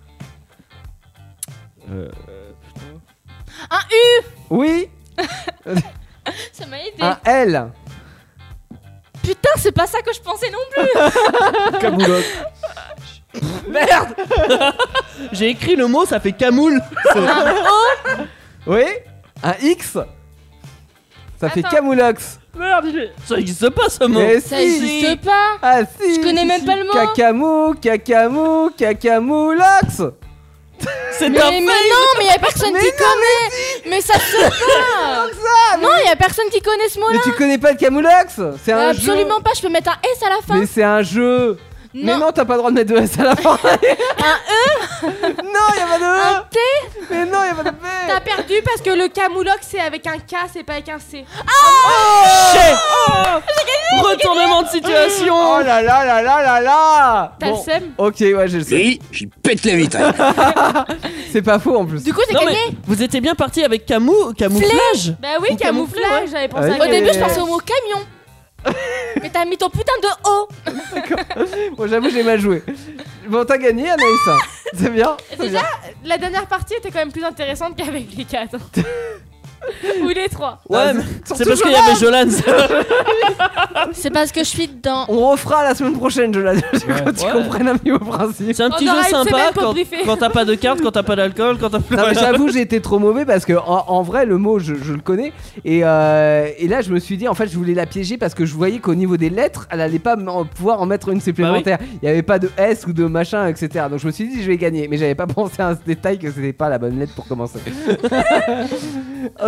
Euh. Un U. Oui. Ça m'a aidé. Un L. Putain, c'est pas ça que je pensais non plus. Camoulox. Merde. J'ai écrit le mot, ça fait camoule. Oui. Un X. Ça fait Attends. Camoulox. Merde, j'ai- ça existe pas ce mot. Mais Ça si. existe pas. Ah si. Je connais même pas le mot. Cacamou, cacamou, cacamoulox. C'est Mais, un mais non, mais y a personne Mais qui non, connaît. Mais ça se fait pas. Ça, Non, y a personne qui connaît ce mot-là. mais tu connais pas le camoulox? C'est un jeu. Absolument pas. Je peux mettre un S à la fin. Mais c'est un jeu. Mais Non. non, t'as pas le droit de mettre de S à la fin. Un E. Non, y'a pas de Un E. T. Mais non, y'a pas de T'as P. perdu parce que le camoulox c'est avec un K, c'est pas avec un C. Shit. Retournement de situation. Oh là là là là là là. T'as Bon, le seum? ok, ouais, j'ai le seum. Oui, j'y pète les vitres. C'est pas faux en plus. Du coup, j'ai Non gagné. mais vous étiez bien parti avec camou, camouflage. Bah oui, Ou camoufler, camouflage, j'avais pensé Ah à oui. Au Euh, début, je euh, pensais au mot camion. Mais t'as mis ton putain de O. Bon, j'avoue, j'ai mal joué. Bon, t'as gagné, Anaïs. C'est bien. c'est Déjà, bien. la dernière partie était quand même plus intéressante qu'avec les quatre. Ou les trois. Ouais, Ah, mais surtout c'est parce qu'il y avait Jolan. C'est parce que je suis dedans. On refera la semaine prochaine, je la dis, Ouais. quand tu Ouais. comprennes un peu au principe. C'est un petit On jeu aura une sympa semaine pour quand, briefer. quand t'as pas de carte, quand t'as pas d'alcool, quand t'as Non mais j'avoue j'ai été trop mauvais parce que en, en vrai le mot je, je le connais et, euh, et là je me suis dit en fait je voulais la piéger parce que je voyais qu'au niveau des lettres elle allait pas m'en- pouvoir en mettre une supplémentaire. Il y avait pas de S ou de machin etc. Donc je me suis dit je vais gagner mais j'avais pas pensé à ce détail que c'était pas la bonne lettre pour commencer. Ok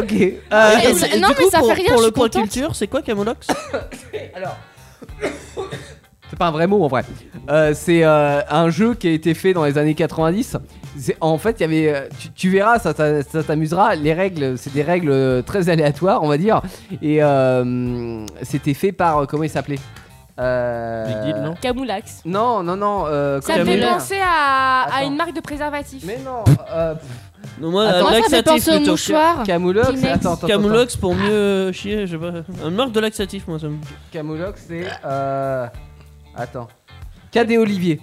Ok. Et Euh, ça- non, du mais coup, ça pour, fait rien, Pour je le suis poids contente. culture, c'est quoi Camoulox? Alors. C'est pas un vrai mot en vrai. Euh, c'est euh, un jeu qui a été fait dans les années quatre-vingt-dix. C'est- En fait, il y avait. euh, Tu, tu verras, ça, t'a- ça t'amusera. Les règles, c'est des règles très aléatoires, on va dire. Et euh, c'était fait par. euh, Comment il s'appelait euh... Big Deal, non Camoulax. Non, non, non. Euh, Ça me comment fait il s'appelle penser à, à Attends. une marque de préservatif. Mais non. Euh, Non, moi, Attends. un Moi, ça fait laxatif penser au plutôt. mouchoir. Camoulox. Kleenex. Attends, attends, attends. Camoulox pour mieux chier, je sais pas. Un marque de laxatif, moi ça me. Camoulox, c'est. Euh... Attends. Cadet Olivier.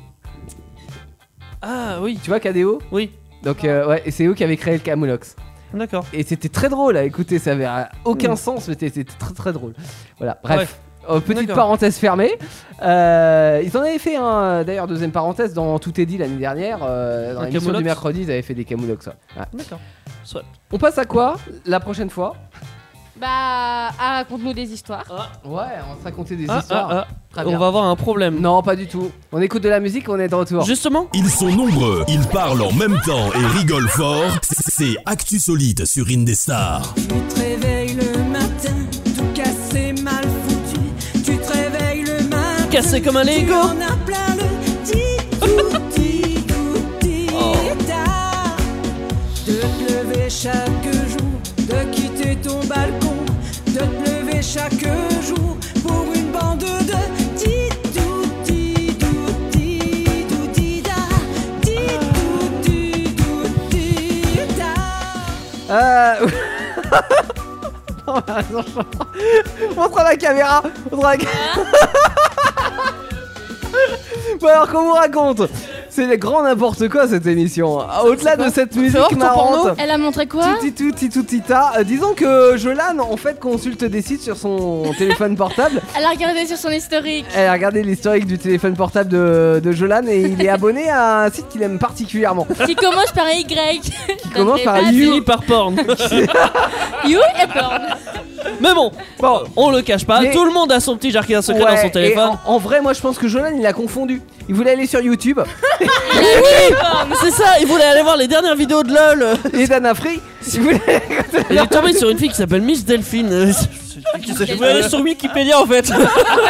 Ah oui, Tu vois Cadéo? oui, Donc, euh, ouais, et c'est eux qui avaient créé le Camoulox. d'accord. Et c'était très drôle à écouter, ça avait euh, aucun Mm. sens, mais c'était c'était très très drôle. Voilà, bref. Euh, petite D'accord. parenthèse fermée. Euh, ils en avaient fait un, d'ailleurs, deuxième parenthèse, dans Tout est dit l'année dernière. Euh, dans Un l'émission Camoulox du mercredi, ils avaient fait des Camoulox. Ouais. Ouais. D'accord. Soit. On passe à quoi la prochaine fois? Bah, ah, raconte-nous des histoires. Ouais, on va se raconter des Ah, histoires. ah, Très ah. bien. On va avoir un problème. Non, pas du tout. On écoute de la musique, on est de retour. Justement, Ils sont nombreux, ils parlent en même temps et rigolent fort. C'est Actu Solide sur Indestar. Tu te réveilles le matin, tout cassé, mal foutu. Tu te réveilles le matin, cassé comme un tu Lego. en as plein le ti-tou-ti, tou-ti, ta. De te lever chaque jour, de quitter ton balcon, de te lever chaque jour pour une bande de ti-tou-ti, tou-ti, tou-ti, ta. Ti-tou-ti, tou-ti, ta. Euh. Non, mais attends, je- Montre à la caméra. Montre à la caméra. Bon, alors, qu'on vous raconte, c'est le grand n'importe quoi cette émission. Au-delà de cette musique marrante. Elle a montré quoi? Titi tout, titi tita. Euh, disons que Jolan en fait consulte des sites sur son téléphone portable. Elle a regardé sur son historique. Elle a regardé l'historique du téléphone portable de, de Jolan et il est abonné à un site qu'il aime particulièrement. Qui commence par un Y. Qui commence par pas You. fini par porn. You et porn. Mais bon, Bon, on le cache pas, Mais- tout le monde a son petit jardin secret ouais, dans son et téléphone. En, en vrai, moi je pense que Jolan il a confondu. Il voulait aller sur YouTube C'est ça, il voulait aller voir les dernières vidéos de LOL. et d'Anna Free. Il voulait. Il est tombé sur une fille qui s'appelle Miss Delphine. Euh, qui s'est- Je voulais aller sur Wikipédia en fait. Ça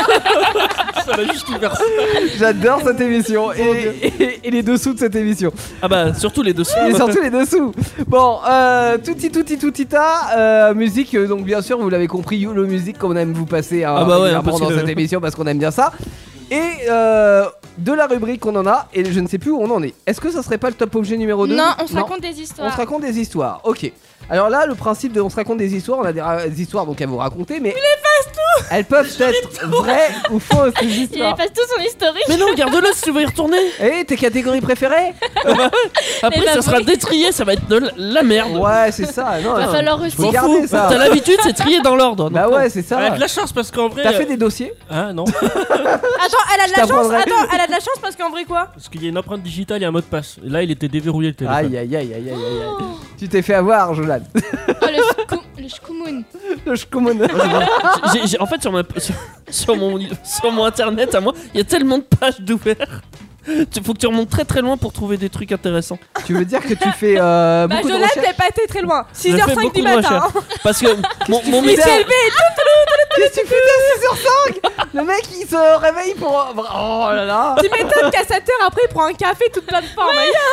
m'a juste ouvert ça. J'adore cette émission et, et- et les dessous de cette émission. Ah bah, surtout les dessous. Et surtout les dessous. Bon, euh, touti touti toutita, euh, musique, euh, donc bien sûr, vous l'avez compris, YOLO Music, comme on aime vous passer hein, Ah bah ouais, régulièrement parce dans que- cette émission parce qu'on aime bien ça. Et euh, de la rubrique on en a, et je ne sais plus où on en est. Est-ce que ça serait pas le top objet numéro deux? Non, on se raconte des On histoires. se raconte des histoires, ok. Alors là, le principe de on se raconte des histoires, on a des, ra- des histoires donc à vous raconter, mais elles peuvent être vraies ou fausses ces Il histoires. efface tout son historique. Mais non, garde-le si tu veux y retourner. Et tes catégories préférées? Après, Eh bah, ça sera oui. détrié, ça va être de la- la merde. Ouais, c'est ça. Non, Va non, falloir faut aussi. M'en garder fous. ça. T'as l'habitude, c'est trié dans l'ordre. Bah donc ouais, c'est ça. Elle a de la chance parce qu'en vrai. T'as euh, fait des dossiers? Hein, non. Attends, elle a de Je la chance. t'apprendrai. Attends, elle a de la chance parce qu'en vrai quoi? Parce qu'il y a une empreinte digitale et un mot de passe. Et là, il était déverrouillé le téléphone. Aïe aïe aïe aïe aïe aïe aïe. Tu t'es fait avoir, Jolan. Oh, le shkou- le shkoumoun. Le schkoumon. J'ai- j'ai- en fait, sur, ma, sur, sur mon, sur mon internet à moi, il y a tellement de pages d'ouvert. Il faut que tu remontes très très loin pour trouver des trucs intéressants. Tu veux dire que tu fais euh, Bah, beaucoup de Jolan, recherches? t'es pas été très loin. J'ai six heures fait cinq beaucoup du de matin. recherches. hein. Parce que mon, mon Il métier. s'est levé et Qu'est-ce que tu fais à six heures cinq? Le mec il se réveille pour. Oh là là. tu m'étonnes qu'à sept heures après il prend un café toute plein de forme.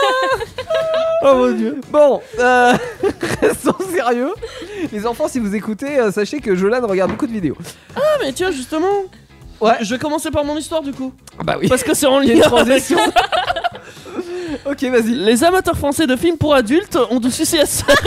Oh mon dieu. Bon, euh, restons sérieux. Les enfants, si vous écoutez, euh, sachez que Jolan regarde beaucoup de vidéos. Ah, mais tiens, justement. Ouais. Je vais commencer par mon histoire du coup. Ah bah oui. Parce que c'est en Il y a une lien avec. transition. Ok, vas-y. Les amateurs français de films pour adultes ont dû sucer à ça.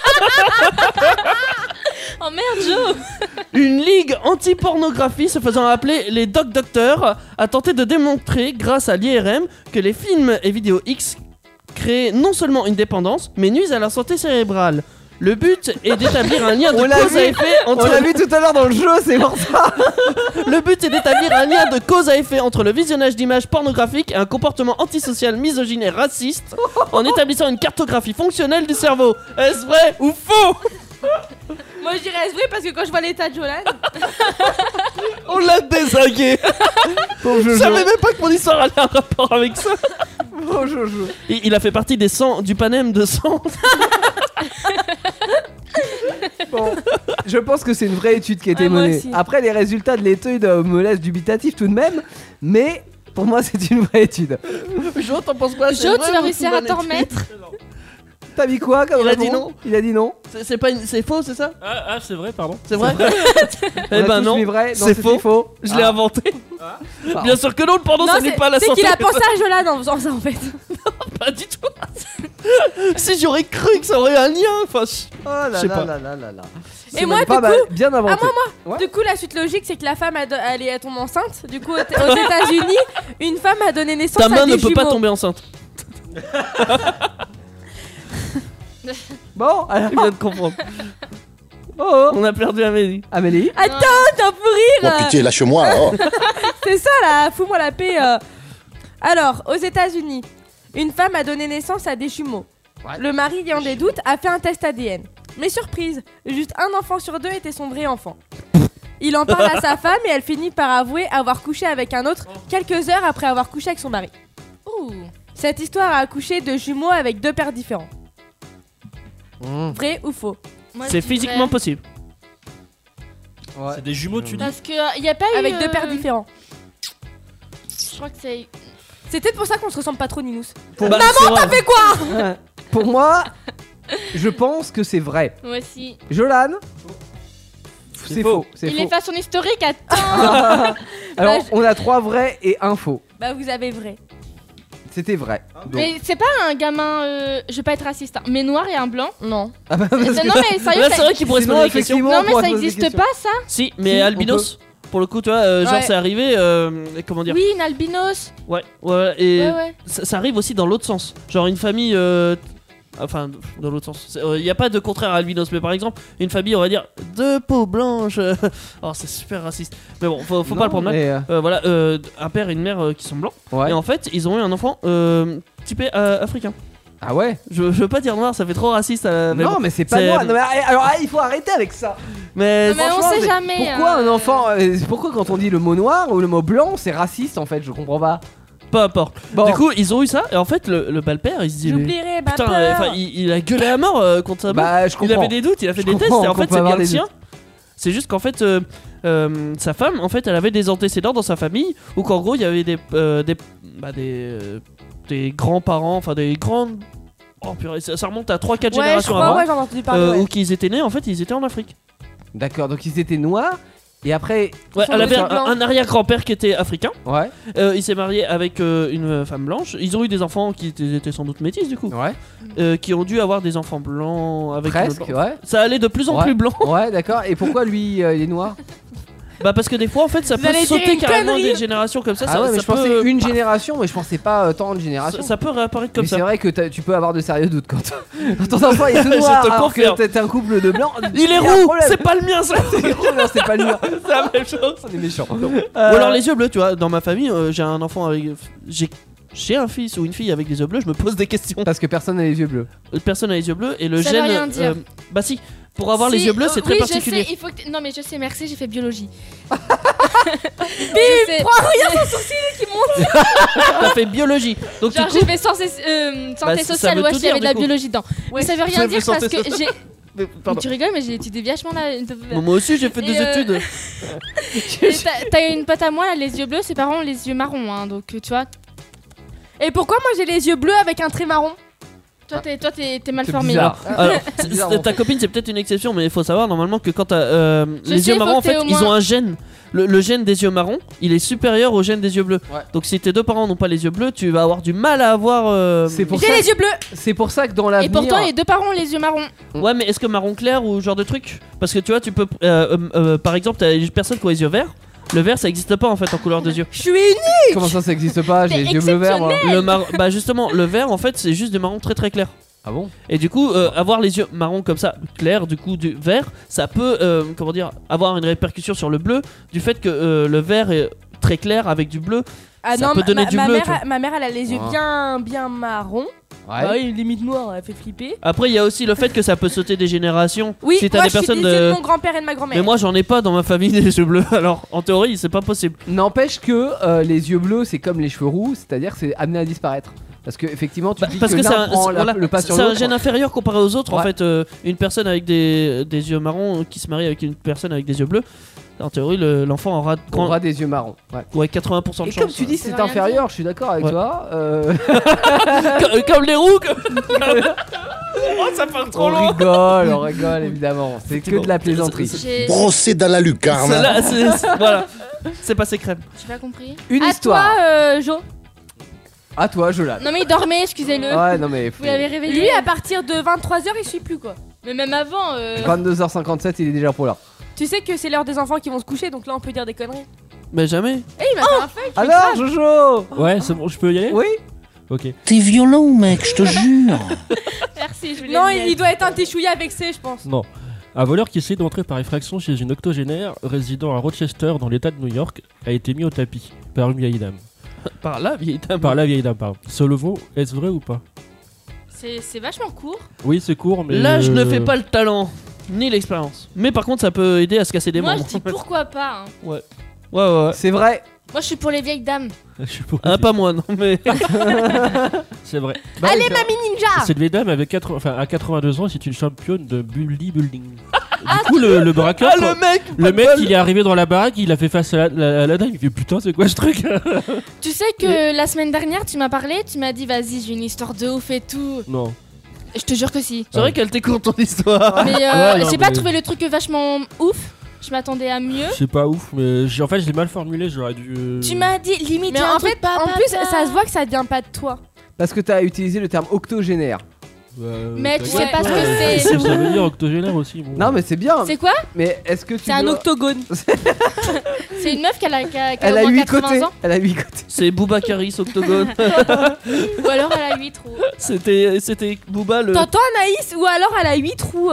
Oh merde, Joe. Une ligue anti-pornographie se faisant appeler les Doc Docteurs a tenté de démontrer, grâce à l'I R M, que les films et vidéos X créent non seulement une dépendance, mais nuisent à la santé cérébrale. Le but est d'établir un lien de On l'a cause vu. à effet entre On l'a vu tout à l'heure dans le jeu, c'est pour ça. Le but est d'établir un lien de cause à effet entre le visionnage d'images pornographiques et un comportement antisocial, misogyne et raciste, en établissant une cartographie fonctionnelle du cerveau. Est-ce vrai ou faux? Moi je dirais est-ce vrai parce que quand je vois l'état de Jolan. On l'a désingué. Pauvre Je Jojo. savais même pas que mon histoire avait un rapport avec ça. Pauvre Jojo. Il, il a fait partie des cent, du Panem de cent. Bon, je pense que c'est une vraie étude qui a été Ouais, moi menée. aussi. Après, les résultats de l'étude euh, me laissent dubitatif tout de même, mais pour moi, c'est une vraie étude. Jo, t'en penses quoi? Jo, tu vas réussir à t'en remettre? T'as mis quoi comme Il a réponse dit non. Il a dit non. C'est c'est pas une... c'est faux, c'est ça? Ah, ah, c'est vrai, pardon. C'est vrai? On Eh a ben tous non, mis vrai. Non, c'est c'était faux. faux. Je l'ai Ah. inventé. Pardon. Bien sûr que non, le porno Non, ça n'est c'est pas à la c'est santé. qu'il a pensé à Jolan en faisant ça en fait. Pas du tout. Si j'aurais cru que ça aurait un lien, enfin. je- Oh là Je sais là pas. là là là là. Et C'est moi, même du pas mal, coup- bien inventé. Ah, moi, moi Ouais. Du coup, la suite logique, c'est que la femme a do- elle est tombe enceinte. Du coup, aux aux États-Unis, une femme a donné naissance Ta à main des ne peut pas jumeaux. tomber enceinte. Bon, alors. Il vient de comprendre. Oh, oh. On a perdu Amélie. Amélie. Attends, t'as pour rire. Oh pitié, lâche-moi là. Oh. C'est ça là, fous-moi la paix. euh. Alors, aux États-Unis, une femme a donné naissance à des jumeaux. Le mari, ayant des doutes, a fait un test A D N. Mais surprise, juste un enfant sur deux était son vrai enfant. Il en parle à sa femme et elle finit par avouer avoir couché avec un autre quelques heures après avoir couché avec son mari. Ouh. Cette histoire a accouché de jumeaux avec deux pères différents. Mmh. Vrai ou faux? Moi, je C'est dis physiquement vrai. possible. Ouais. C'est des jumeaux, tu dis. Parce que il y a pas eu. Avec deux euh, pères différents. Je crois que c'est. C'est peut-être pour ça qu'on se ressemble pas trop, Ninous. Bah, Maman, c'est vrai. t'as fait quoi? Ouais. Pour moi, je pense que c'est vrai. Moi aussi. Jolan. C'est faux. C'est Il faux. efface son historique, attends. Alors, Bah, je- on a trois vrais et un faux. Bah, vous avez vrai. C'était vrai. Donc- Mais c'est pas un gamin. euh, Je vais pas être raciste, hein, mais noir et un blanc. Non. Ah bah, parce Non, que- mais sérieux, Là, ça- c'est vrai qu'il pourrait se Sinon, poser la question. effectivement, Non, on mais pourra ça se poser des existe questions. pas, ça. Si, mais Si, on albinos, pour le coup, tu vois, euh, genre Ouais. c'est arrivé, euh, comment dire? Oui, une albinos. Ouais, ouais, et Ouais, ouais. Ça, ça arrive aussi dans l'autre sens. Genre une famille. euh, Enfin, dans l'autre sens. Il n'y a pas de contraire à albinos, mais par exemple, une famille, on va dire deux peaux blanches. Oh, c'est super raciste. Mais bon, faut, faut Non, pas le prendre mal. mais, euh, Euh, voilà, euh, un père et une mère euh, qui sont blancs. Ouais. Et en fait, ils ont eu un enfant euh, typé euh, africain. Ah ouais. Je, je veux pas dire noir, ça fait trop raciste. euh, mais non, bon, mais c'est pas c'est- moi. Non, mais, ah, alors, ah, il faut arrêter avec ça. Mais, Non, mais on Franchement, sait mais jamais. Pourquoi hein. un enfant euh, Pourquoi quand on dit le mot noir ou le mot blanc, c'est raciste en fait? Je comprends pas. peu importe. Bon. Du coup, ils ont eu ça. Et en fait, le, le père, il se dit. mais- J'oublierai ma Putain, euh, peur. enfin, il, il a gueulé à mort euh, contre sa Bah, je Il comprends. avait des doutes, il a fait Je des tests, comprends et en qu'on fait, peut c'est avoir bien le des sien. C'est juste qu'en fait, euh, euh, sa femme, en fait, elle avait des antécédents dans sa famille, où qu'en gros, il y avait des, euh, des, bah, des, euh, des grands-parents, enfin des grandes. Oh purée, ça, ça remonte à trois quatre Ouais, je générations crois, avant. ouais, j'en ai entendu parler. euh, ouais. Où qu'ils étaient nés, en fait, ils étaient en Afrique. D'accord, donc ils étaient noirs et après. Ouais, sont elle avait tous un, blancs. un arrière-grand-père qui était africain. Ouais, Euh, il s'est marié avec euh, une femme blanche. Ils ont eu des enfants qui étaient, étaient sans doute métis, du coup. ouais, Euh, qui ont dû avoir des enfants blancs avec une presque, autre- ouais. Ça allait de plus en Ouais. plus blanc. Ouais, d'accord. Et pourquoi lui, euh, il est noir? Bah parce que des fois en fait ça Vous peut allez dire sauter une carrément connerie. des générations comme ça. Ah ça, ouais, mais ça je pensais peut... une génération, mais je pensais pas euh, tant de générations. ça, ça peut réapparaître comme mais ça. c'est vrai que t'as- tu peux avoir de sérieux doutes quand, quand ton enfant est tout Je noir te alors confirme. que t'es un couple de blancs. Il est y a un roux, problème. c'est pas le mien ça. Non, c'est pas le mien. C'est la même chose. On est méchants. Ou alors les yeux bleus, tu vois. Dans ma famille, euh, j'ai un enfant avec, j'ai j'ai un fils ou une fille avec des yeux bleus. Je me pose des questions. Parce que personne n'a les yeux bleus. Personne n'a les yeux bleus et le Ça veut gène. rien dire. bah si. Pour avoir les Si, yeux bleus, euh, c'est très oui, particulier. Je sais, il faut que t- Non, mais je sais, merci, j'ai fait biologie. Bim, prends rien son sourcil qui monte. T'as fait biologie. Donc Genre, du coup, j'ai fait santé, euh, Bah, santé ça sociale, veut ouais, tout il y avait dire, de la du coup. biologie dedans. Mais ça veut rien J'ai dire fait parce santé que sociale. j'ai. Mais, Mais pardon. tu rigoles, mais j'ai étudié vachement là. Bon, moi aussi j'ai fait des Et, euh, études. Et t'as- T'as une pote à moi, là, les yeux bleus, ses parents ont les yeux marrons, hein, donc euh, tu vois. Et pourquoi moi j'ai les yeux bleus avec un trait marron? Toi, t'es toi, t'es- t'es mal C'est formé. bizarre. là. Alors, C'est c'est- bizarre, c'est- en ta copine c'est peut-être une exception, mais il faut savoir normalement que quand t'as euh, Je les sais, yeux faut marrons, en que t'aies fait, au ils moins- ont un gène. Le, le gène des yeux marrons, il est supérieur au gène des yeux bleus. Ouais. Donc si tes deux parents n'ont pas les yeux bleus, tu vas avoir du mal à avoir. euh, C'est pour J'ai ça. les yeux bleus. C'est pour ça que dans Et l'avenir. pourtant, les deux parents ont les yeux marrons. Ouais, mais est-ce que marron clair ou ce genre de truc? Parce que tu vois, tu peux. euh, euh, euh, par exemple, t'as des personnes qui ont les yeux verts. Le vert, ça existe pas en fait en couleur de yeux. Je suis unie. Comment ça, ça existe pas? J'ai T'es les yeux bleus verts moi. Le mar... Bah justement, le vert en fait, c'est juste des marrons très très clairs. Ah bon? Et du coup, euh, avoir les yeux marrons comme ça, clairs, du coup, du vert, ça peut, euh, comment dire, avoir une répercussion sur le bleu, du fait que euh, le vert est très clair avec du bleu. Ah Ça non, peut ma, donner ma- du ma bleu, mère, tu vois. a- ma mère, elle a les yeux Ouais. bien, bien marrons. Ouais. Ah oui, limite noire, elle fait flipper. Après, il y a aussi le fait que ça peut sauter des générations. Oui, si t'as moi des je suis personnes des yeux de. de mon grand-père et de ma grand-mère. Mais moi, j'en ai pas dans ma famille des yeux bleus. Alors, en théorie, c'est pas possible. N'empêche que euh, les yeux bleus, c'est comme les cheveux roux, c'est-à-dire que c'est amené à disparaître. Parce que effectivement, tu Bah, dis parce que, que c'est l'un un, prend c'est- la- voilà, le pas sur c'est un l'autre. gène inférieur comparé aux autres. En Ouais. fait, euh, une personne avec des, des yeux marrons qui se marie avec une personne avec des yeux bleus, en théorie, le- l'enfant aura, On grand- aura des yeux marrons. Ouais. ouais, quatre-vingts pour cent de Et chance. comme tu dis, Ça c'est veut rien inférieur, je suis d'accord avec Ouais. toi. euh, comme, comme les roues. comme- oh, ça part trop on loin. rigole, on rigole évidemment. C'est que de la plaisanterie. J'ai Brossé dans la lucarne. Celle-là, c'est- c'est- voilà, c'est passé crème. j'ai pas compris. Une À histoire. toi, euh, Jo. À toi, Jolan. Non mais il dormait, excusez-le. Ouais, non mais. Vous l'avez réveillé. Lui, à partir de vingt-trois heures, il suit plus quoi. Mais même avant. euh, vingt-deux heures cinquante-sept, il est déjà pour là. Tu sais que c'est l'heure des enfants qui vont se coucher, donc là on peut dire des conneries. Mais jamais. Eh, il m'a fait un feuille. Alors, Jojo. Ouais, c'est bon, je peux y aller? Oui. Ok. T'es violent, mec, je te jure. Merci, je voulais Non, le il, mettre. il doit être un téchouilla vexé, je pense. Non. Un voleur qui essaie d'entrer par effraction chez une octogénaire résidant à Rochester dans l'état de New York a été mis au tapis par une vieille dame. Par là, vieille dame. Par la vieille dame, pardon. Selon vous, est-ce vrai ou pas? C'est c'est vachement court. Oui, c'est court, mais. L'âge ne euh, fait pas le talent, ni l'expérience. Mais par contre, ça peut aider à se casser des Moi je membres. dis pourquoi pas. hein. Ouais. Ouais, ouais, ouais. C'est vrai. Moi je suis pour les vieilles dames. Je suis pour- Ah, pas moi, non, mais. C'est vrai. Allez, c'est- mamie ninja. Cette vieille dame avait quatre... enfin, à quatre-vingt-deux ans, c'est une championne de bully building. Du coup, le, le braqueur. Ah, le mec Le mec, il est arrivé dans la baraque, il a fait face à la, la- à la dame, il fait putain, c'est quoi ce truc? Tu sais que la semaine dernière tu m'as parlé, tu m'as dit vas-y j'ai une histoire de ouf et tout. Non. Je te jure que si. C'est vrai qu'elle t'écoute ton histoire. Mais euh, Ouais, non, j'ai pas mais- trouvé le truc vachement ouf. Je m'attendais à mieux. C'est pas ouf, mais j'ai- en fait, je l'ai mal formulé, j'aurais dû. euh, Tu m'as dit limite Mais un en truc fait, pas, en pas, plus, pas. ça se voit que ça vient pas de toi. Parce que t'as utilisé le terme octogénaire. euh, Mais tu t'as- sais pas ce que Ouais, c'est. Ça veut dire octogénaire aussi. Bon. Non mais c'est bien. C'est quoi? Mais est-ce que tu C'est un dois- octogone. C'est une meuf qui a, la- qui a, qui a Elle au a moins huit quatre-vingts côtés. ans. Elle a huit côtés. C'est Booba Caris, Octogone. Ou alors elle a huit trous. C'était c'était Booba le. T'entends Anaïs ou alors elle a huit trous.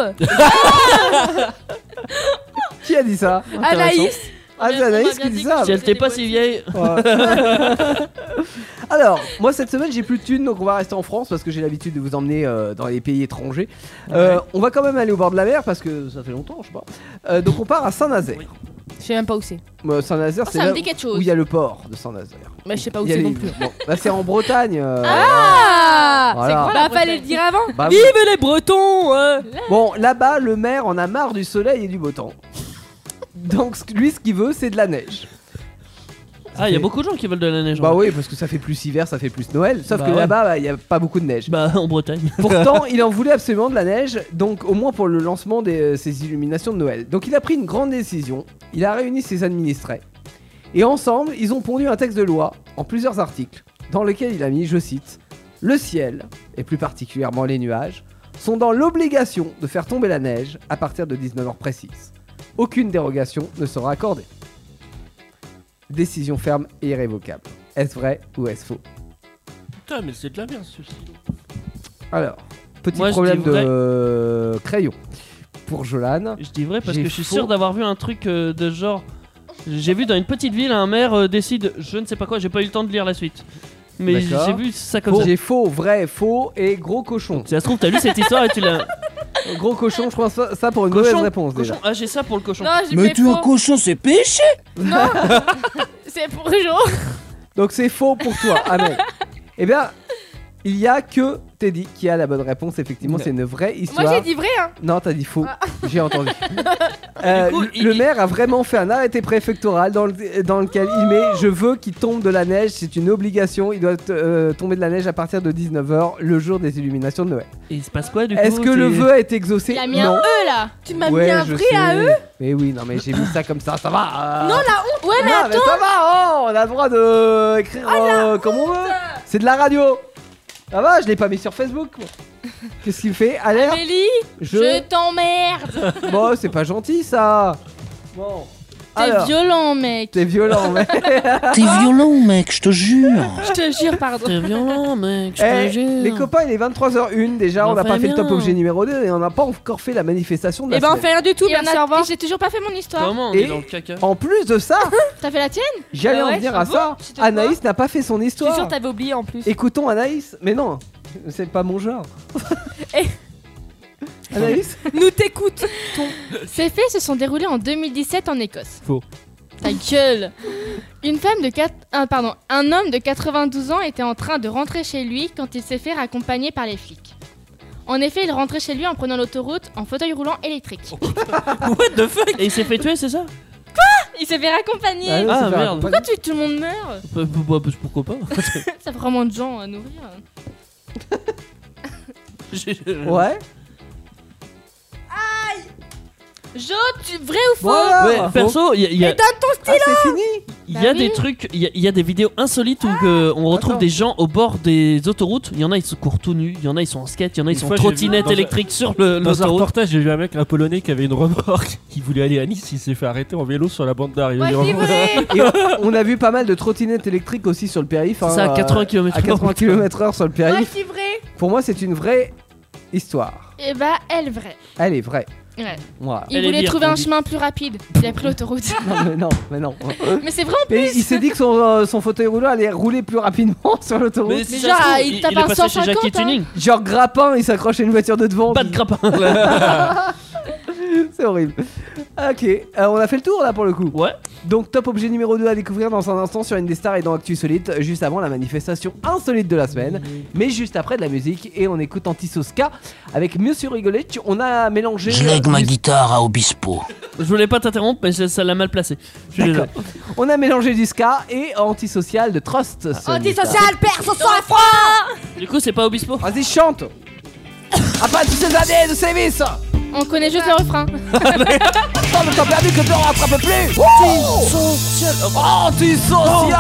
Qui a dit ça? Anaïs. Ah, c'est On m'a Anaïs bien qui dit dit que ça. Si elle t'est pas si vieille. Ouais. Alors, moi cette semaine j'ai plus de thunes donc on va rester en France parce que j'ai l'habitude de vous emmener euh, dans les pays étrangers. Euh, on va quand même aller au bord de la mer parce que ça fait longtemps, je sais pas. Euh, donc on part à Saint-Nazaire. Je sais même pas où c'est. Euh, Saint-Nazaire, Oh, c'est ça me là dit quelque où chose. il y a le port de Saint-Nazaire. Mais je sais pas où Il y a c'est les- non plus. Bon, bah, c'est en Bretagne. euh, Ah Voilà. Bah fallait le dire avant. Bah oui. Vive les Bretons hein. Bon, là-bas, le maire en a marre du soleil et du beau temps. Donc ce- lui, ce qu'il veut, c'est de la neige. Ah, il y a beaucoup de gens qui veulent de la neige. Bah en oui, parce que ça fait plus hiver, ça fait plus Noël. Sauf Bah que ouais. là-bas, bah, il y a pas beaucoup de neige. Bah, en Bretagne. Pourtant, il en voulait absolument de la neige, donc au moins pour le lancement de euh, ses illuminations de Noël. Donc il a pris une grande décision, il a réuni ses administrés, et ensemble, ils ont pondu un texte de loi en plusieurs articles, dans lequel il a mis, je cite, « Le ciel, et plus particulièrement les nuages, sont dans l'obligation de faire tomber la neige à partir de dix-neuf heures précises. Aucune dérogation ne sera accordée. » Décision ferme et irrévocable. Est-ce vrai ou est-ce faux? Putain, mais c'est de la merde ceci. Alors, petit Moi, je problème dis vrai. de euh, crayon pour Jolan. Je dis vrai parce J'ai que je suis faux. sûr d'avoir vu un truc euh, de ce genre. J'ai vu dans une petite ville un maire euh, décide, je ne sais pas quoi, j'ai pas eu le temps de lire la suite. Mais j'ai D'accord. j'ai vu ça comme Faux. ça. J'ai faux, vrai, faux et gros cochon. Si ça se trouve, t'as lu cette histoire et tu l'as. Gros cochon, je pense ça, ça pour une Cochon, mauvaise réponse cochon. déjà. Ah, j'ai ça pour le cochon. Non, j'ai Mais fait tu es un faux. cochon, c'est péché. Non, c'est pour Jo. Donc c'est faux pour toi, Amel. Eh bien, il y a que Teddy qui a la bonne réponse. Effectivement, c'est une vraie histoire. Moi j'ai dit vrai hein. Non, t'as dit faux. J'ai entendu. Euh, Du coup, le- il- le maire a vraiment fait un arrêté préfectoral dans, le- dans lequel il met « Je veux qu'il tombe de la neige, c'est une obligation, il doit euh, tomber de la neige à partir de dix-neuf heures, le jour des illuminations de Noël. Et il se passe quoi » du coup Est-ce que le tu- vœu a été exaucé? Il a mis Non. un E là. Tu m'as Ouais, mis un je vrai sais. à eux. Mais oui, non mais j'ai mis ça comme ça, ça va. euh. Non la honte. Ouais, mais Ah, mais ça va, oh, on a le droit de écrire euh, comme on veut. C'est de la radio. Ça va, je l'ai pas mis sur Facebook. moi. Qu'est-ce qu'il fait? Alerte. Amélie, Je. je t'emmerde. Bon, c'est pas gentil ça. Bon. T'es Alors, violent, mec. t'es violent, mec. T'es violent, mec, je te jure. Je te jure, pardon. T'es violent, mec, je Eh, te jure. les copains, il est vingt-trois heures une déjà, On on n'a fait pas fait le bien. top objet numéro deux et on n'a pas encore fait la manifestation de la Eh ben on semaine. fait rien du tout. Et on Merci a- au revoir. et j'ai toujours pas fait mon histoire. Comment on Et- est dans le caca En plus de ça, T'as fait la tienne? j'allais Ah en ouais, venir ah à bon ça. C'était quoi Anaïs n'a pas fait son Je suis histoire. sûre t'avais oublié en plus. Écoutons Anaïs, mais non, c'est pas mon genre. Eh. Anaïs Nous t'écoute. Ces faits se sont déroulés en deux mille dix-sept en Écosse. Faux. Ta gueule. Une femme de quatre... ah, pardon, un homme de quatre-vingt-douze ans était en train de rentrer chez lui quand il s'est fait raccompagner par les flics. En effet, il rentrait chez lui en prenant l'autoroute en fauteuil roulant électrique. What the fuck? Et il s'est fait tuer, c'est ça? Il s'est fait raccompagner. Ah, oui, Ah, c'est fait merde. Pourquoi tu, tout le monde meurt? Bah, bah, bah, pourquoi pas? Ça fait vraiment de gens à nourrir. J'ai- Ouais. Jo, tu... vrai ou faux? Voilà. Ouais, perso, il y a, il y a- Mais donne ton Ah, stylo. c'est fini. il y Bah a oui. des trucs, il y, a- il y a des vidéos insolites où que on retrouve Attends. des gens au bord des autoroutes. Il y en a, ils se courent tout nus. Il y en a, ils sont en skate. Il y en a, ils Une sont fois, j'ai vu trottinettes dans un- électriques sur le- Dans un l'autoroute. reportage, j'ai vu un mec, un polonais, qui avait une remorque. Il voulait aller à Nice, il s'est fait arrêter en vélo sur la bande d'arrêt. Ouais, c'est vrai. Et on, on a vu pas mal de trottinettes électriques aussi sur le périph'. hein, C'est à euh, quatre-vingts kilomètres à quatre-vingts kilomètres heure sur le Ouais, périph'. c'est vrai. Pour moi, c'est une vraie histoire. Et bah, elle vraie. Elle est vraie. Ouais. Voilà. Il Elle est voulait bien, trouver on un dit. chemin plus rapide. Il a pris l'autoroute. Non, mais non, mais non. Mais c'est vrai en Et plus. il s'est dit que son, euh, son fauteuil roulant allait rouler plus rapidement sur l'autoroute. Mais, si Mais ça genre, se trouve, il il, tape il est un passé chez cent cinquante, Jackie hein. Tuning. Genre grappin, il s'accroche à une voiture de devant. Pas de puis- grappin. C'est horrible. Ok, euh, on a fait le tour là pour le coup. Ouais. Donc top objet numéro deux à découvrir dans un instant sur Indestar et dans Actu Solide, juste avant la manifestation insolite de la semaine, mais juste après de la musique et on écoute Antisoska avec Monsieur Rigolette. On a mélangé. Je lègue ma guitare à Obispo. Je voulais pas t'interrompre, mais ça ça l'a mal placé. Je suis désolé. D'accord. On a mélangé du ska et Antisocial de Trust. Antisocial, perso sans froid. Du coup, c'est pas Obispo. Vas-y, chante. Après toutes ces années de service. On connaît juste le refrain. Tant de temps perdu que le temps rattrape plus. Antisocial. Antisocial.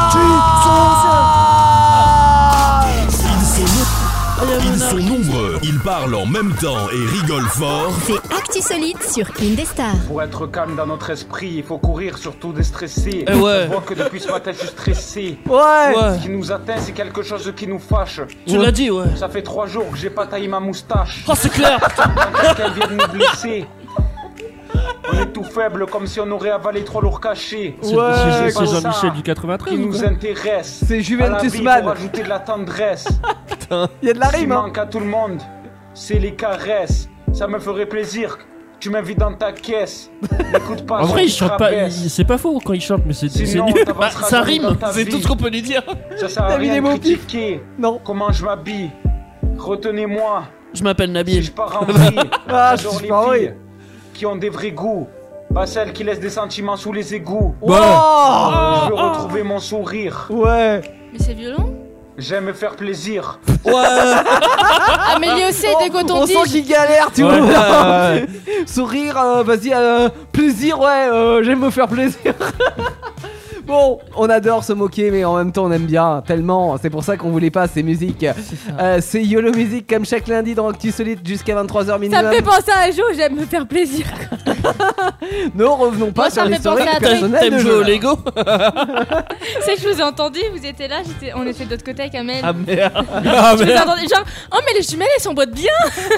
Ils sont nombreux, ils parlent en même temps et rigolent fort. C'est Actu Solide sur Indestar. Pour être calme dans notre esprit, il faut courir surtout déstressé. Eh ouais. Je vois que depuis ce matin, je suis stressé. Ouais. Ouais. Ce qui nous atteint, c'est quelque chose qui nous fâche. Tu l'as dit, ouais. Ça fait trois jours que j'ai pas taillé ma moustache. Oh, c'est clair. Quelqu'un vient de nous blesser. On est tout faible, comme si on aurait avalé trois lourds cachés. C'est Ouais, c'est- c'est comme ça. Jean-Michel du Qui quatre-vingt-treize. ou nous quoi intéresse. C'est Juventus À la vie, Man. pour ajouter de la tendresse. Il y a de la Ce qui rime. Hein. manque à tout le monde, c'est les caresses. Ça me ferait plaisir que tu m'invites dans ta caisse. N'écoute pas En ce vrai, il qui chante pas. traverse. il- C'est pas faux quand il chante, mais c'est c'est Sinon, nul. t'avanceras Bah, ça jamais rime, dans ta c'est vie. tout ce qu'on peut lui dire. Ça sert à T'as mis rien les de mots pif. critiquer Non. comment je m'habille. Retenez-moi, Je m'appelle si Nabil. je pars en vrille, Ah, je j'adore suis les pas vrai. filles qui ont des vrais goûts. Pas celles qui laissent des sentiments sous les égouts. Wow. Je veux retrouver mon sourire. Ouais. Mais c'est violent. J'aime faire plaisir. Ouais. Amélie aussi Oh, des on cotons-tiges. sent qu'il galère, tu Ouais, vois. ouais, ouais. Sourire, euh, vas-y, euh, plaisir, ouais, euh, j'aime me faire plaisir. Bon, on adore se moquer, mais en même temps on aime bien tellement. C'est pour ça qu'on voulait pas ces musiques. Euh, c'est YOLO Music comme chaque lundi dans Actu Solide jusqu'à vingt-trois heures Ça me minimum. fait penser à un jour, j'aime me faire plaisir. Ne revenons pas Moi, sur ça me fait l'historique penser à personnel T'aimes de jouer jeu. au Lego? C'est que je vous ai entendu, vous étiez là, j'étais... on était de l'autre côté avec Amel. Ah merde. Ah, Je vous ai merde. entendu genre, oh mais les jumelles elles s'emboîtent bien.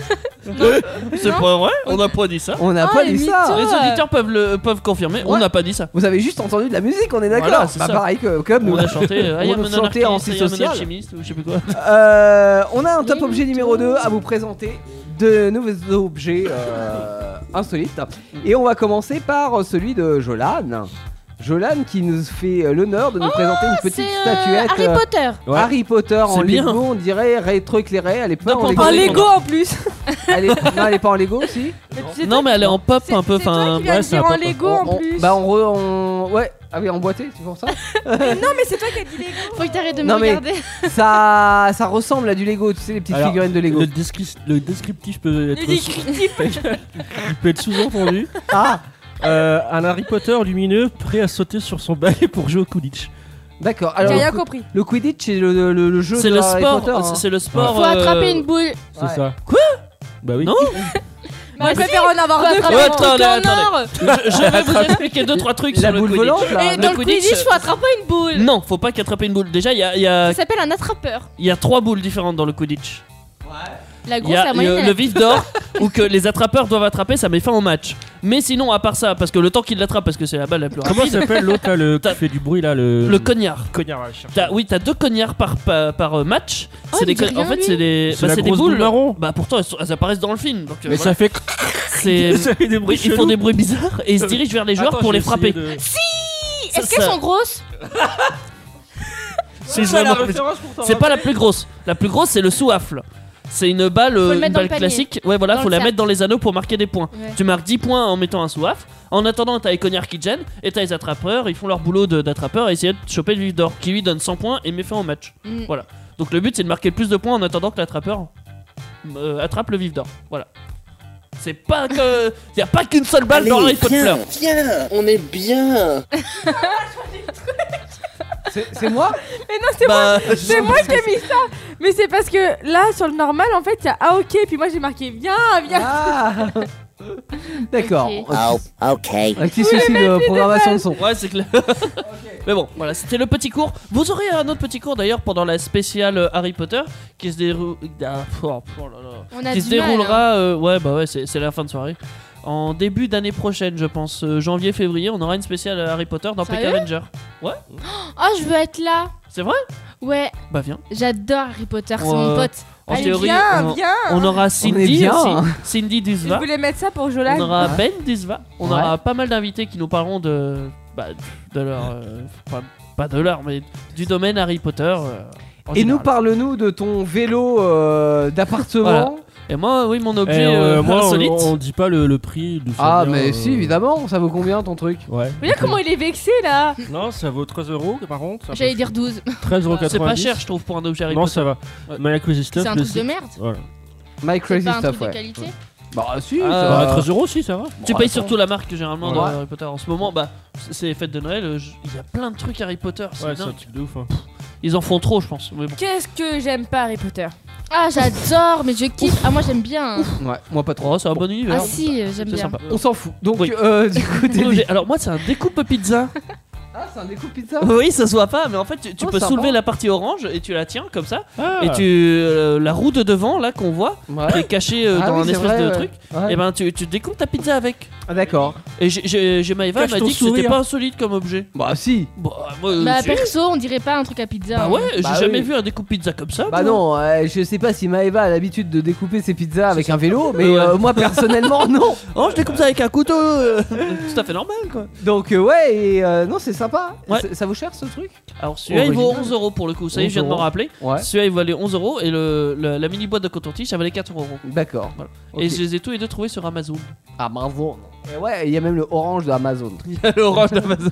C'est pas vrai, on n'a pas dit ça. On n'a Ah, pas les dit ça. mythos. Les auditeurs peuvent, le, peuvent confirmer, on Ouais. n'a pas dit ça. Vous avez juste entendu de la musique, on est d'accord. Voilà, c'est Bah, ça. pareil que comme nous. On a chanté euh, I am On an chantait anarchist, I am an antisocial. alchimiste ou je sais plus quoi. Euh, on a un top objet numéro deux à vous présenter, de nouveaux objets euh, insolites. Et on va commencer par celui de Jolan. Jolan qui nous fait l'honneur de nous présenter une petite C'est euh, statuette. Harry euh, Potter. Ouais. Harry Potter en C'est bien. Lego, on dirait rétro-éclairé. Elle est pas Non, en pas Lego. En Lego. Lego en plus. Elle est... Non, elle est pas en Lego aussi. C'est Non, toi mais elle est en pop c'est- un peu. c'est toi Enfin, qui viens ouais, de c'est dire un en pop. Lego On- en on- plus. Bah on, re- on... Ouais. Ah oui, emboîté, c'est pour ça. Non, mais c'est toi qui as dit Lego. Faut que t'arrêtes de me Non, mais- regarder. ça, ça ressemble à du Lego, tu sais, les petites Alors, figurines de Lego. Le, descri- le descriptif peut être, Le descriptif. il peut être sous-entendu. Ah, Euh, un Harry Potter lumineux prêt à sauter sur son balai pour jouer au Quidditch. d'accord. J'ai Alors, rien le, compris. le Quidditch, c'est le, le- le jeu c'est de le Harry sport. Potter. hein. c'est- C'est le sport. Faut euh, attraper une boule. C'est Ouais. ça. Quoi? Bah oui. Non. Moi, je préfère en avoir Faut deux. attraper Ouais, une attendez, truc en attendez. or. Je, je vais vous expliquer deux trois trucs La sur le boule Quidditch. volante, là. Et Le dans le Quidditch, Quidditch, faut attraper une boule. Non, faut pas qu'attraper une boule. Déjà, il y a, il y, a, Ça s'appelle un attrapeur. il y a trois boules différentes dans le Quidditch. La Il grosse, y a la le, moyenne. le vif d'or où que les attrapeurs doivent attraper, ça met fin au match. Mais sinon, à part ça, parce que le temps qu'il l'attrape, parce que c'est la balle la plus Comment rapide. s'appelle l'autre là, le qui T'as- fait du bruit là, le. Le cognard. cognard. Ouais, je cherche. T'as- oui, t'as deux cognards par, par, par, euh, match. Oh, c'est il des dit con- en rien, fait, lui. c'est des, C'est bah, la c'est des grosse boule boules. marron. Bah pourtant, elles, sont- elles apparaissent dans le film. Donc, euh, Mais voilà. ça fait. c'est. ça fait des bruits Oui, ils font chelous. des bruits bizarres et ils se dirigent vers les joueurs Attends, pour je les vais frapper. essayer de- Si est-ce Ça- qu'elles ça- sont grosses? Si je Ouais, la remarque- référence pour t'en C'est pas la plus grosse. La plus grosse, c'est le sous-wafle. C'est une balle, Faut le euh, mettre une dans balle le panier. classique. Ouais, voilà, Dans faut le la cercle. mettre dans les anneaux pour marquer des points. Ouais. Tu marques dix points en mettant un sous-wafle. En attendant, t'as les cognards qui te gênent et t'as les attrapeurs. Ils font leur boulot de- d'attrapeurs et essayer de choper le vif d'or qui lui donne cent points et met fin au match. Mm. Voilà. Donc le but, c'est de marquer le plus de points en attendant que l'attrapeur euh, attrape le vif d'or. Voilà. C'est pas que. Y a pas qu'une seule balle dans Harry Potter. Viens, on est bien. C'est c'est moi Mais non, c'est Bah, moi, c'est moi qui ai mis ça. Mais c'est parce que là, sur le normal, en fait, il y a ah ok, puis moi j'ai marqué viens, viens. Ah D'accord. Ok. Oh, ok. Un petit souci de programmation de son. Ouais, c'est clair. Mais bon, voilà, c'était le petit cours. Vous aurez un autre petit cours d'ailleurs pendant la spéciale euh, Harry Potter qui se déroule. Ah, oh, oh là là. On a qui du se mal, hein. déroulera. euh, ouais, bah ouais, c'est c'est la fin de soirée. En début d'année prochaine, je pense, euh, janvier-février, on aura une spéciale Harry Potter dans Peck Sérieux Avenger. Ouais, Oh, je veux être là. c'est vrai. Ouais, Bah viens. j'adore Harry Potter, c'est Ouais. mon pote. En Allez, théorie, viens, on, viens. on aura Cindy bien. aussi. Cindy Je Dusva. voulais mettre ça pour Jolan. On aura Ben Dusva. On Ouais. aura pas mal d'invités qui nous parleront de. Bah, de leur. euh, enfin, pas de leur, mais du domaine Harry Potter. euh, en Et nous général. parle-nous de ton vélo euh, d'appartement. Voilà. Et moi, oui, mon Eh, objet euh, euh, moi, on, insolite. on dit pas le, le prix. d'où ça Ah, vient, mais euh, si, évidemment, ça vaut combien ton truc? Ouais. Regarde comment il est vexé là. Non, ça vaut treize euros par contre. c'est un peu J'allais dire douze. treize euros C'est pas quatre-vingt-dix. cher, je trouve, pour un objet Harry Non, Potter. ça va. Ouais. My Crazy Stuff. C'est un le truc de site. merde. Voilà. My C'est Crazy pas un Stuff, truc de ouais. qualité. Bah, si, Ah, ça Bah, va. treize euros aussi, ça va. Tu Bon, payes attends. surtout la marque généralement dans Ouais. Harry Potter en ce moment. Bah, c'est- c'est les fêtes de Noël. euh, je- Il y a plein de trucs Harry Potter. C'est Ouais, c'est un dingue. truc de ouf. hein. Ils en font trop, je pense. Mais bon. Qu'est-ce que j'aime pas Harry Potter. Ah, j'adore, mais je kiffe. Ah, moi j'aime bien. Ouais, moi pas trop. Oh, c'est un bon univers. Ah, si, euh, j'aime C'est bien. sympa. On s'en fout. Donc, Oui. euh, du coup, t'es dit. Alors, moi, c'est un découpe pizza. Ah, c'est un découpe pizza. Oui, ça se voit pas, mais en fait, tu, tu Oh, peux sympa. soulever la partie orange et tu la tiens comme ça. Ah. Et tu euh, la roue de devant là qu'on voit, Ouais. qui est cachée euh, Ah dans oui, un c'est espèce vrai, de ouais. truc. Ouais. Et ben tu, tu découpes ta pizza avec. Ah, d'accord. Et j'ai- j'ai j'ai Maëva Cache m'a ton dit que c'était sourire. pas insolite comme objet. Bah, si. Bah, moi, euh, Bah, si. perso, on dirait pas un truc à pizza. Bah hein. ouais, j'ai Bah jamais oui. vu un découpe pizza comme ça. Bah moi. non, euh, je sais pas si Maëva a l'habitude de découper ses pizzas avec un vélo, mais Ouais. euh, moi personnellement non. Oh, je découpe ça avec un couteau. euh, tout à fait normal quoi. Donc euh, ouais, et euh, non c'est sympa. Ouais. Ça, ça vaut cher ce truc? Alors celui-là il vaut Original. onze euros pour le coup, ça y est, je onze viens de m'en euros. rappeler. Ouais. Celui-là il valait onze euros et le, le- la mini boîte de coton-tige ça valait quatre euros. D'accord. Voilà. Ok. Et je les ai tous les deux trouvés sur Amazon. Amazon. Et ouais, il y a même le orange de Amazon. Il y a l'orange d'Amazon.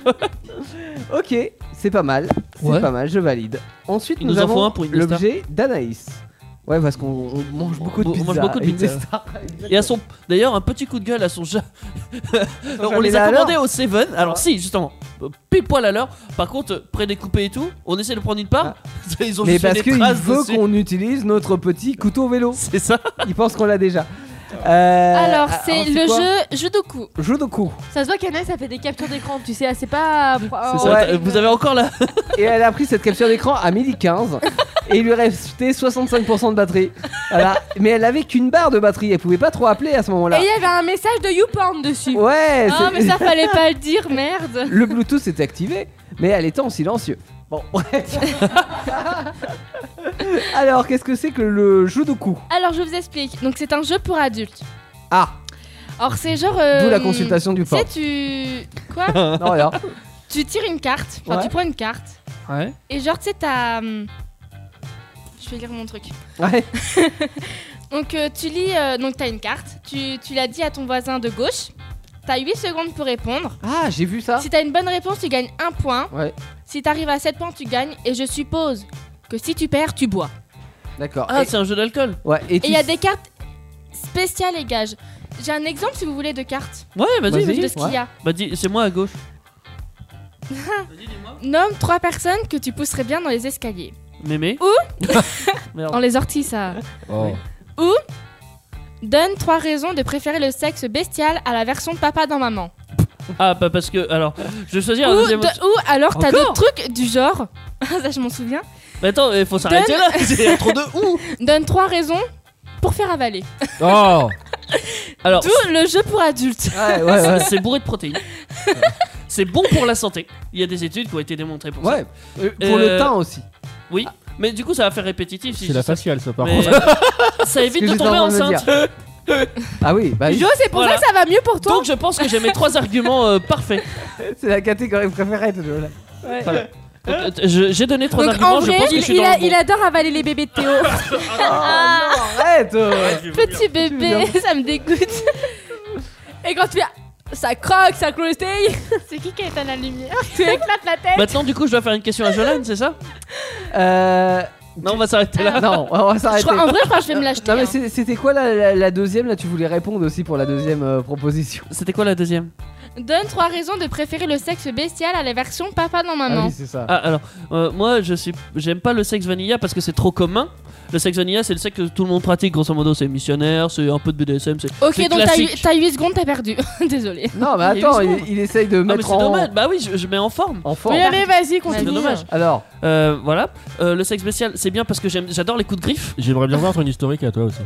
Ok, c'est pas mal. C'est Ouais. pas mal, je valide. Ensuite, Il nous, nous en faut avons un pour Indestar. l'objet d'Anaïs. Ouais, parce qu'on on mange beaucoup de On pizza. mange beaucoup de pizza. Indestar. Et à son, d'ailleurs, un petit coup de gueule à son ja- on jamais les là a à commandés l'heure. au Seven. Alors si, justement, euh, pile poil à l'heure. Par contre, euh, prédécoupé et tout, on essaie de prendre une part. Ils ont Mais juste fait parce des qu'il traces veut dessus. qu'on utilise notre petit couteau vélo. C'est ça. Il pense qu'on l'a déjà. Euh, Alors, ah, c'est c'est le quoi jeu Judoku. Judoku. Ça se voit qu'Anaïs a fait des captures d'écran, tu sais, c'est pas. C'est ça, Ouais. Vous avez encore la. Et elle a pris cette capture d'écran à midi quinze. Et il lui restait soixante-cinq pour cent de batterie. Voilà. Mais elle avait qu'une barre de batterie. Elle pouvait pas trop appeler à ce Et moment-là. il y avait un message de YouPorn dessus. Ouais. Ah, c'est- mais ça fallait pas le dire, merde. Le Bluetooth était activé, mais elle était en silencieux. Bon, bref. Alors, qu'est-ce que c'est que le Judoku? Alors, je vous explique. Donc, c'est un jeu pour adultes. Ah, Alors, c'est genre. euh, d'où la consultation du Tu sais, port. tu. Quoi? Non, rien. Tu tires une carte. Enfin, Ouais. tu prends une carte. Ouais. Et genre, tu sais, t'as. hum, Je vais lire mon truc. Ouais. Donc, euh, tu lis. euh, donc, t'as une carte. Tu, tu la dis à ton voisin de gauche. T'as huit secondes pour répondre. Ah, j'ai vu ça. Si t'as une bonne réponse, tu gagnes un point. Ouais, Si t'arrives à sept points, tu gagnes. Et je suppose que si tu perds, tu bois. d'accord. Ah, Et- c'est un jeu d'alcool. ouais, et Et tu il y a s- des cartes spéciales et gages. J'ai un exemple si vous voulez de cartes. Ouais, vas-y, Vas-y. vas-y. De ce qu'il y a. Bah, dis, c'est moi à gauche. Nomme trois personnes que tu pousserais bien dans les escaliers. Mémé. Ou Merde. dans les orties, ça. Oh. Ou donne trois raisons de préférer le sexe bestial à la version papa dans maman. Ah, bah, parce que. Alors, je vais choisir un Ou, deuxième. de- ou alors t'as Encore d'autres trucs du genre. Ça, je m'en souviens. Mais attends, il faut s'arrêter Donne- là. C'est trop de ou. Donne trois raisons pour faire avaler. Oh. Alors, D'où le jeu pour adultes. Ouais, ouais, ouais. c'est bourré de protéines. C'est bon pour la santé. Il y a des études qui ont été démontrées pour Ouais. ça. Euh, Pour le Euh, teint aussi. Oui, mais du coup ça va faire répétitif. Si C'est je la dis ça. faciale, ça, par Mais contre. ça évite que de j'étais tomber en train de me enceinte. dire. Ah oui, bah oui. Jo, c'est pour Voilà. ça que ça va mieux pour toi. Donc je pense que j'ai mes trois arguments euh, parfaits. C'est la catégorie préférée de Joe là. Ouais. Voilà. Donc, euh, je- j'ai donné trois Donc arguments, en vrai, je pense que il, je suis il dans a- le bon. il adore avaler les bébés de Théo. Ah, non, arrête euh. Petit bébé, ça me dégoûte. Et quand tu fais ça croque, ça close tes. C'est qui qui a éteint la lumière? Tu éclates la tête. Maintenant, du coup, je dois faire une question à Jolane, c'est ça? Euh. Non, on va s'arrêter là. Non, on va Je s'arrêter. crois, en vrai, je crois que je vais me l'acheter. Non mais hein. c'est- c'était quoi la, la- la deuxième là? Tu voulais répondre aussi pour la deuxième euh, proposition. C'était quoi la deuxième? Donne trois raisons de préférer le sexe bestial à la version papa dans maman. Ah oui, c'est ça. Ah, alors, euh, moi, je suis, j'aime pas le sexe vanilla parce que c'est trop commun. Le sexe vanilla, c'est le sexe que tout le monde pratique, grosso modo, c'est missionnaire, c'est un peu de B D S M, c'est Ok, c'est donc t'as classique. huit- t'as huit secondes, t'as perdu. Désolé. Non mais Il y a attends, huit il, secondes. il essaye de Ah, mais mettre c'est en, dommage, bah oui, je, je mets en forme. en forme. Oui, allez, vas-y, C'est continue. dommage. Alors, Euh, voilà, Euh, le sexe spécial, c'est bien parce que j'aime, j'adore les coups de griffe. J'aimerais bien voir ton historique à toi aussi.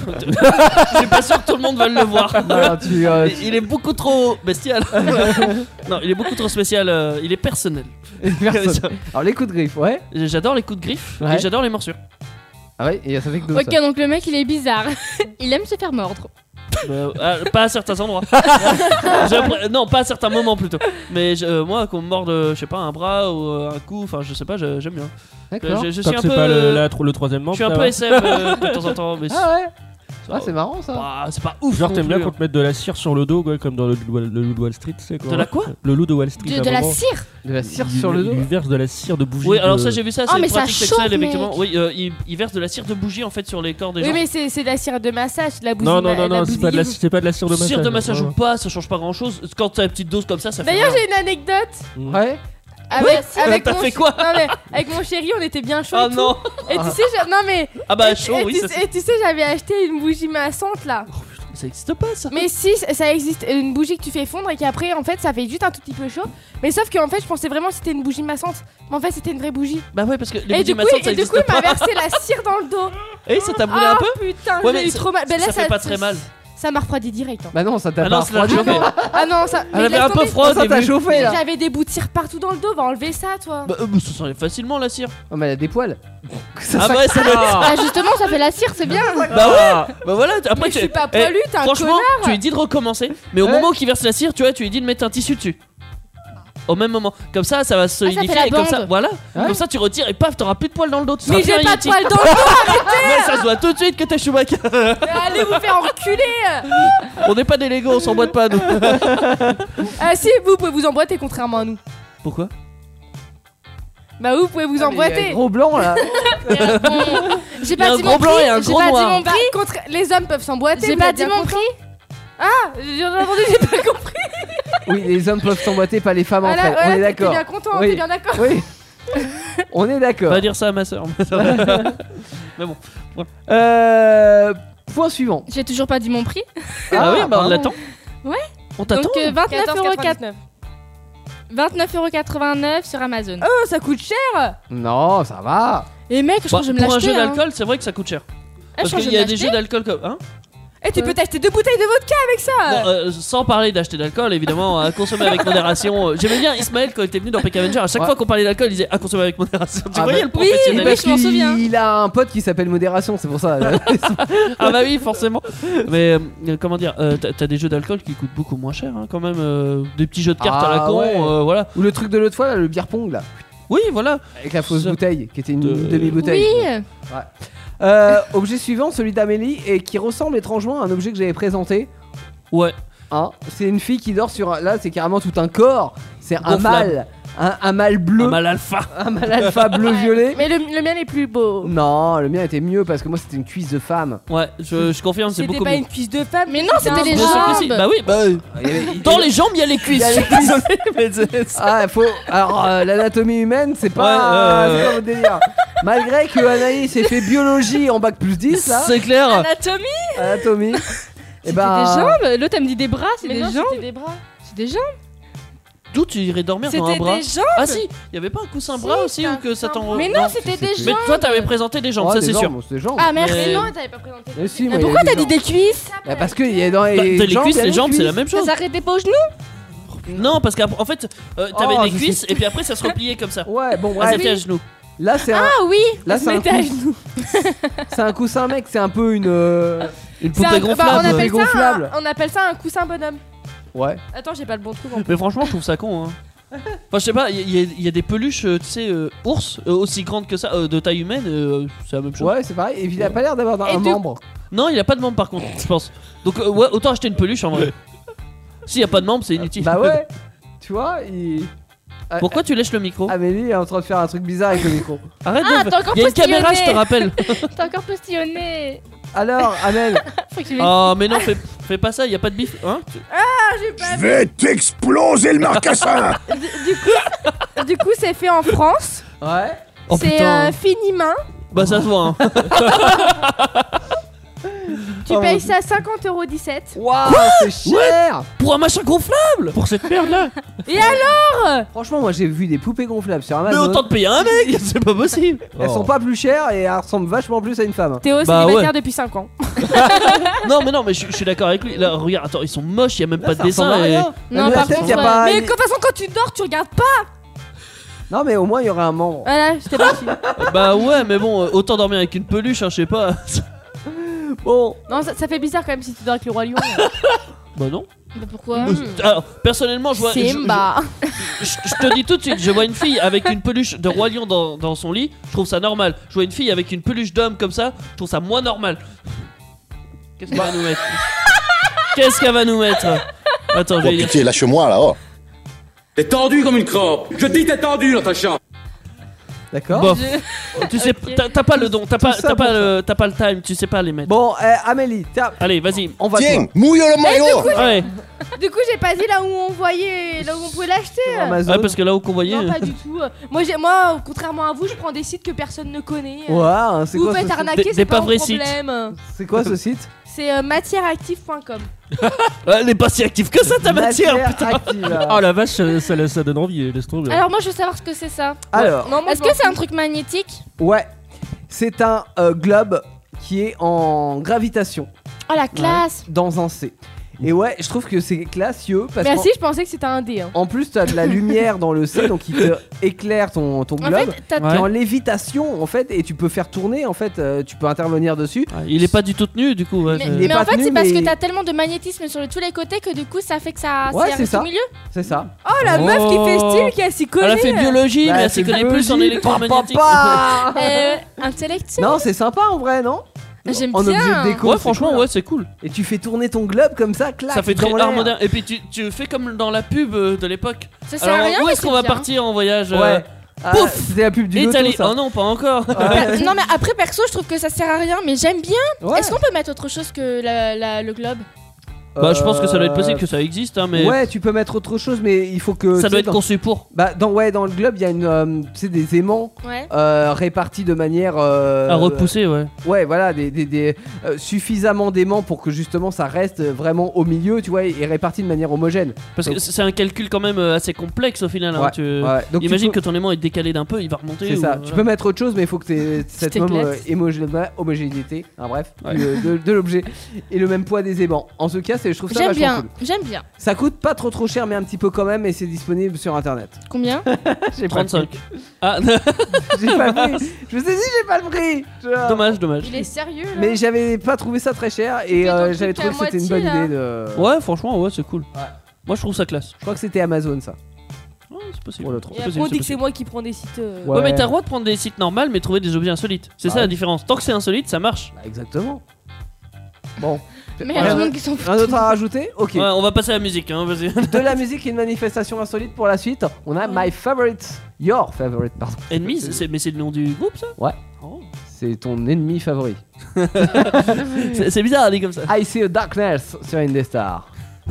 Je suis pas sûr que tout le monde va le voir. non, tu, euh, Il- Il est beaucoup trop bestial. Non, il est beaucoup trop spécial. euh, il est personnel. tu- personne. Alors les coups de griffe, ouais. J'adore les coups de griffe Ouais. et j'adore les morsures. Ah ouais, et ça fait que deux. Ok, donc le mec il est bizarre. Il aime se faire mordre. Euh, ah, pas à certains endroits. J'appre- non, pas à certains moments plutôt. Mais je- euh, moi, qu'on me morde, euh, je sais pas, un bras ou euh, un cou, enfin, je sais pas, je- j'aime bien. D'accord. Euh, je, je Tant suis que un c'est peu. pas le, la- le troisième je membre. suis un ça peu va. S F euh, de temps en temps, mais Ah ouais. ça- Ah c'est marrant ça. Ah, c'est pas ouf. Genre non t'aimes bien plus, qu'on hein. te mette de la cire sur le dos, quoi, comme dans le, le, le loup de Wall Street, c'est quoi. De la quoi? Le loup de Wall Street. De, à un de la moment, cire. De la cire il- sur le dos. Il lui verse de la cire de bougie. Oui, alors de- ça j'ai vu ça, Oh, c'est mais une ça pratique chauffe, sexuelle effectivement. mec. Oui, euh, il, il verse de la cire de bougie en fait sur les corps des Oui, gens. mais c'est c'est de la cire de massage, de la bougie. Non, non, non, la non, c'est pas, de la- bousille- c'est pas de la cire de massage. Cire de massage non, ou pas, ça change pas grand chose. Quand t'as une petite dose comme ça, ça fait. D'ailleurs, rien. j'ai une anecdote. non. Ouais. Avec, avec T'as mon fait ch- quoi? Non, mais avec mon chéri, on était bien chaud. Ah et tout. non. Et tu sais, je- non mais. Ah bah et, chaud, et oui, tu, ça, sais- et tu sais, j'avais acheté une bougie massante là. ça existe pas ça. Mais si, ça existe, une bougie que tu fais fondre et qu'après, en fait, ça fait juste un tout petit peu chaud. Mais sauf qu'en fait, je pensais vraiment que c'était une bougie massante. Mais en fait, c'était une vraie bougie. Bah ouais, parce que les Et bougies du coup, massantes ça et du existe coup, il m'a pas. versé la cire dans le dos. Et ça t'a brûlé Ah un peu? putain, Ouais, j'ai mais eu trop mal. Ben là, ça fait pas très mal. Ça m'a refroidi direct. hein. Bah non, ça t'a Ah pas non, ça l'a refroidi. chauffé. Ah non, ça. mais Elle avait laisse un peu tomber. froid. Ça t'a chauffé là. J'avais des bouts de cire partout dans le dos. Va enlever ça, toi. Bah, euh, bah, ça s'enlève facilement la cire. Oh mais elle a des poils. Ça, Ah ça- ouais, ça doit être. Ah, justement, ça fait la cire, c'est bien. Bah ouais. Bah voilà. Après Mais je tu. suis pas Eh, poilu, t'es un Franchement, connard. tu lui dis de recommencer, mais au Ouais. moment où il verse la cire, tu vois, tu lui dis de mettre un tissu dessus. Au même moment, comme ça, ça va se fait solidifier la et comme ça, bande. voilà, Ouais. comme ça tu retires et paf, t'auras plus de poils dans le dos. tu Mais seras j'ai plus un pas de Yeti. poils dans le dos. Mais ça se voit tout de suite que t'es Chewbacca. Allez vous faire enculer. On n'est pas des Lego, on s'emboîte pas nous. Ah si, vous pouvez vous emboîter contrairement à nous. Pourquoi? Bah vous pouvez vous Ah, mais il y a un emboîter. gros blanc là. J'ai Il y a pas un dit gros mon blanc et un prix. J'ai gros pas dit noir. mon Bah, prix. contre les hommes peuvent s'emboîter. J'ai vous pas êtes dit bien mon content. prix. Ah, j'ai entendu, j'ai pas compris. Oui, les hommes peuvent s'emboîter, pas les femmes entre Voilà, elles. voilà, On est t'es d'accord. bien content, Oui. t'es bien d'accord. Oui. On est d'accord. Va dire ça à ma soeur. Mais bon. Euh, point suivant. J'ai toujours pas dit mon prix. Ah, oui, bah on pardon. l'attend. Ouais. On t'attend. Donc euh, vingt-neuf quatorze euros quatre-vingt-dix-neuf. vingt-neuf euros quatre-vingt-neuf sur Amazon. Oh, ça coûte cher. Non, ça va. Et mec, je crois Bah, que je vais me pour un l'acheter. jeu hein. d'alcool, c'est vrai que ça coûte cher. Ah, je Parce crois que qu'il je y vais a des me jeux d'alcool comme. Hein Et tu peux t'acheter deux bouteilles de vodka avec ça. Bon, euh, sans parler d'acheter d'alcool, évidemment, à consommer avec modération. Euh, J'aimais bien Ismaël quand il était venu dans Peck Avenger. À chaque Ouais. fois qu'on parlait d'alcool, il disait à consommer avec modération. Tu Ah voyais bah- le oui, professionnel? oui, je m'en souviens. Il a un pote qui s'appelle Modération, c'est pour ça. Ah bah oui, forcément. Mais euh, comment dire, euh, t'as t'as des jeux d'alcool qui coûtent beaucoup moins cher, hein, quand même. euh, des petits jeux de cartes à la Ah con, ouais. euh, voilà. Ou le truc de l'autre fois, là, le beer pong là, Oui, voilà. avec la fausse Ça- bouteille, qui était une de- demi-bouteille. Oui. Euh, objet suivant, celui d'Amélie, et qui ressemble étrangement à un objet que j'avais présenté. Ouais. Hein, c'est une fille qui dort sur un... Là, c'est carrément tout un corps. C'est un Gonflable. mâle. Un, un mâle bleu. Un mal alpha. Un mâle alpha bleu-violet. Mais le, le mien est plus beau. Non, le mien était mieux parce que moi, c'était une cuisse de femme. Ouais, je, je confirme, c'est C'était beaucoup pas mieux. une cuisse de femme. Mais non, c'était les Bien sûr que si. jambes. Bah oui, bah. Il y avait- il- Dans les jambes, il y a les cuisses. Il y a les Je suis désolé, mais c'est- Ah, faut. Alors, euh, l'anatomie humaine, c'est pas, Ouais, ouais, ouais. c'est pas votre délire. Malgré que Anaïs ait fait biologie en bac plus dix, là, c'est clair. Anatomie. anatomie. Et C'était bah. des jambes. L'autre, elle me dit des bras, c'est Mais des non, jambes. c'était des bras. C'est des jambes. D'où tu irais dormir dans un C'était bras? des jambes. Ah si, il y avait pas un coussin Si, bras aussi c'est ou un que ça t'en. coussin. Mais non, c'était des Mais jambes. toi, t'avais présenté des jambes, Ouais, ça des c'est sûr. jambes, c'est des jambes. Ah merci. Mais- Non, t'avais pas présenté. Mais si, Mais moi, il y a pourquoi des t'as dit jambes. des cuisses? Bah, parce qu'il y a dans les. Bah, t'as les jambes, cuisses, il y a les jambes, c'est la cuisses. même Ça chose. s'arrêtait pas aux genoux? Non, parce qu'en fait, euh, t'avais Oh, des je cuisses sais. et puis après ça se repliait comme ça. Ouais, bon, Ah, bref. c'était à genoux. Là, c'est un. Ah oui. Là, c'est un, Mettais à coup- genoux. c'est un coussin mec, c'est un peu une. euh, Une C'est poupée un- gonflable. bah, on, appelle Poupée ça gonflable. un, on appelle ça un coussin bonhomme. Ouais. Attends, j'ai pas le bon truc en plus. Mais franchement, je trouve ça con. Hein. Enfin, je sais pas, il y, a- il y a des peluches, euh, tu sais, euh, ours, euh, aussi grandes que ça, euh, de taille humaine, euh, c'est la même chose. Ouais, c'est pareil. Et il a pas l'air d'avoir Et un du- membre. Non, il a pas de membre par contre, je pense. Donc, euh, ouais, autant acheter une peluche en vrai. S'il y a pas de membre, c'est inutile. Bah ouais. Tu vois, il. Ah, Pourquoi tu lèches le micro Amélie est en train de faire un truc bizarre avec le micro. Arrête Ah, de. t'as encore Il y a une caméra, je te rappelle. T'as encore postillonné. Alors, Amel. Faut que je Oh, mais non, fais, fais pas ça, y a pas de bif. Hein tu- Ah, j'ai pas Je vais t'exploser le marcassin. du, du coup, du coup, c'est fait en France. Ouais. Oh c'est putain. euh, Finimain. Bah, ça se voit, hein. Tu payes ça cinquante euros dix-sept. Waouh, c'est cher. Pour un machin gonflable. Pour cette merde là. Et alors? Franchement, moi j'ai vu des poupées gonflables sur Mais Amazon. autant de payer un mec, c'est pas possible. Elles sont pas plus chères et elles ressemblent vachement plus à une femme. Théo, Bah célibataire ouais. depuis cinq ans. Non, mais non, mais je je suis d'accord avec lui. Là, regarde, attends, ils sont moches, y a même pas de Ça ressemble dessin. à Et... rien. Non, Même par la tête, contre, y a ouais. pas. Mais de toute façon, quand tu dors, tu regardes pas. Non, mais au moins il y aurait un membre. Voilà, j'étais parti. Bah ouais, mais bon, euh, autant dormir avec une peluche, hein, je sais pas. Bon. Non, ça, ça fait bizarre quand même si tu dors avec le roi lion. Bah non. Bah pourquoi Alors, personnellement, je vois. je- je- Simba. Je, je te dis tout de suite, je vois une fille avec une peluche de roi lion dans, dans son lit, je trouve ça normal. Je vois une fille avec une peluche d'homme comme ça, je trouve ça moins normal. Qu'est-ce qu'elle va nous mettre Qu'est-ce qu'elle va nous mettre Attends, je Oh vais lire. pitié, lâche-moi là, oh. T'es tendu comme une crampe. Je dis t'es tendu dans ta chambre. D'accord. Bof. Tu sais, Ok. t'as t'as pas le don, t'as pas, ça t'as pas pour le, t'as pas le time, tu sais pas les mettre. Bon, eh, Amélie, tiens, Allez, vas-y. on va Tiens, toi. mouille le maillot. Ouais. Du coup, j'ai pas dit là où on voyait, là où on pouvait l'acheter. Sur Amazon. Ouais, parce que là où qu'on voyait. Non, pas du tout. Moi, j'ai, moi, contrairement à vous, je prends des sites que personne ne connaît. Ouais, hein, c'est Vous quoi, faites ce site arnaquer, Des- c'est des pas pas mon vrais problème. c'est quoi ce site C'est euh, matièreactive point com. Elle est pas si active que ça ta matière, putain. active. Oh la vache, ça, ça, ça donne envie, laisse tomber. Alors moi je veux savoir ce que c'est ça. Alors, Non, moi, Est-ce je m'en que c'est un fous. truc magnétique? ouais, c'est un euh, globe qui est en gravitation Oh la classe. dans un C. Et ouais, je trouve que c'est classieux parce Merci, qu'en je pensais que c'était un dé. Hein. en plus t'as de la lumière dans le C, donc il te éclaire ton, ton En globe. fait, t'as- Qui est en lévitation en fait, et tu peux faire tourner en fait, euh, tu peux intervenir dessus. Ah, il est pas du tout tenu du coup. Ouais, mais, je- il est mais pas en fait tenu, c'est parce mais- que t'as tellement de magnétisme sur le- tous les côtés que du coup ça fait que ça Ouais, c'est c'est resté ça. au milieu. C'est ça. Oh, la Oh. meuf qui fait style, qui a s'y connaît. Elle a fait biologie, Bah, mais elle c'est s'y connaît plus en biologie. électromagnétique. Papa. Euh, intellectuel. Non, c'est sympa en vrai, non J'aime En bien. objet de déco. Ouais, c'est franchement, cool, hein. ouais, c'est cool. Et tu fais tourner ton globe comme ça, clac. Ça fait très dans art l'air. moderne. Et puis tu, tu fais comme dans la pub euh, de l'époque. Ça sert à Alors, rien. où mais est-ce qu'on c'est va bien. partir en voyage euh, Ouais. Ah, Pouf. c'était la pub du loto, Italie. ça. Oh non, pas encore. Ouais. Non mais après perso je trouve que ça sert à rien mais j'aime bien. Ouais. Est-ce qu'on peut mettre autre chose que la- la- le globe? Bah, je pense que ça doit être Euh, possible que ça existe, hein, mais Ouais, tu peux mettre autre chose, mais il faut que. ça tu doit sais, être dans- conçu pour. Bah, dans, ouais, dans le globe, il y a une, euh, tu sais, des aimants Ouais. euh, répartis de manière. euh, À repousser, ouais. Ouais, voilà, des, des, des, euh, suffisamment d'aimants pour que justement ça reste vraiment au milieu, tu vois, et réparti de manière homogène. Parce que Donc- c'est un calcul quand même euh, assez complexe au final. hein, Ouais, tu... ouais. Donc tu Imagine peux- que ton aimant est décalé d'un peu, il va remonter. C'est ou- ça. voilà. Tu peux mettre autre chose, mais il faut que tu cette même euh, t'éclates. émogé- homogénéité, hein, bref, Ouais. de, de- de l'objet et le même poids des aimants. En tout cas, c'est, je trouve ça J'aime vachement bien. cool. J'aime bien. Ça coûte pas trop trop cher, mais un petit peu quand même, et c'est disponible sur internet. Combien? J'ai pas trente-cinq. le prix. Ah, J'ai pas le prix. Je vous ai dit, j'ai pas le prix. Je- dommage, dommage. Il est sérieux là. Mais j'avais pas trouvé ça très cher et fais ton euh, truc j'avais à trouvé que c'était une moitié, bonne là. idée de. Ouais, franchement, ouais, c'est cool. Ouais. Moi, je trouve ça classe. Je crois que c'était Amazon ça. Ouais, c'est possible. Pour le trou. Et C'est après, possible, on dit c'est que c'est possible. moi qui prends des sites. euh, Ouais. Ouais, mais t'as le droit de prendre des sites normaux, mais trouver des objets insolites. C'est Bah ça la ouais. différence. Tant que c'est insolite, ça marche. Bah, exactement. Bon. Mais il y a tout Rien le monde qui s'en fout. un autre à rajouter? Ok. Ouais, on va passer à la musique, hein, vas-y. De la musique et une manifestation insolite pour la suite. On a My Favorite. Your Favorite, pardon. Ennemi, c'est- c'est- mais c'est le nom du groupe, ça Ouais. Oh. C'est ton ennemi favori. C'est c'est bizarre, dit comme ça. I See a Darkness sur Indestar.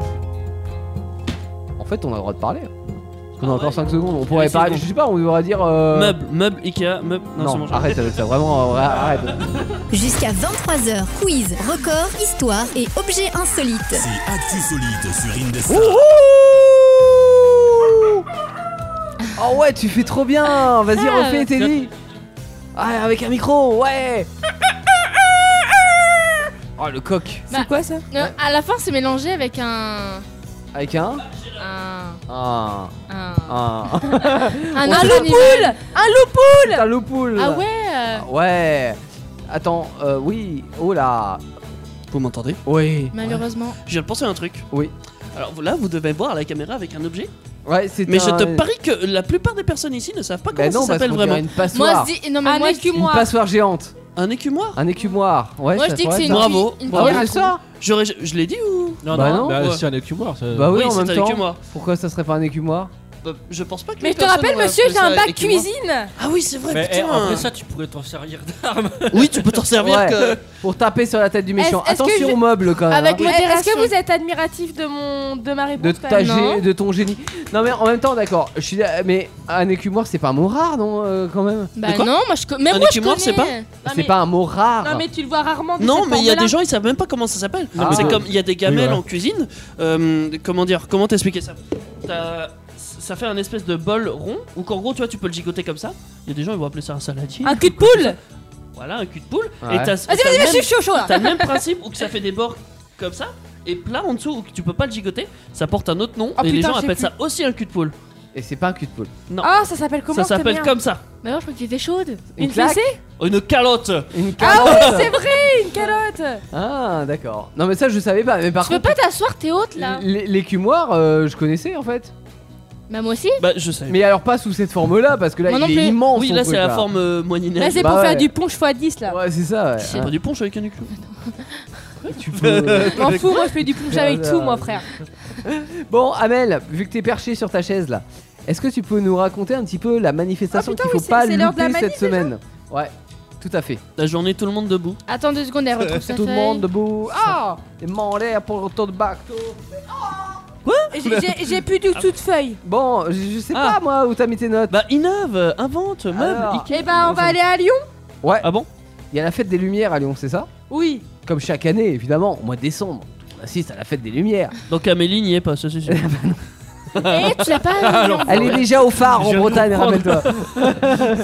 En fait, on a le droit de parler. On a Ah encore ouais. cinq secondes. On pourrait six parler. secondes. Je sais pas, on devrait dire. euh, Meuble, meuble, Ikea, meuble. Non, c'est Non, bon, j'ai- arrête avec ça. Vraiment, euh, arrête. Jusqu'à vingt-trois heures, quiz, record, histoire et objets insolites. C'est Actu Solide sur Indestar. Oh ouais, tu fais trop bien. Vas-y, Ah, refais, Teddy. Ah, avec un micro, ouais. Oh, le coq. Bah, C'est quoi ça? euh, à la fin c'est mélangé avec un. Avec un. Un. Un. Un. Un. Un On autre sait- animal. Un loupoule! Un loupoule. Ah ouais. euh, Ouais. Attends, euh, oui. Oh là. Vous m'entendez? Oui. Malheureusement. Je viens de penser à un truc. Oui. Alors là, vous devez voir la caméra avec un objet. Ouais, c'est Mais un... je te parie que la plupart des personnes ici ne savent pas comment Bah non, ça s'appelle parce qu'on vraiment. dirait une passoire. Moi je dis non mais Un moi je dis- Une écumoire. passoire géante. Un écumoire. Un écumoire. Ouais, Moi ça je dis que pourrait c'est être une ça. Bravo. fille- une Ah ouais, fille- c'est ça. J'aurais, je, je l'ai dit ou? Non, Bah non, non. bah, Ouais. c'est un écumoire. Ça... Bah oui, Oui, en c'est même un temps. écumoire. Pourquoi ça serait pas un écumoire? Bah, je pense pas que. Mais les je te rappelle, personnes auraient monsieur, appelé j'ai un ça bac écumoire. cuisine. Ah oui, c'est vrai. Mais putain. eh, après ça, tu pourrais t'en servir d'arme. Oui, tu peux t'en servir Ouais, que. pour taper sur la tête du méchant. Est-ce- est-ce que Attention je- aux meubles quand même. Avec hein. le- Est-ce que vous êtes admiratif de mon de ma réponse De, quand ta même gé- Non. de ton génie. Non mais en même temps d'accord. Je suis là- mais un écumoire c'est pas un mot rare non euh, quand même. Bah De quoi non, moi je co- même Un moi je écumoire, connais. c'est pas Non, C'est mais- pas un mot rare. Non mais tu le vois rarement de Non, cette mais il y a forme-là. des gens, ils savent même pas comment ça s'appelle. Ah. C'est comme il y a des gamelles Oui, ouais. en cuisine. euh, comment dire Comment t'expliquer ça? T'as- Ça fait un espèce de bol rond où qu'en gros, tu vois, tu peux le gigoter comme ça. Il y a des gens, ils vont appeler ça un saladier. Un cul de poule. Voilà, un cul de poule. Ouais. Et t'as Vas-y, t'as vas-y, le vas-y, je même- suis chaud, chaud là. t'as le même principe où que ça fait des bords comme ça. Et plat en dessous où que tu peux pas le gigoter. Ça porte un autre nom. Oh, et les putain, gens je sais appellent plus. ça aussi un cul de poule. Et c'est pas un cul de poule. Non. Ah, ça s'appelle comment ça cette s'appelle merde comme ça. Bah non, je crois que t'étais chaude. Une claque fessée Oh, une calotte. Une Ah calotte. oui, c'est vrai, une calotte. Ah d'accord. Non mais ça je savais pas. Mais par Tu peux contre pas t'asseoir, t'es haute là. l- l'écumoire euh, je connaissais en fait. Bah moi aussi. Bah, je sais. Mais alors pas sous cette forme là parce que là Moi il non est plus. immense. Oui, son là, truc, c'est la forme euh, moyenâge. Là, c'est Bah pour ouais. faire du punch fois dix là. Ouais c'est ça. Ouais. C'est pas du punch avec un éclou. Tu peux- M'en fous, moi je fais du punch avec tout, moi frère. Bon Amel, vu que t'es perché sur ta chaise là, est-ce que tu peux nous raconter un petit peu la manifestation Ah, putain, qu'il faut oui, c'est- pas c'est l'heure de la louper manif, cette semaine? Ouais, tout à fait. La journée, tout le monde debout. Attends deux secondes, elle retrouve sa Tout le feuille. monde debout. Ah, les mains en l'air pour le tour de bac. J'ai- j'ai- J'ai plus du tout de feuilles. Bon, je, je sais Ah. pas moi où t'as mis tes notes. Bah, innove, euh, invente, meuble, Alors. Ikea. Eh ben, on va aller à Lyon. Ouais. Ah bon? Il y a la fête des Lumières à Lyon, c'est ça? Oui. Comme chaque année, évidemment, au mois de décembre. On assiste à la fête des Lumières. Donc Amélie n'y est pas, ça c'est sûr. Eh, tu l'as pas Lyon. Elle est déjà au phare Je en viens de Bretagne, comprendre. rappelle-toi.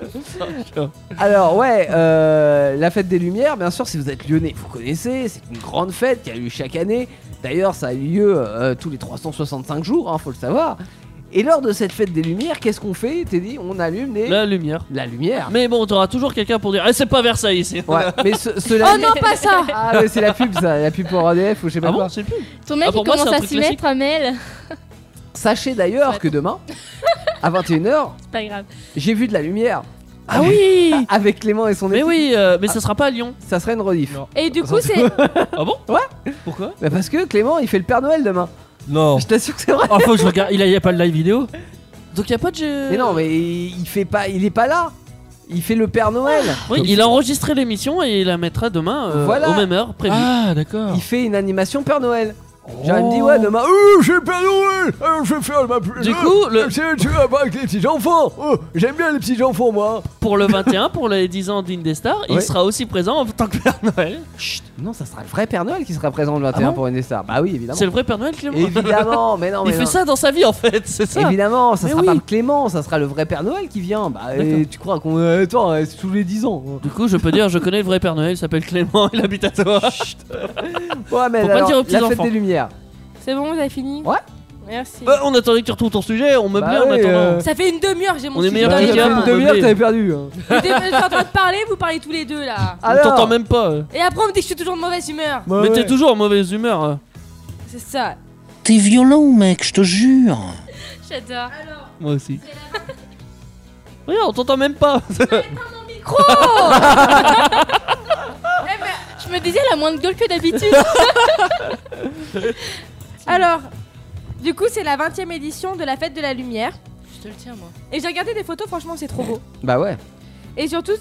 Alors ouais, euh, la fête des Lumières, bien sûr, si vous êtes lyonnais, vous connaissez, c'est une grande fête qui a lieu chaque année. D'ailleurs, ça a eu lieu euh, tous les trois cent soixante-cinq jours, hein, faut le savoir. Et lors de cette fête des Lumières, qu'est-ce qu'on fait? T'es dit, on allume les... La lumière. la lumière. Mais bon, t'auras toujours quelqu'un pour dire, eh, c'est pas Versailles ici. Ouais, mais ce, cela Oh non, pas ça. Ah, mais c'est la pub, ça, la pub pour A D F ou je sais pas Ah quoi. bon, c'est le plus. Ton mec Ah, pour il moi, commence c'est un à truc s'y classique. mettre, Amel. Sachez d'ailleurs que demain, à vingt et une heures, C'est pas grave. j'ai vu de la lumière. Ah oui. Avec Clément et son Mais équipe. oui, euh, mais ça sera pas à Lyon. Ça serait une rediff. Et du coup, c'est. Ah bon? Ouais. Pourquoi? Bah parce que Clément, il fait le Père Noël demain. Non. Je t'assure que c'est vrai. Oh, faut que je regarde. Il y a, il y a pas de live vidéo. Donc y a pas de jeu. Mais non, mais il fait pas, il est pas là. Il fait le Père Noël. Oui, il a enregistré l'émission et il la mettra demain euh, Voilà. aux mêmes heures prévues. Ah, d'accord. Il fait une animation Père Noël. Genre il me dit ouais demain, euh, j'ai le Père Noël, euh, je vais faire ma plus. Du coup, le- tu tu vas pas avec les petits enfants. Oh, j'aime bien les petits enfants moi. Pour le vingt et un, pour les dix ans d'Indestar, Ouais. il sera aussi présent en tant que Père Noël. Chut, non, ça sera le vrai Père Noël qui sera présent le vingt et un Ah bon pour Indestar. Bah oui, évidemment. C'est le vrai Père Noël, Clément? Évidemment, mais non, mais Il fait non. ça dans sa vie en fait, c'est ça. Évidemment, ça Mais sera oui. pas le Clément, ça sera le vrai Père Noël qui vient. Bah, et tu crois qu'on. euh, Attends, euh, c'est tous les dix ans. Du coup, je peux dire, je connais le vrai Père Noël, il s'appelle Clément, il habite à toi. Ouais, mais Faut pas alors, dire aux petits la fête enfants. des Lumières. C'est bon, vous avez fini? Ouais. Merci. Bah, on attendait que tu retrouves ton sujet, on meublait Bah en oui, attendant. euh, Ça fait une demi-heure, j'ai mon On est sujet meilleur dans que les les mains. gars. Une demi-heure, t'avais perdu. hein. Vous êtes- Je suis en train de parler, vous parlez tous les deux là. On t'entend même pas. euh. Et après, on me dit que je suis toujours de mauvaise humeur. Bah Mais ouais. t'es toujours en mauvaise humeur. euh. C'est ça. T'es violent, mec, je te jure. J'adore. Moi aussi. Regarde, on t'entend même pas. Micro. Je me disais, elle a moins de gueule que d'habitude. Alors, du coup, c'est la vingtième édition de la fête de la lumière. Je te le tiens, moi. Et j'ai regardé des photos, franchement, c'est trop beau. Bah ouais. Et surtout,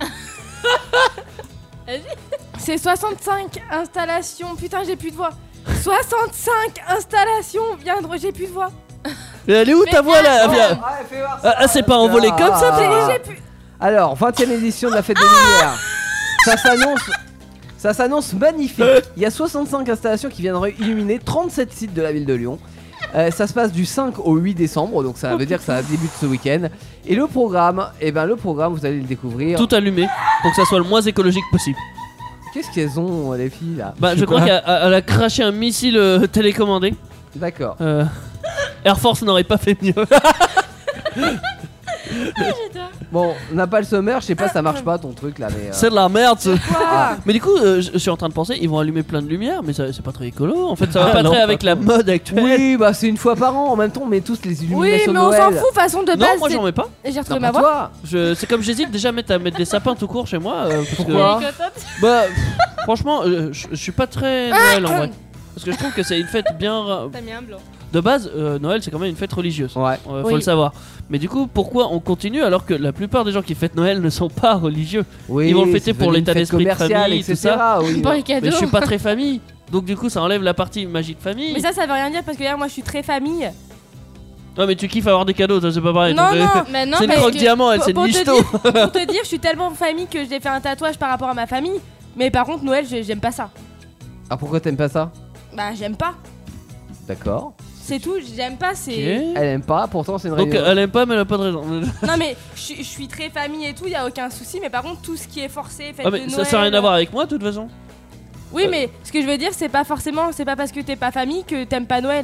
Vas-y. c'est soixante-cinq installations. Putain, j'ai plus de voix. soixante-cinq installations. Viens, de- j'ai plus de voix. Mais elle est où ta voix là? Viens. Ouais, fais voir Ah, ah, c'est pas envolé comme ça, J'ai- Ah. j'ai plus- Alors, vingtième édition de la fête des Lumières. Ça s'annonce. Ça s'annonce magnifique. Il y a soixante-cinq installations qui viendront illuminer trente-sept sites de la ville de Lyon. Euh, ça se passe du cinq au huit décembre, donc ça veut dire que ça débute ce week-end. Et le programme, eh ben le programme, vous allez le découvrir. Tout allumé pour que ça soit le moins écologique possible. Qu'est-ce qu'elles ont les filles là? Bah, je crois qu'elle elle a craché un missile euh, télécommandé. D'accord. Euh, Air Force n'aurait pas fait mieux. J'adore. Bon, on n'a pas le summer, je sais pas, ça marche pas ton truc là, mais. euh, C'est de la merde. ce- Ah. Mais du coup, euh, je je suis en train de penser, ils vont allumer plein de lumière, mais ça- c'est pas très écolo. En fait, ça va Ah, pas non, très pas avec trop. la mode actuelle. Oui, bah c'est une fois par an. En même temps, on met tous les Oui, illuminations mais de on Noël. s'en fout, façon de Non, base. moi c'est- j'en mets pas. Et j'ai retrouvé Non, ma pas voix. toi. Je- C'est comme j'hésite déjà à mettre, à mettre des sapins tout court chez moi. euh, parce que- Pourquoi Bah, pff, franchement, euh, je je suis pas très Noël en vrai. Parce que je trouve que c'est une fête bien. euh, T'as mis un blanc. De base, euh, Noël c'est quand même une fête religieuse. Ouais. Euh, faut Oui. le savoir. Mais du coup, pourquoi on continue alors que la plupart des gens qui fêtent Noël ne sont pas religieux? Oui, Ils vont le c'est fêter pour devenu une l'état fête d'esprit de commerciale, famille, et tout cetera. ça. Oui, Pour non. les cadeaux. Mais je suis pas très famille. Donc du coup, ça enlève la partie magique famille. Mais ça, ça veut rien dire parce que là, moi, je suis très famille. Non, mais tu kiffes avoir des cadeaux, ça c'est pas pareil. Non, Donc, non, euh, Mais non, c'est une parce croque que- diamant, elle Pour- c'est une pour te michto. dire- Pour te dire, je suis tellement en famille que j'ai fait un tatouage par rapport à ma famille. Mais par contre, Noël, j'ai- j'aime pas ça. Ah, pourquoi t'aimes pas ça? Bah, j'aime pas. D'accord. C'est tout, j'aime pas, c'est. Ok. Elle aime pas, pourtant c'est une Donc raison. elle aime pas, mais elle a pas de raison. Non, mais je je suis très famille et tout, y a aucun souci. Mais par contre, tout ce qui est forcé, fête Ah, mais de ça Noël. ça a rien à voir avec moi de toute façon. Oui, mais ce que je veux dire, c'est pas forcément, c'est pas parce que t'es pas famille que t'aimes pas Noël.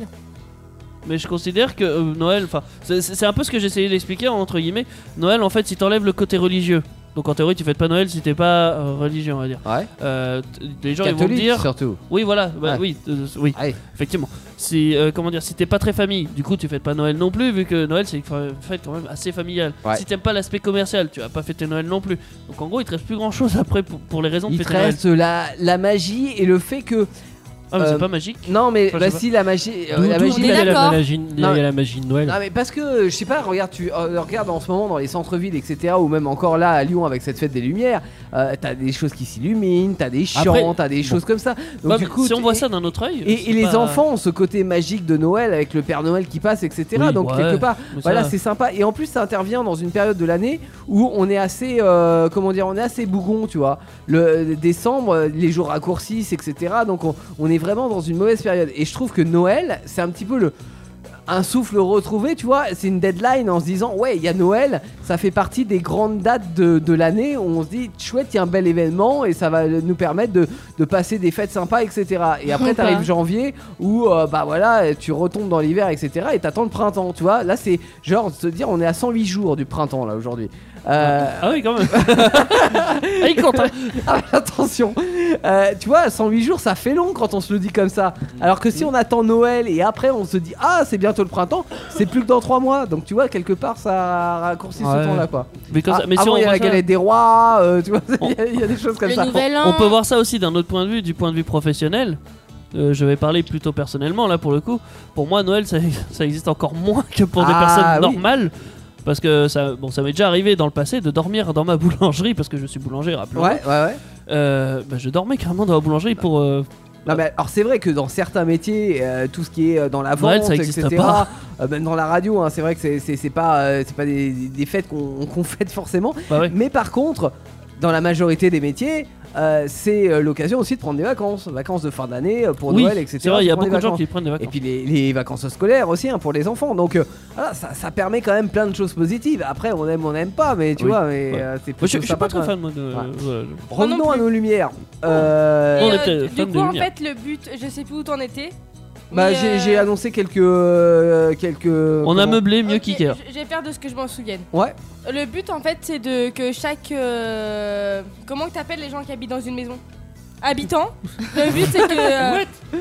Mais je considère que euh, Noël, enfin, c'est- c'est c'est un peu ce que j'essayais d'expliquer entre guillemets. Noël, en fait, si t'enlèves le côté religieux. Donc en théorie, tu fêtes pas Noël si t'es pas euh, religieux, on va dire. Ouais. Euh, t- les gens ils vont te Catholique, dire. surtout. Oui, voilà, bah, Ouais. oui, euh, oui, Ouais. effectivement. Si, euh, comment dire, si t'es pas très famille, du coup, tu fêtes pas Noël non plus, vu que Noël c'est une fa- fête quand même assez familiale. Ouais. Si t'aimes pas l'aspect commercial, tu vas pas fêter Noël non plus. Donc en gros, il te reste plus grand chose après pour, pour les raisons de Il te fêter Noël. reste la, la magie et le fait que. Ah, mais euh, c'est pas magique. Non, mais Enfin, je bah sais pas. si, la magie. euh, D'où la d'où magie il y a la d'accord. magie, il y a Non, mais- la magie de Noël. Non mais parce que je sais pas, regarde tu euh, regarde en ce moment dans les centres-villes etc, ou même encore là à Lyon avec cette fête des lumières, euh, t'as des choses qui s'illuminent, t'as des chants, Après, t'as des choses comme ça. Donc Bah, du mais coup si on tu- voit et- ça d'un autre œil. et, c'est et les pas- enfants ont ce côté magique de Noël avec le Père Noël qui passe etc. Oui, Donc ouais, quelque part mais ça- voilà c'est sympa et en plus ça intervient dans une période de l'année où on est assez euh, comment dire on est assez bougon tu vois. Le décembre les jours raccourcissent etc. Donc on, on est vraiment dans une mauvaise période et je trouve que Noël c'est un petit peu le un souffle retrouvé, tu vois, c'est une deadline en se disant ouais, il y a Noël, ça fait partie des grandes dates de, de l'année où on se dit chouette, il y a un bel événement et ça va nous permettre de, de passer des fêtes sympas, et cetera. Et après, t'arrives janvier où euh, bah voilà, tu retombes dans l'hiver, et cetera. Et t'attends le printemps, tu vois. Là, c'est genre de se dire on est à cent huit jours du printemps là aujourd'hui. Euh... Ah oui, quand même. Ah, il compte, hein. Ah, mais attention, Euh, tu vois, cent huit jours, ça fait long quand on se le dit comme ça. Alors que si on attend Noël et après on se dit ah c'est bientôt le printemps, c'est plus que dans trois mois. Donc tu vois quelque part ça raccourcit Ouais. ce temps-là quoi. Mais, comme Ah, ça- mais si avant on il y a voit la ça- galette des rois, euh, tu vois, il y a- il y, a des choses comme ça. On peut voir ça aussi d'un autre point de vue, du point de vue professionnel. Euh, je vais parler plutôt personnellement là pour le coup. Pour moi, Noël ça, ça existe encore moins que pour des Ah, personnes oui. normales. Parce que ça, bon, ça m'est déjà arrivé dans le passé de dormir dans ma boulangerie parce que je suis boulanger, rappelons-le. Ouais, ouais, ouais. Euh, bah, je dormais carrément dans la boulangerie pour. euh, Non mais alors c'est vrai que dans certains métiers, euh, tout ce qui est euh, dans la Noël, vente, ça existe et cetera. pas. euh, même dans la radio, hein, c'est vrai que c'est- c'est c'est pas, euh, c'est pas des, des fêtes qu'on qu'on fête forcément. Bah ouais. Mais par contre, dans la majorité des métiers, euh, c'est euh, l'occasion aussi de prendre des vacances, vacances de fin d'année euh, pour Oui, Noël, et cetera. c'est vrai, il y a Faut prendre beaucoup de des gens vacances. qui prennent des vacances. Et puis les, les vacances scolaires aussi hein, pour les enfants. Donc euh, voilà, ça, ça permet quand même plein de choses positives. Après, on aime, on n'aime pas, mais tu Oui. vois, mais Ouais. euh, c'est Moi, je, plutôt je suis sympa pas très quand fan même. moi de. Ouais. voilà. Revenons à nos lumières. Euh, Et, On euh, était du- fan du de coup, en lumière. fait, le but, je sais plus où t'en étais. Bah, mais, j'ai euh, j'ai annoncé quelques. euh, quelques On a comment- meublé mieux ok, qu'Ikea. je- Je vais faire de ce que je m'en souvienne. Ouais. Le but, en fait, c'est de que chaque. euh, comment que t'appelles les gens qui habitent dans une maison? Habitants. Le but, c'est que. euh,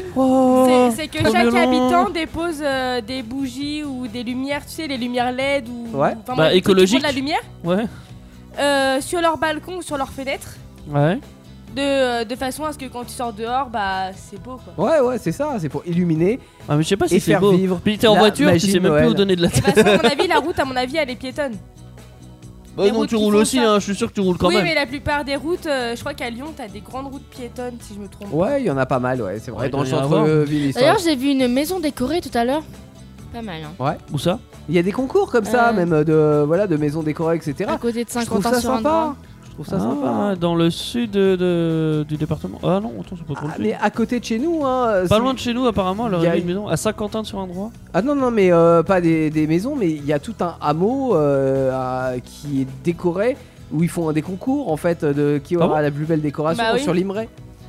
Oh, c'est- c'est que trop chaque violent. habitant dépose euh, des bougies ou des lumières, tu sais, les lumières L E D ou. Ouais. enfin, Bah, des trucs qui font écologique. de la lumière. Ouais. euh, sur leur balcon ou sur leur fenêtre. Ouais. De, euh, de façon à ce que quand tu sors dehors, bah c'est beau quoi. Ouais, ouais, c'est ça, c'est pour illuminer. Ah, mais je sais pas si et c'est faire beau. vivre. Puis t'es en la voiture, tu magie sais de même plus Noël. où donner de la Et bah, ça, à mon avis, la route, à mon avis, elle est piétonne. Bah les non, routes tu qui roules font aussi, ça. hein, je suis sûr que tu roules quand oui, même. mais la plupart des routes, euh, je crois qu'à Lyon, t'as des grandes routes piétonnes, si je me trompe. Ouais, il y en a pas mal, ouais, c'est vrai. Ouais, dans le il doit y en avoir. centre-ville D'ailleurs, historique. j'ai vu une maison décorée tout à l'heure. Pas mal, hein. Ouais. Où ça? Il y a des concours comme ça, Euh. même de, voilà, de maisons décorées, et cetera. À côté de Je trouve Saint-Quentin ça sur un sympa. droit. Je trouve ça Ah, sympa. dans le sud de, de- du département. Ah non, attends, c'est pas trop le Ah, sud. mais à côté de chez nous, hein. Pas c'est- loin de chez nous, apparemment, elle Il y a aurait mis une- une maison. À Saint-Quentin sur un droit. Ah non, non, mais euh, pas des, des maisons, mais il y a tout un hameau euh, à- qui est décoré où ils font des concours en fait de qui aura Ah bon la plus belle décoration Bah oui. sur Limeray.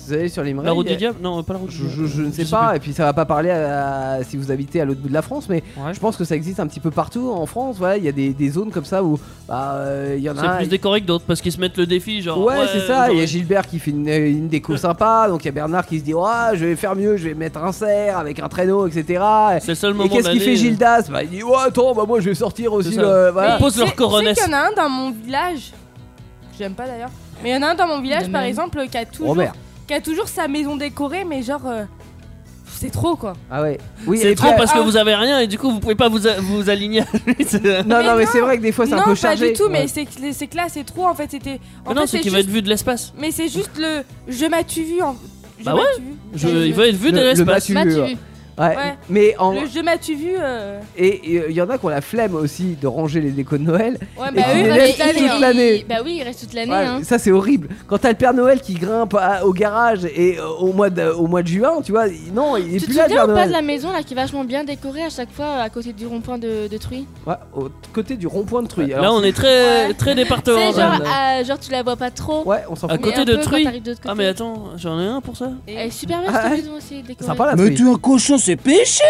Vous allez sur l'Imray. La route il y a- du diable Non, pas la route du Je, diable. je- je ne sais sais pas, plus. et puis ça va pas parler à, à- si vous habitez à l'autre bout de la France, mais Ouais. je pense que ça existe un petit peu partout en France. Voilà, il y a des, des zones comme ça où bah, euh, il y en a. C'est un- plus décoré que d'autres parce qu'ils se mettent le défi, genre. Ouais, c'est ça. Il y a aujourd'hui. Gilbert qui fait une, une déco sympa, donc il y a Bernard qui se dit, ouais, je vais faire mieux, je vais mettre un cerf avec un traîneau, et cetera. C'est le seul Et moment qu'est-ce qu'il de fait l'année. Gildas? Bah, il dit, ouais, attends, bah moi je vais sortir aussi. C'est ça. Le, voilà. Ils posent Tu leur sais- tu coronesse. sais qu'il y en a un dans mon village, j'aime pas d'ailleurs, mais il y en a un dans mon village De par même. exemple qui a toujours, Robert. qui a toujours sa maison décorée, mais genre euh, c'est trop quoi. Ah ouais. Oui, C'est et trop puis, parce que ah. vous avez rien et du coup vous pouvez pas vous, a- vous aligner à lui. c'est- Non, non, mais c'est vrai que des fois c'est non, un peu pas chargé. du tout, mais Ouais. c'est que c'est que là c'est trop en fait. C'était. En Mais non, fait, c'est qu'il va juste- être vu de l'espace. Mais c'est juste le. Je m'as-tu vu en. Je Bah ouais. m'as-tu vu Je- Ouais, il va être vu de Le- le l'espace. m'as-tu M'as-tu vu, vu Ouais. Ouais. Mais en. Le je m'as-tu vu euh, Et il y en a qui ont la flemme aussi de ranger les décos de Noël. Ouais, Et bah qui eux, les ils laissent restent l'année, toute hein. l'année. Bah oui, il reste toute l'année. Ouais, hein. ça c'est horrible. Quand t'as le Père Noël qui grimpe à- au garage et euh, au mois de au mois de juin, tu vois, il- non, il est Tu te plus là le souviens Père ou pas Noël. de la maison là qui est vachement bien décorée à chaque fois à côté du rond-point de, de Truy? Ouais, au côté du rond-point de Truy. Là Alors, on est très Ouais. très C'est départemental. genre, ah, genre tu la vois pas trop. Ouais, on s'en À fout. mais côté un de peu quand Truy. t'arrives de l'autre Ah côté. mais attends, j'en ai un pour ça. Elle est super bien Ah, cette ouais. maison aussi décorée. Sympa la Mais Truy. tu es un cochon, c'est péché.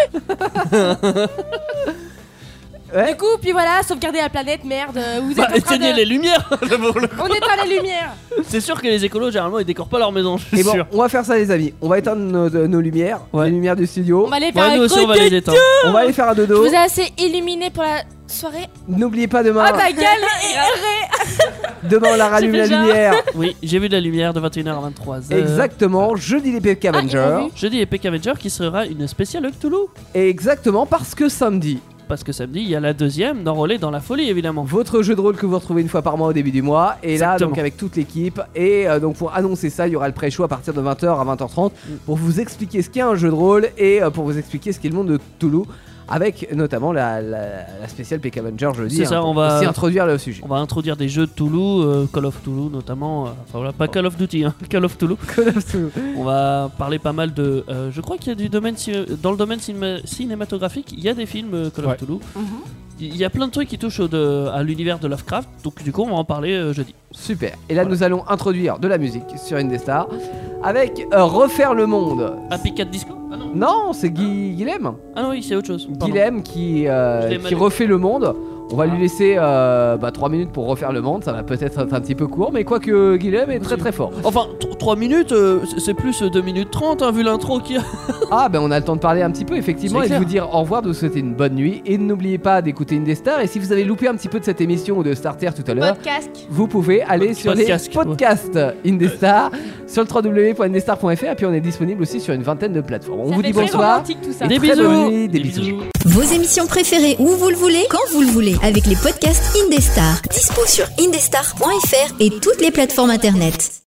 Ouais. Du coup, puis voilà, sauvegarder la planète, merde. euh, Vous êtes Bah en train éteignez de... les lumières. On éteint les lumières. C'est sûr que les écolos généralement ils décorent pas leur maison, je suis Et bon, sûr. on va faire ça les amis. On va éteindre nos, nos lumières, Ouais. les lumières du studio. On va aller faire Ouais, un nous aussi gros on va les dodo. détendre. On va aller faire un Je dodo. vous ai assez illuminé pour la soirée. N'oubliez pas demain. Ah ta gueule est Demain on la rallume la J'ai fait genre. lumière. Oui, j'ai vu de la lumière de vingt et une heures à vingt-trois heures. Exactement. Jeudi les Peck Ah, il a Avenger. vu. Jeudi Epic Avenger qui sera une spéciale Cthulhu. Exactement parce que samedi, Parce que samedi il y a la deuxième d'enrôler dans la folie évidemment. votre jeu de rôle que vous retrouvez une fois par mois au début du mois. Et là Exactement. donc avec toute l'équipe. Et euh, donc pour annoncer ça, il y aura le pré-show à partir de vingt heures à vingt heures trente Mm. pour vous expliquer ce qu'est un jeu de rôle et euh, pour vous expliquer ce qu'est le monde de Cthulhu. Avec notamment la, la, la spéciale Peck Avenger jeudi. C'est ça, pour on va- aussi introduire le sujet. On va introduire des jeux de Toulouse, euh, Call of Toulouse notamment. euh, Enfin voilà, pas Call of Duty, hein, Call of Toulouse. On va parler pas mal de. euh, je crois qu'il y a du domaine ci- dans le domaine cinéma- cinématographique, il y a des films euh, Call Ouais. of Toulouse. Il y a plein de trucs qui touchent au de- à l'univers de Lovecraft, donc du coup on va en parler euh, jeudi. Super. Et là nous allons introduire de la musique sur Indestar avec euh, Refaire le monde. Happy Cat Disco. Ah non. Non, c'est Guy Guilhem. Ah non oui, c'est autre chose. Pardon. Guilhem qui, euh, Je l'ai qui mal lu. refait le monde. On va Ah. lui laisser euh, bah, trois minutes pour refaire le monde. Ça va peut-être être un petit peu court, mais quoique Guilhem est très très fort. Enfin, trois minutes, euh, c'est- c'est plus deux minutes trente hein, vu l'intro qu'il y a. Ah, ben on a le temps de parler un petit peu, effectivement, C'est et de clair. vous dire au revoir, de vous souhaiter une bonne nuit. Et n'oubliez pas d'écouter Indestar. Et si vous avez loupé un petit peu de cette émission ou de Starter tout à l'heure, Podcast. vous pouvez aller sur les Podcast, ouais. podcasts Indestar sur le w w w point indestar point f r. Et puis on est disponible aussi sur une vingtaine de plateformes. On Ça vous fait dit très bonsoir. romantique, tout ça. et Des très bisous. bonne nuit, des Des bisous. bisous. Vos émissions préférées où vous le voulez, quand vous le voulez, avec les podcasts Indestar. Dispo sur indestar point f r et toutes les plateformes internet.